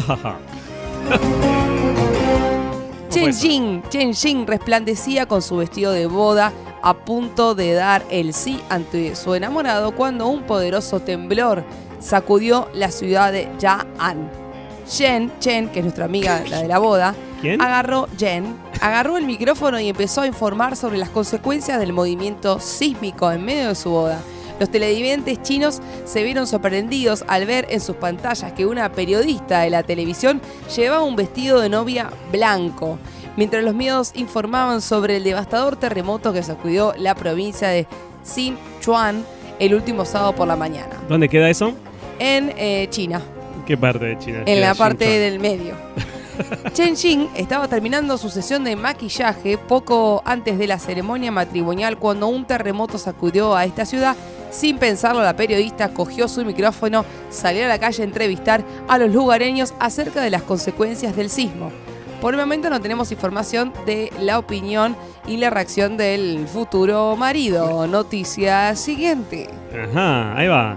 Speaker 3: Chen Jing resplandecía con su vestido de boda a punto de dar el sí ante su enamorado cuando un poderoso temblor sacudió la ciudad de Ya'an. Chen, que es nuestra amiga, la de la boda,
Speaker 4: ¿quién?
Speaker 3: agarró el micrófono y empezó a informar sobre las consecuencias del movimiento sísmico en medio de su boda. Los televidentes chinos se vieron sorprendidos al ver en sus pantallas que una periodista de la televisión llevaba un vestido de novia blanco, mientras los medios informaban sobre el devastador terremoto que sacudió la provincia de Sichuan el último sábado por la mañana.
Speaker 4: ¿Dónde queda eso?
Speaker 3: En China.
Speaker 4: ¿Qué parte de China?
Speaker 3: En la parte del medio. Chen Jing estaba terminando su sesión de maquillaje poco antes de la ceremonia matrimonial cuando un terremoto sacudió a esta ciudad. Sin pensarlo, la periodista cogió su micrófono, salió a la calle a entrevistar a los lugareños acerca de las consecuencias del sismo. Por el momento no tenemos información de la opinión y la reacción del futuro marido. Noticia siguiente.
Speaker 4: Ajá, ahí va.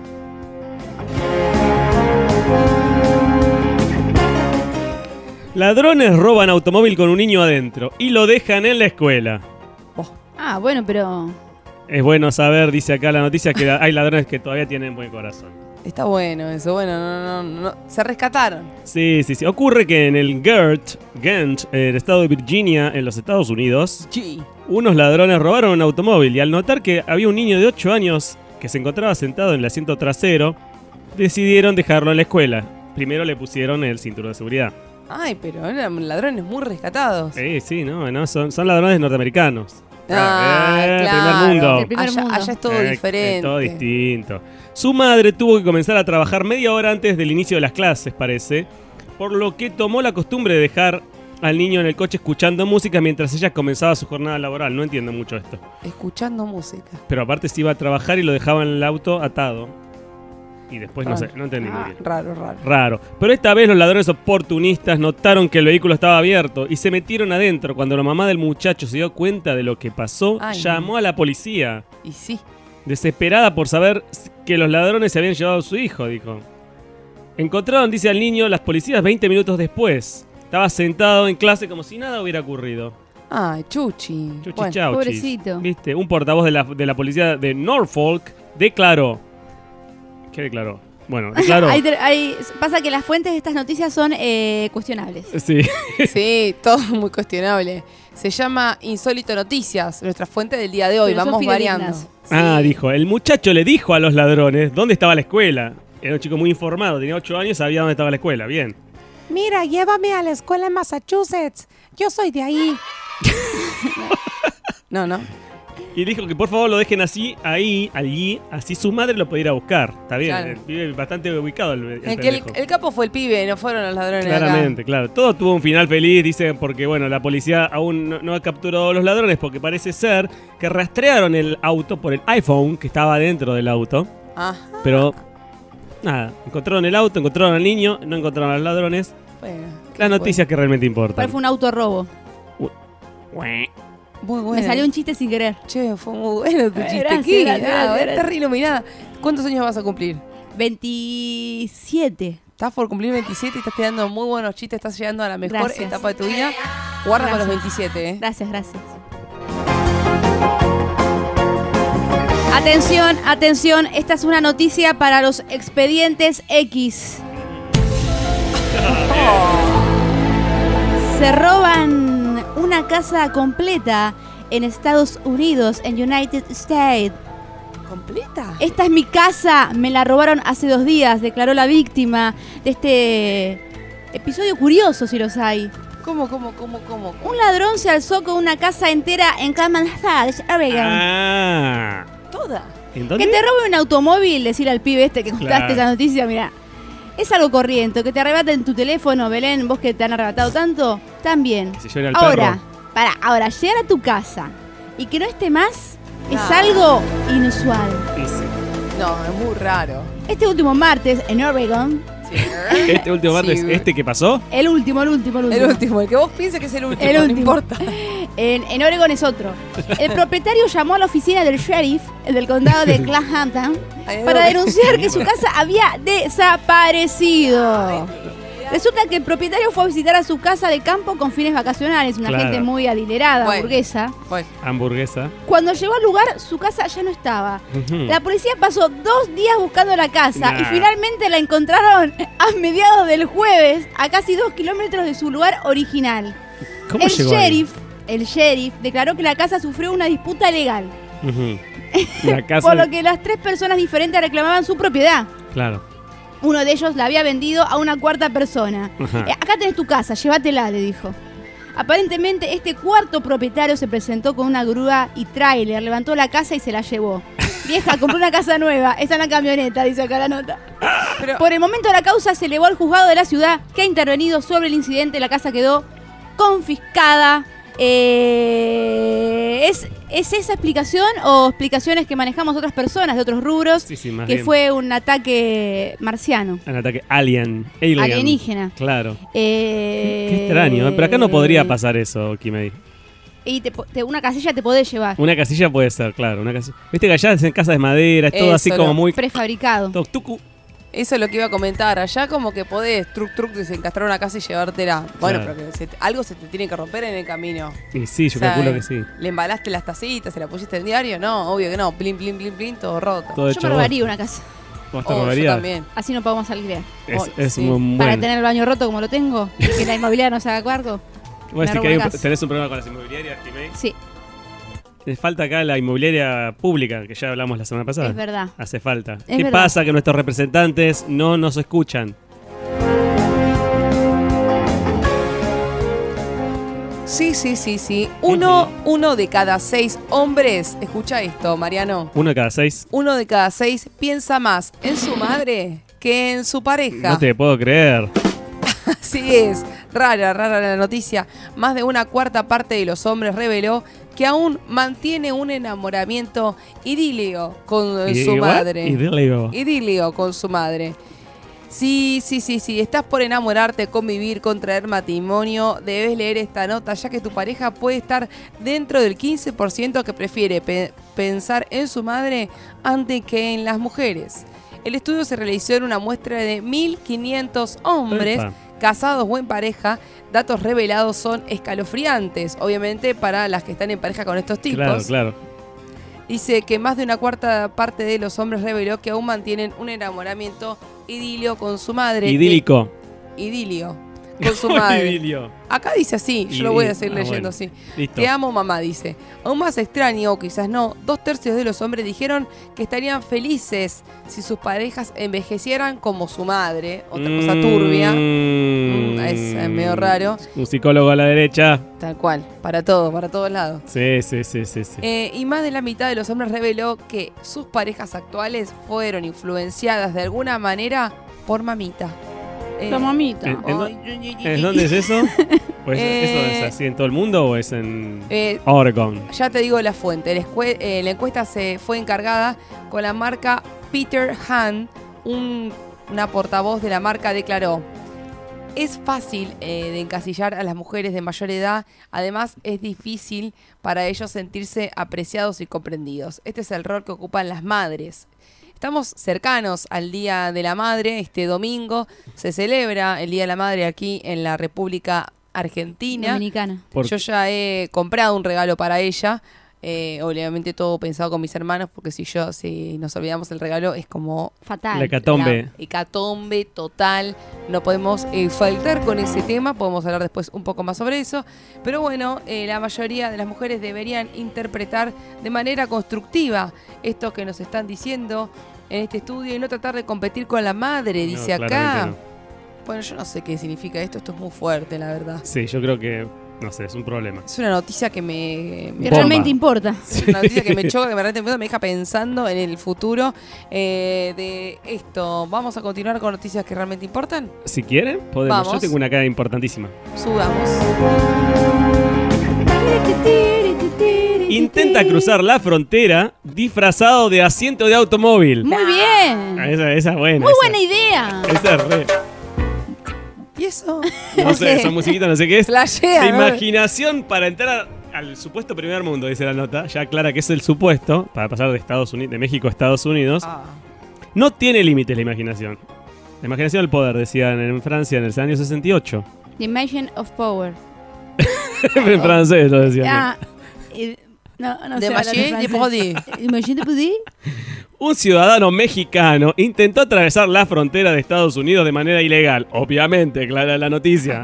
Speaker 4: Ladrones roban automóvil con un niño adentro y lo dejan en la escuela.
Speaker 6: Ah, bueno, pero...
Speaker 4: Es bueno saber, dice acá la noticia, que hay ladrones que todavía tienen buen corazón.
Speaker 3: Está bueno eso, bueno, no. Se rescataron.
Speaker 4: Sí. Ocurre que en el Ghent, el estado de Virginia, en los Estados Unidos, unos ladrones robaron un automóvil y al notar que había un niño de 8 años que se encontraba sentado en el asiento trasero, decidieron dejarlo en la escuela. Primero le pusieron el cinturón de seguridad.
Speaker 3: Ay, pero eran ladrones muy rescatados.
Speaker 4: Sí, no, son ladrones norteamericanos.
Speaker 3: Claro.
Speaker 4: Primer mundo.
Speaker 3: Allá es todo diferente.
Speaker 4: Es todo distinto. Su madre tuvo que comenzar a trabajar media hora antes del inicio de las clases, parece, por lo que tomó la costumbre de dejar al niño en el coche escuchando música mientras ella comenzaba su jornada laboral. No entiendo mucho esto.
Speaker 3: Escuchando música.
Speaker 4: Pero aparte se iba a trabajar y lo dejaba en el auto atado. Y después no entendí muy bien. Raro. Pero esta vez los ladrones oportunistas notaron que el vehículo estaba abierto y se metieron adentro. Cuando la mamá del muchacho se dio cuenta de lo que pasó, llamó a la policía.
Speaker 3: Y sí.
Speaker 4: Desesperada por saber que los ladrones se habían llevado a su hijo, dijo. Encontraron, dice al niño, las policías 20 minutos después. Estaba sentado en clase como si nada hubiera ocurrido.
Speaker 3: Ay, Chuchi.
Speaker 4: Chuchi Chauchis.
Speaker 6: pobrecito.
Speaker 4: ¿Viste? Un portavoz de la policía de Norfolk declaró. ¿Qué declaró? Bueno, declaró.
Speaker 6: Pasa que las fuentes de estas noticias son cuestionables.
Speaker 4: Sí.
Speaker 3: Sí, todo muy cuestionable. Se llama Insólito Noticias, nuestra fuente del día de hoy.
Speaker 6: Pero son
Speaker 3: vamos variando.
Speaker 6: fidedignas.
Speaker 4: Dijo, el muchacho le dijo a los ladrones dónde estaba la escuela. Era un chico muy informado, tenía 8 años, sabía dónde estaba la escuela. Bien.
Speaker 15: Mira, llévame a la escuela en Massachusetts. Yo soy de ahí.
Speaker 3: No.
Speaker 4: Y dijo que por favor lo dejen allí, así su madre lo pudiera buscar. Está bien,
Speaker 3: Claro.
Speaker 4: vive bastante ubicado el
Speaker 3: El capo fue el pibe, no fueron los ladrones.
Speaker 4: Claramente, claro. Todo tuvo un final feliz, dice, porque bueno, la policía aún no ha capturado a los ladrones porque parece ser que rastrearon el auto por el iPhone que estaba dentro del auto.
Speaker 3: Ajá.
Speaker 4: Pero nada, encontraron el auto, encontraron al niño, no encontraron a los ladrones.
Speaker 3: Bueno,
Speaker 4: Las noticias que realmente
Speaker 6: ¿Cuál
Speaker 4: importan.
Speaker 6: fue un autorrobo?
Speaker 3: Muy bueno.
Speaker 6: Me salió un chiste sin querer.
Speaker 3: Che, fue muy bueno tu chiste.
Speaker 6: Gracias,
Speaker 3: ¿Qué?
Speaker 6: gracias.
Speaker 3: Estás re iluminada. ¿Cuántos años vas a cumplir?
Speaker 6: 27.
Speaker 3: Estás por cumplir 27 y estás tirando muy buenos chistes. Estás llegando a la mejor
Speaker 6: Gracias.
Speaker 3: etapa de tu vida. Guarda con los
Speaker 6: Gracias.
Speaker 3: 27, ¿eh?
Speaker 6: Gracias. Atención, esta es una noticia para los expedientes X. Se roban una casa completa en Estados Unidos, en United States.
Speaker 3: ¿Completa?
Speaker 6: Esta es mi casa, me la robaron hace 2 días, declaró la víctima de este episodio curioso, si los hay.
Speaker 3: ¿Cómo?
Speaker 6: Un ladrón se alzó con una casa entera en Cameron Falls, Oregon.
Speaker 3: ¿Toda?
Speaker 4: ¿En dónde?
Speaker 6: Que te robe un automóvil, decirle al pibe este que contaste
Speaker 4: Claro.
Speaker 6: esa noticia, mira. Es algo corriente, que te arrebaten tu teléfono, Belén, vos que te han arrebatado tanto, también.
Speaker 4: Se lleven al
Speaker 6: Ahora,
Speaker 4: perro.
Speaker 6: ahora, llegar a tu casa y que no esté más es
Speaker 3: No.
Speaker 6: algo inusual.
Speaker 4: Sí, sí.
Speaker 3: No, es muy raro.
Speaker 6: Este último martes en Oregon,
Speaker 4: Este último martes,
Speaker 3: Sí.
Speaker 4: ¿este que pasó?
Speaker 6: el último.
Speaker 3: El último, el que vos pienses que es el último.
Speaker 6: El
Speaker 3: No
Speaker 6: último.
Speaker 3: importa.
Speaker 6: En Oregon es otro. El propietario llamó a la oficina del sheriff del condado de Clahampton para denunciar que su casa había desaparecido. Resulta que el propietario fue a visitar a su casa de campo con fines vacacionales, una
Speaker 4: Claro.
Speaker 6: gente muy adinerada,
Speaker 3: Bueno.
Speaker 6: burguesa.
Speaker 4: Hamburguesa.
Speaker 6: Cuando llegó al lugar, su casa ya no estaba.
Speaker 4: Ujú.
Speaker 6: La policía pasó 2 días buscando la casa y
Speaker 4: Nah.
Speaker 6: finalmente la encontraron a mediados del jueves, a casi 2 kilómetros de su lugar original.
Speaker 4: ¿Cómo llegó ahí?
Speaker 6: El sheriff declaró que la casa sufrió una disputa legal,
Speaker 4: Ujú. La casa.
Speaker 6: por lo que las 3 personas diferentes reclamaban su propiedad.
Speaker 4: Claro.
Speaker 6: Uno de ellos la había vendido a una 4ª persona.
Speaker 4: Ajá.
Speaker 6: Acá tenés tu casa, llévatela, le dijo. Aparentemente, este 4º propietario se presentó con una grúa y tráiler, levantó la casa y se la llevó. Vieja, compró una casa nueva, está en la camioneta, dice acá la nota. Por el momento la causa se elevó al juzgado de la ciudad, que ha intervenido sobre el incidente. La casa quedó confiscada. ¿Es esa explicación o explicaciones que manejamos otras personas de otros rubros?
Speaker 4: Sí, más
Speaker 6: Que
Speaker 4: bien.
Speaker 6: fue un ataque marciano.
Speaker 4: Un ataque alien.
Speaker 6: Alienígena.
Speaker 4: Claro. Qué extraño, ¿eh? Pero acá no podría pasar eso, Kimei.
Speaker 6: Y una casilla te podés llevar.
Speaker 4: Una casilla puede ser, claro. Una casilla. Viste que allá es en casa de madera, es todo
Speaker 3: Eso,
Speaker 4: así como
Speaker 3: no.
Speaker 4: muy.
Speaker 6: Prefabricado.
Speaker 3: Eso es lo que iba a comentar. Allá como que podés truc desencastrar una casa y llevártela. Bueno,
Speaker 4: Claro.
Speaker 3: pero que algo se te tiene que romper en el camino.
Speaker 4: Y sí, yo
Speaker 3: O sea,
Speaker 4: calculo que sí.
Speaker 3: ¿Le embalaste las tacitas? ¿Se la pusiste en diario? No, obvio que no. Plin, todo roto.
Speaker 4: Todo
Speaker 6: Yo
Speaker 4: hecho
Speaker 6: me
Speaker 4: vos.
Speaker 6: robaría una casa.
Speaker 4: ¿Vos te
Speaker 3: Oh, yo
Speaker 4: robarías?
Speaker 3: también.
Speaker 6: Así no podemos salir.
Speaker 4: Es muy
Speaker 6: Para
Speaker 4: bueno.
Speaker 6: tener el baño roto como lo tengo y que la inmobiliaria no se haga cargo.
Speaker 4: ¿Vos
Speaker 6: me
Speaker 4: decís
Speaker 6: robo
Speaker 4: que
Speaker 6: una casa.
Speaker 4: tenés un problema con las inmobiliarias, Kimei?
Speaker 6: Sí,
Speaker 4: Les falta acá la inmobiliaria pública, que ya hablamos la semana pasada.
Speaker 6: es verdad.
Speaker 4: Hace falta.
Speaker 6: Es
Speaker 4: ¿Qué
Speaker 6: verdad.
Speaker 4: pasa? Que nuestros representantes no nos escuchan.
Speaker 3: Sí. Uno de cada 6 hombres, escucha esto, Mariano.
Speaker 4: 1 de cada 6.
Speaker 3: 1 de cada 6 piensa más en su madre que en su pareja.
Speaker 4: No te puedo creer.
Speaker 3: Así es, rara la noticia. Más de una 1/4 parte de los hombres reveló que aún mantiene un enamoramiento idílico con su
Speaker 4: ¿Igual?
Speaker 3: madre.
Speaker 4: Idílico.
Speaker 3: Idílico con su madre. Sí. Estás por enamorarte, convivir, contraer matrimonio. Debes leer esta nota, ya que tu pareja puede estar dentro del 15% que prefiere pensar en su madre antes que en las mujeres. El estudio se realizó en una muestra de 1.500 hombres casados o en pareja. Datos revelados son escalofriantes, obviamente, para las que están en pareja con estos tipos.
Speaker 4: Claro.
Speaker 3: Dice que más de una cuarta parte de los hombres reveló que aún mantienen un enamoramiento idilio con su madre.
Speaker 4: Idílico.
Speaker 3: Idilio. Con su madre.
Speaker 4: Idilio.
Speaker 3: Acá dice así, yo lo voy a seguir leyendo así.
Speaker 4: Listo.
Speaker 3: Te amo, mamá, dice. Aún más extraño, o quizás no, 2/3 de los hombres dijeron que estarían felices si sus parejas envejecieran como su madre. Otra cosa turbia. Es medio raro.
Speaker 4: Un psicólogo a la derecha.
Speaker 3: Tal cual, para todos lados.
Speaker 4: Sí.
Speaker 3: Y más de la mitad de los hombres reveló que sus parejas actuales fueron influenciadas de alguna manera por mamita.
Speaker 6: La mamita.
Speaker 4: ¿En dónde es eso? ¿Pues eso es así en todo el mundo o es en Oregon?
Speaker 3: Ya te digo la fuente. La encuesta se fue encargada con la marca Peter Han. Una portavoz de la marca declaró: es fácil de encasillar a las mujeres de mayor edad. Además, es difícil para ellos sentirse apreciados y comprendidos. Este es el rol que ocupan las madres. Estamos cercanos al Día de la Madre. Este domingo se celebra el Día de la Madre aquí en la República Argentina.
Speaker 6: Dominicana.
Speaker 3: Yo ya he comprado un regalo para ella. Obviamente todo pensado con mis hermanos, porque si nos olvidamos el regalo es como
Speaker 6: fatal.
Speaker 4: La hecatombe.
Speaker 3: La hecatombe total. No podemos faltar con ese tema. Podemos hablar después un poco más sobre eso. Pero bueno, la mayoría de las mujeres deberían interpretar de manera constructiva esto que nos están diciendo en este estudio y no tratar de competir con la madre, dice acá.
Speaker 4: No.
Speaker 3: Bueno, yo no sé qué significa esto. Esto es muy fuerte, la verdad.
Speaker 4: Sí, yo creo que, no sé, es un problema.
Speaker 3: Es una noticia que me
Speaker 6: realmente importa.
Speaker 3: Es una noticia que me choca, que me realmente importa, me deja pensando en el futuro de esto. ¿Vamos a continuar con noticias que realmente importan?
Speaker 4: Si quieren, podemos.
Speaker 3: Vamos.
Speaker 4: Yo tengo una cara importantísima.
Speaker 3: Subamos.
Speaker 4: Intenta cruzar la frontera disfrazado de asiento de automóvil.
Speaker 6: Muy bien.
Speaker 4: Esa es buena.
Speaker 6: Muy buena idea.
Speaker 4: Esa es re.
Speaker 3: ¿Y eso?
Speaker 4: No sé, esa musiquita no sé qué es.
Speaker 3: Flashea,
Speaker 4: de
Speaker 3: ¿no?
Speaker 4: imaginación para entrar al supuesto primer mundo, dice la nota. Ya aclara que es el supuesto para pasar de México a Estados Unidos. No tiene límites la imaginación. La imaginación del poder, decían en Francia en el año 68.
Speaker 6: The Imagine of Power.
Speaker 4: En francés lo decían.
Speaker 6: No
Speaker 3: de
Speaker 6: sé.
Speaker 3: Imagine de Poder.
Speaker 6: Imagine de Poder.
Speaker 4: Un ciudadano mexicano intentó atravesar la frontera de Estados Unidos de manera ilegal. Obviamente, clara la noticia.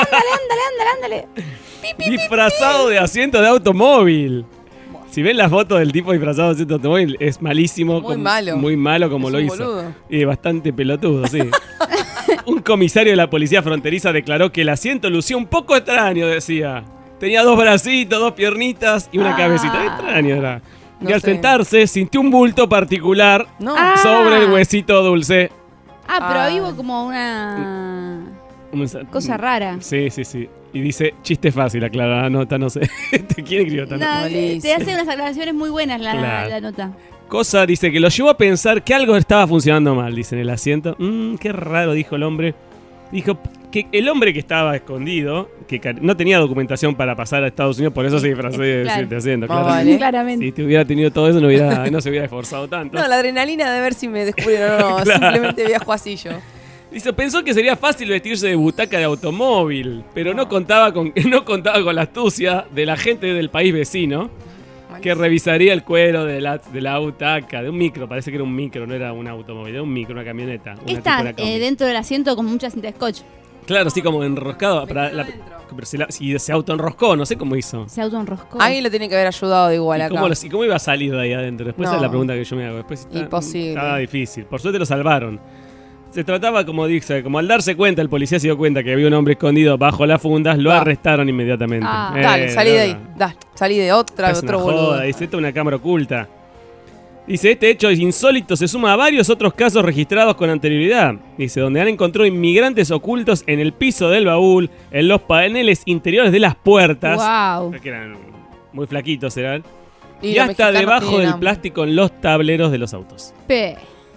Speaker 6: Ándale.
Speaker 4: Disfrazado de asiento de automóvil. Si ven la foto del tipo disfrazado de asiento de automóvil, es malísimo. Muy malo como lo hizo.
Speaker 3: Boludo.
Speaker 4: Y bastante pelotudo, sí. Un comisario de la policía fronteriza declaró que el asiento lucía un poco extraño, decía. Tenía 2 bracitos, 2 piernitas y una cabecita. Extraño era. Y al sentarse, sintió un bulto particular sobre el huesito dulce.
Speaker 6: Pero ahí hubo como una cosa rara.
Speaker 4: Sí. Y dice, chiste fácil, aclara la nota, no sé. ¿Quién escribió tanto?
Speaker 6: Te hace unas aclaraciones muy buenas la nota.
Speaker 4: Cosa, dice, que lo llevó a pensar que algo estaba funcionando mal, dice en el asiento. Qué raro, dijo el hombre. Dijo que el hombre que estaba escondido, que no tenía documentación para pasar a Estados Unidos, por eso se disfrazó de asiento.
Speaker 6: Claramente.
Speaker 4: Si te hubiera tenido todo eso, no se hubiera esforzado tanto.
Speaker 3: No, la adrenalina de ver si me descubrieron o no.
Speaker 4: Claro.
Speaker 3: Simplemente viajo así yo.
Speaker 4: Dice, pensó que sería fácil vestirse de butaca de automóvil, pero no contaba con la astucia de la gente del país vecino, que revisaría el cuero de la butaca, de un micro, parece que era un micro, no era un automóvil, era un micro, una camioneta.
Speaker 6: Está dentro del asiento con mucha cinta de scotch.
Speaker 4: Claro, sí, como enroscado. Pero si se autoenroscó, no sé cómo hizo.
Speaker 6: Se autoenroscó.
Speaker 3: Alguien lo tiene que haber ayudado de igual acá.
Speaker 4: ¿Y cómo iba a salir de ahí adentro? Después es la pregunta que yo me hago. Después
Speaker 3: imposible.
Speaker 4: Estaba difícil. Por suerte lo salvaron. Se trataba, como al darse cuenta, el policía se dio cuenta que había un hombre escondido bajo las fundas, lo arrestaron inmediatamente.
Speaker 3: Dale, salí de ahí. Salí de otro boludo.
Speaker 4: Dice, esta es una cámara oculta. Dice, este hecho insólito se suma a varios otros casos registrados con anterioridad. Dice, donde han encontrado inmigrantes ocultos en el piso del baúl, en los paneles interiores de las puertas.
Speaker 6: Wow.
Speaker 4: Que eran muy flaquitos, eran. Y hasta debajo del plástico en los tableros de los autos.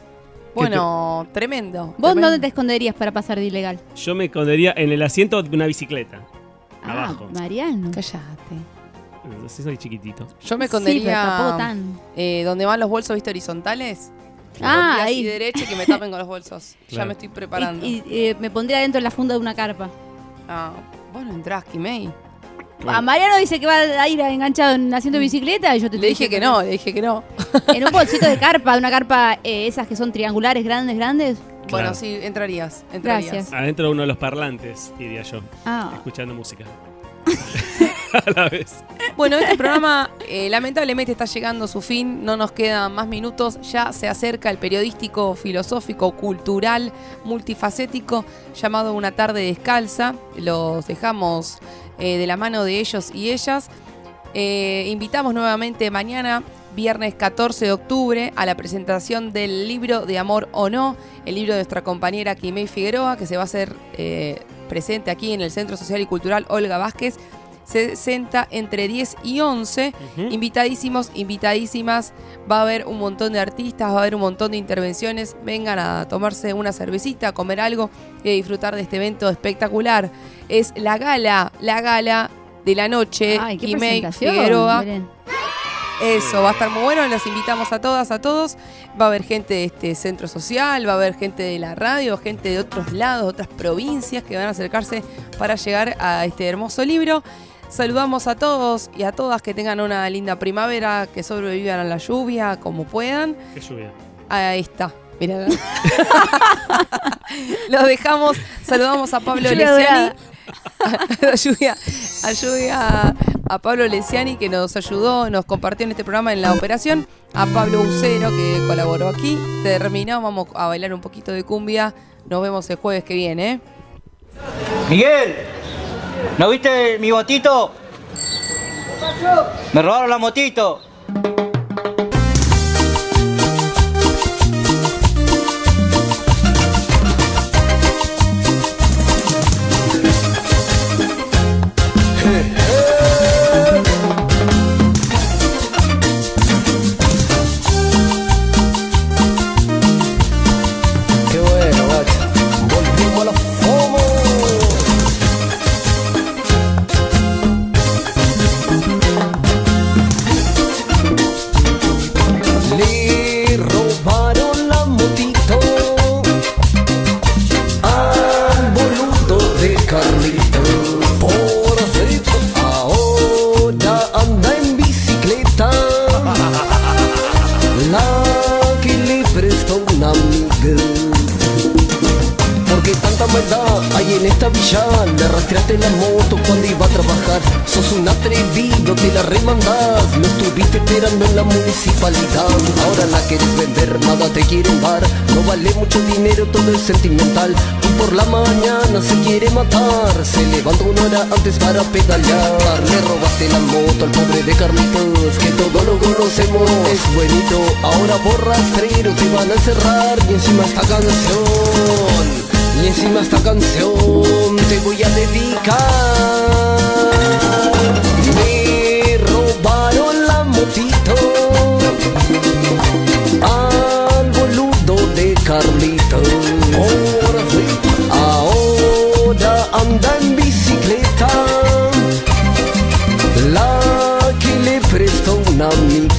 Speaker 3: Bueno, tremendo.
Speaker 6: ¿Vos dónde te esconderías para pasar de ilegal?
Speaker 4: Yo me escondería en el asiento de una bicicleta. Abajo.
Speaker 6: Mariano.
Speaker 3: Cállate.
Speaker 4: Sí, soy chiquitito.
Speaker 3: Yo me escondería
Speaker 6: pero tampoco tan.
Speaker 3: Donde van los bolsos, ¿viste? Horizontales.
Speaker 6: Ahí.
Speaker 3: Y derecha y que me tapen con los bolsos. Ya me estoy preparando.
Speaker 6: Y me pondría dentro de la funda de una carpa.
Speaker 3: Vos no entrás, Kimei.
Speaker 6: A Mariano dice que va a ir enganchado en asiento de bicicleta y yo
Speaker 3: le dije que no.
Speaker 6: En un bolsito de carpa, una carpa esas que son triangulares, grandes.
Speaker 3: Bueno,
Speaker 4: Claro.
Speaker 3: sí, entrarías.
Speaker 6: Gracias.
Speaker 4: Adentro de uno de los parlantes, iría yo. Escuchando música. A la vez.
Speaker 3: Bueno, este programa lamentablemente está llegando a su fin. No nos quedan más minutos. Ya se acerca el periodístico, filosófico, cultural, multifacético llamado Una Tarde Descalza. Los dejamos de la mano de ellos y ellas. Invitamos nuevamente mañana, viernes 14 de octubre, a la presentación del libro de Amor o No, el libro de nuestra compañera Kimei Figueroa, que se va a hacer presente aquí en el Centro Social y Cultural Olga Vázquez. Se senta entre 10 y 11. Invitadísimos, invitadísimas. Va a haber un montón de artistas, va a haber un montón de intervenciones. Vengan a tomarse una cervecita, a comer algo y a disfrutar de este evento espectacular. Es la gala de la noche. Kimei Figueroa. Miren. Eso, va a estar muy bueno. Los invitamos a todas, a todos. Va a haber gente de este centro social, va a haber gente de la radio, gente de otros lados, otras provincias que van a acercarse para llegar a este hermoso libro. Saludamos a todos y a todas, que tengan una linda primavera, que sobrevivan a la lluvia como puedan.
Speaker 4: ¿Qué lluvia?
Speaker 3: Ahí está. Mirá. Los dejamos. Saludamos a Pablo Lesiani. Ayuda a Pablo Lesiani, que nos ayudó, nos compartió en este programa en la operación. A Pablo Ucero, que colaboró aquí. Terminamos, vamos a bailar un poquito de cumbia. Nos vemos el jueves que viene.
Speaker 16: Miguel, ¿no viste mi motito? Me robaron la motito.
Speaker 17: Hay en esta villa, le rastreaste la moto cuando iba a trabajar. Sos un atrevido, te la remandás. No estuviste esperando en la municipalidad. Ahora la querés vender, nada te quieren dar. No vale mucho dinero, todo es sentimental. Y por la mañana se quiere matar. Se levanta una hora antes para pedalear. Le robaste la moto al pobre de Carlitos, que todos lo conocemos, es buenito. Ahora por rastrero te van a encerrar. Y encima esta canción, y encima esta canción te voy a dedicar. Me robaron la motito al boludo de Carlito. Ahora anda en bicicleta, la que le prestó una amiga.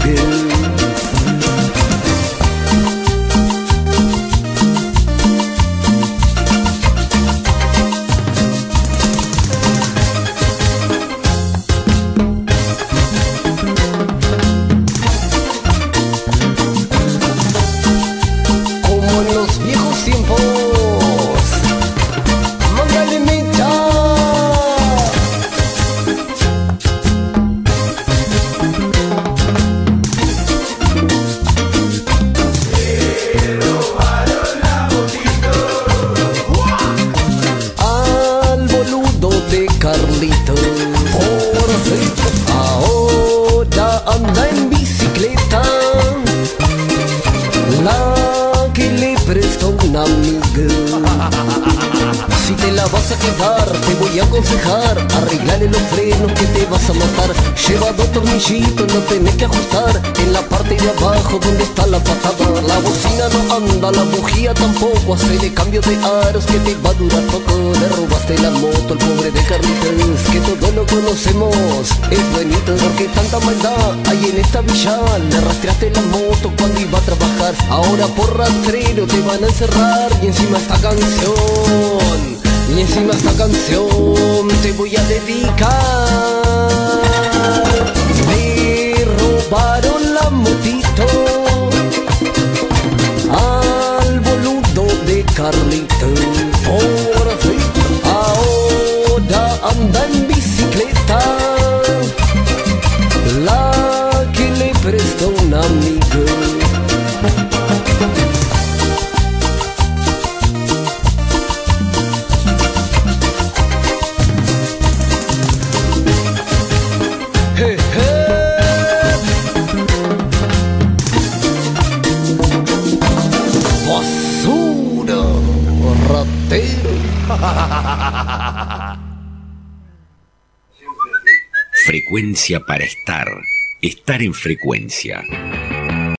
Speaker 17: Si te la vas a quedar, te voy a aconsejar, arreglale los frenos que te vas a matar. Lleva 2 tornillito lo tenés que ajustar en la parte de abajo donde está la patada. La bocina no anda, la bujía tampoco. Hacele cambio de aros que te va a durar poco. Le robaste la moto al pobre de Carlitos, que todos lo conocemos, es buenito. Porque tanta maldad hay en esta villa. Le rastreaste la moto cuando iba a trabajar. Ahora por rastrero te van a encerrar. Y encima esta canción te voy a dedicar. Me robaron la motito al boludo de Carlitos. Pobrecito, ahora anda en bicicleta, la que le prestó un amigo.
Speaker 8: Frecuencia para estar en frecuencia.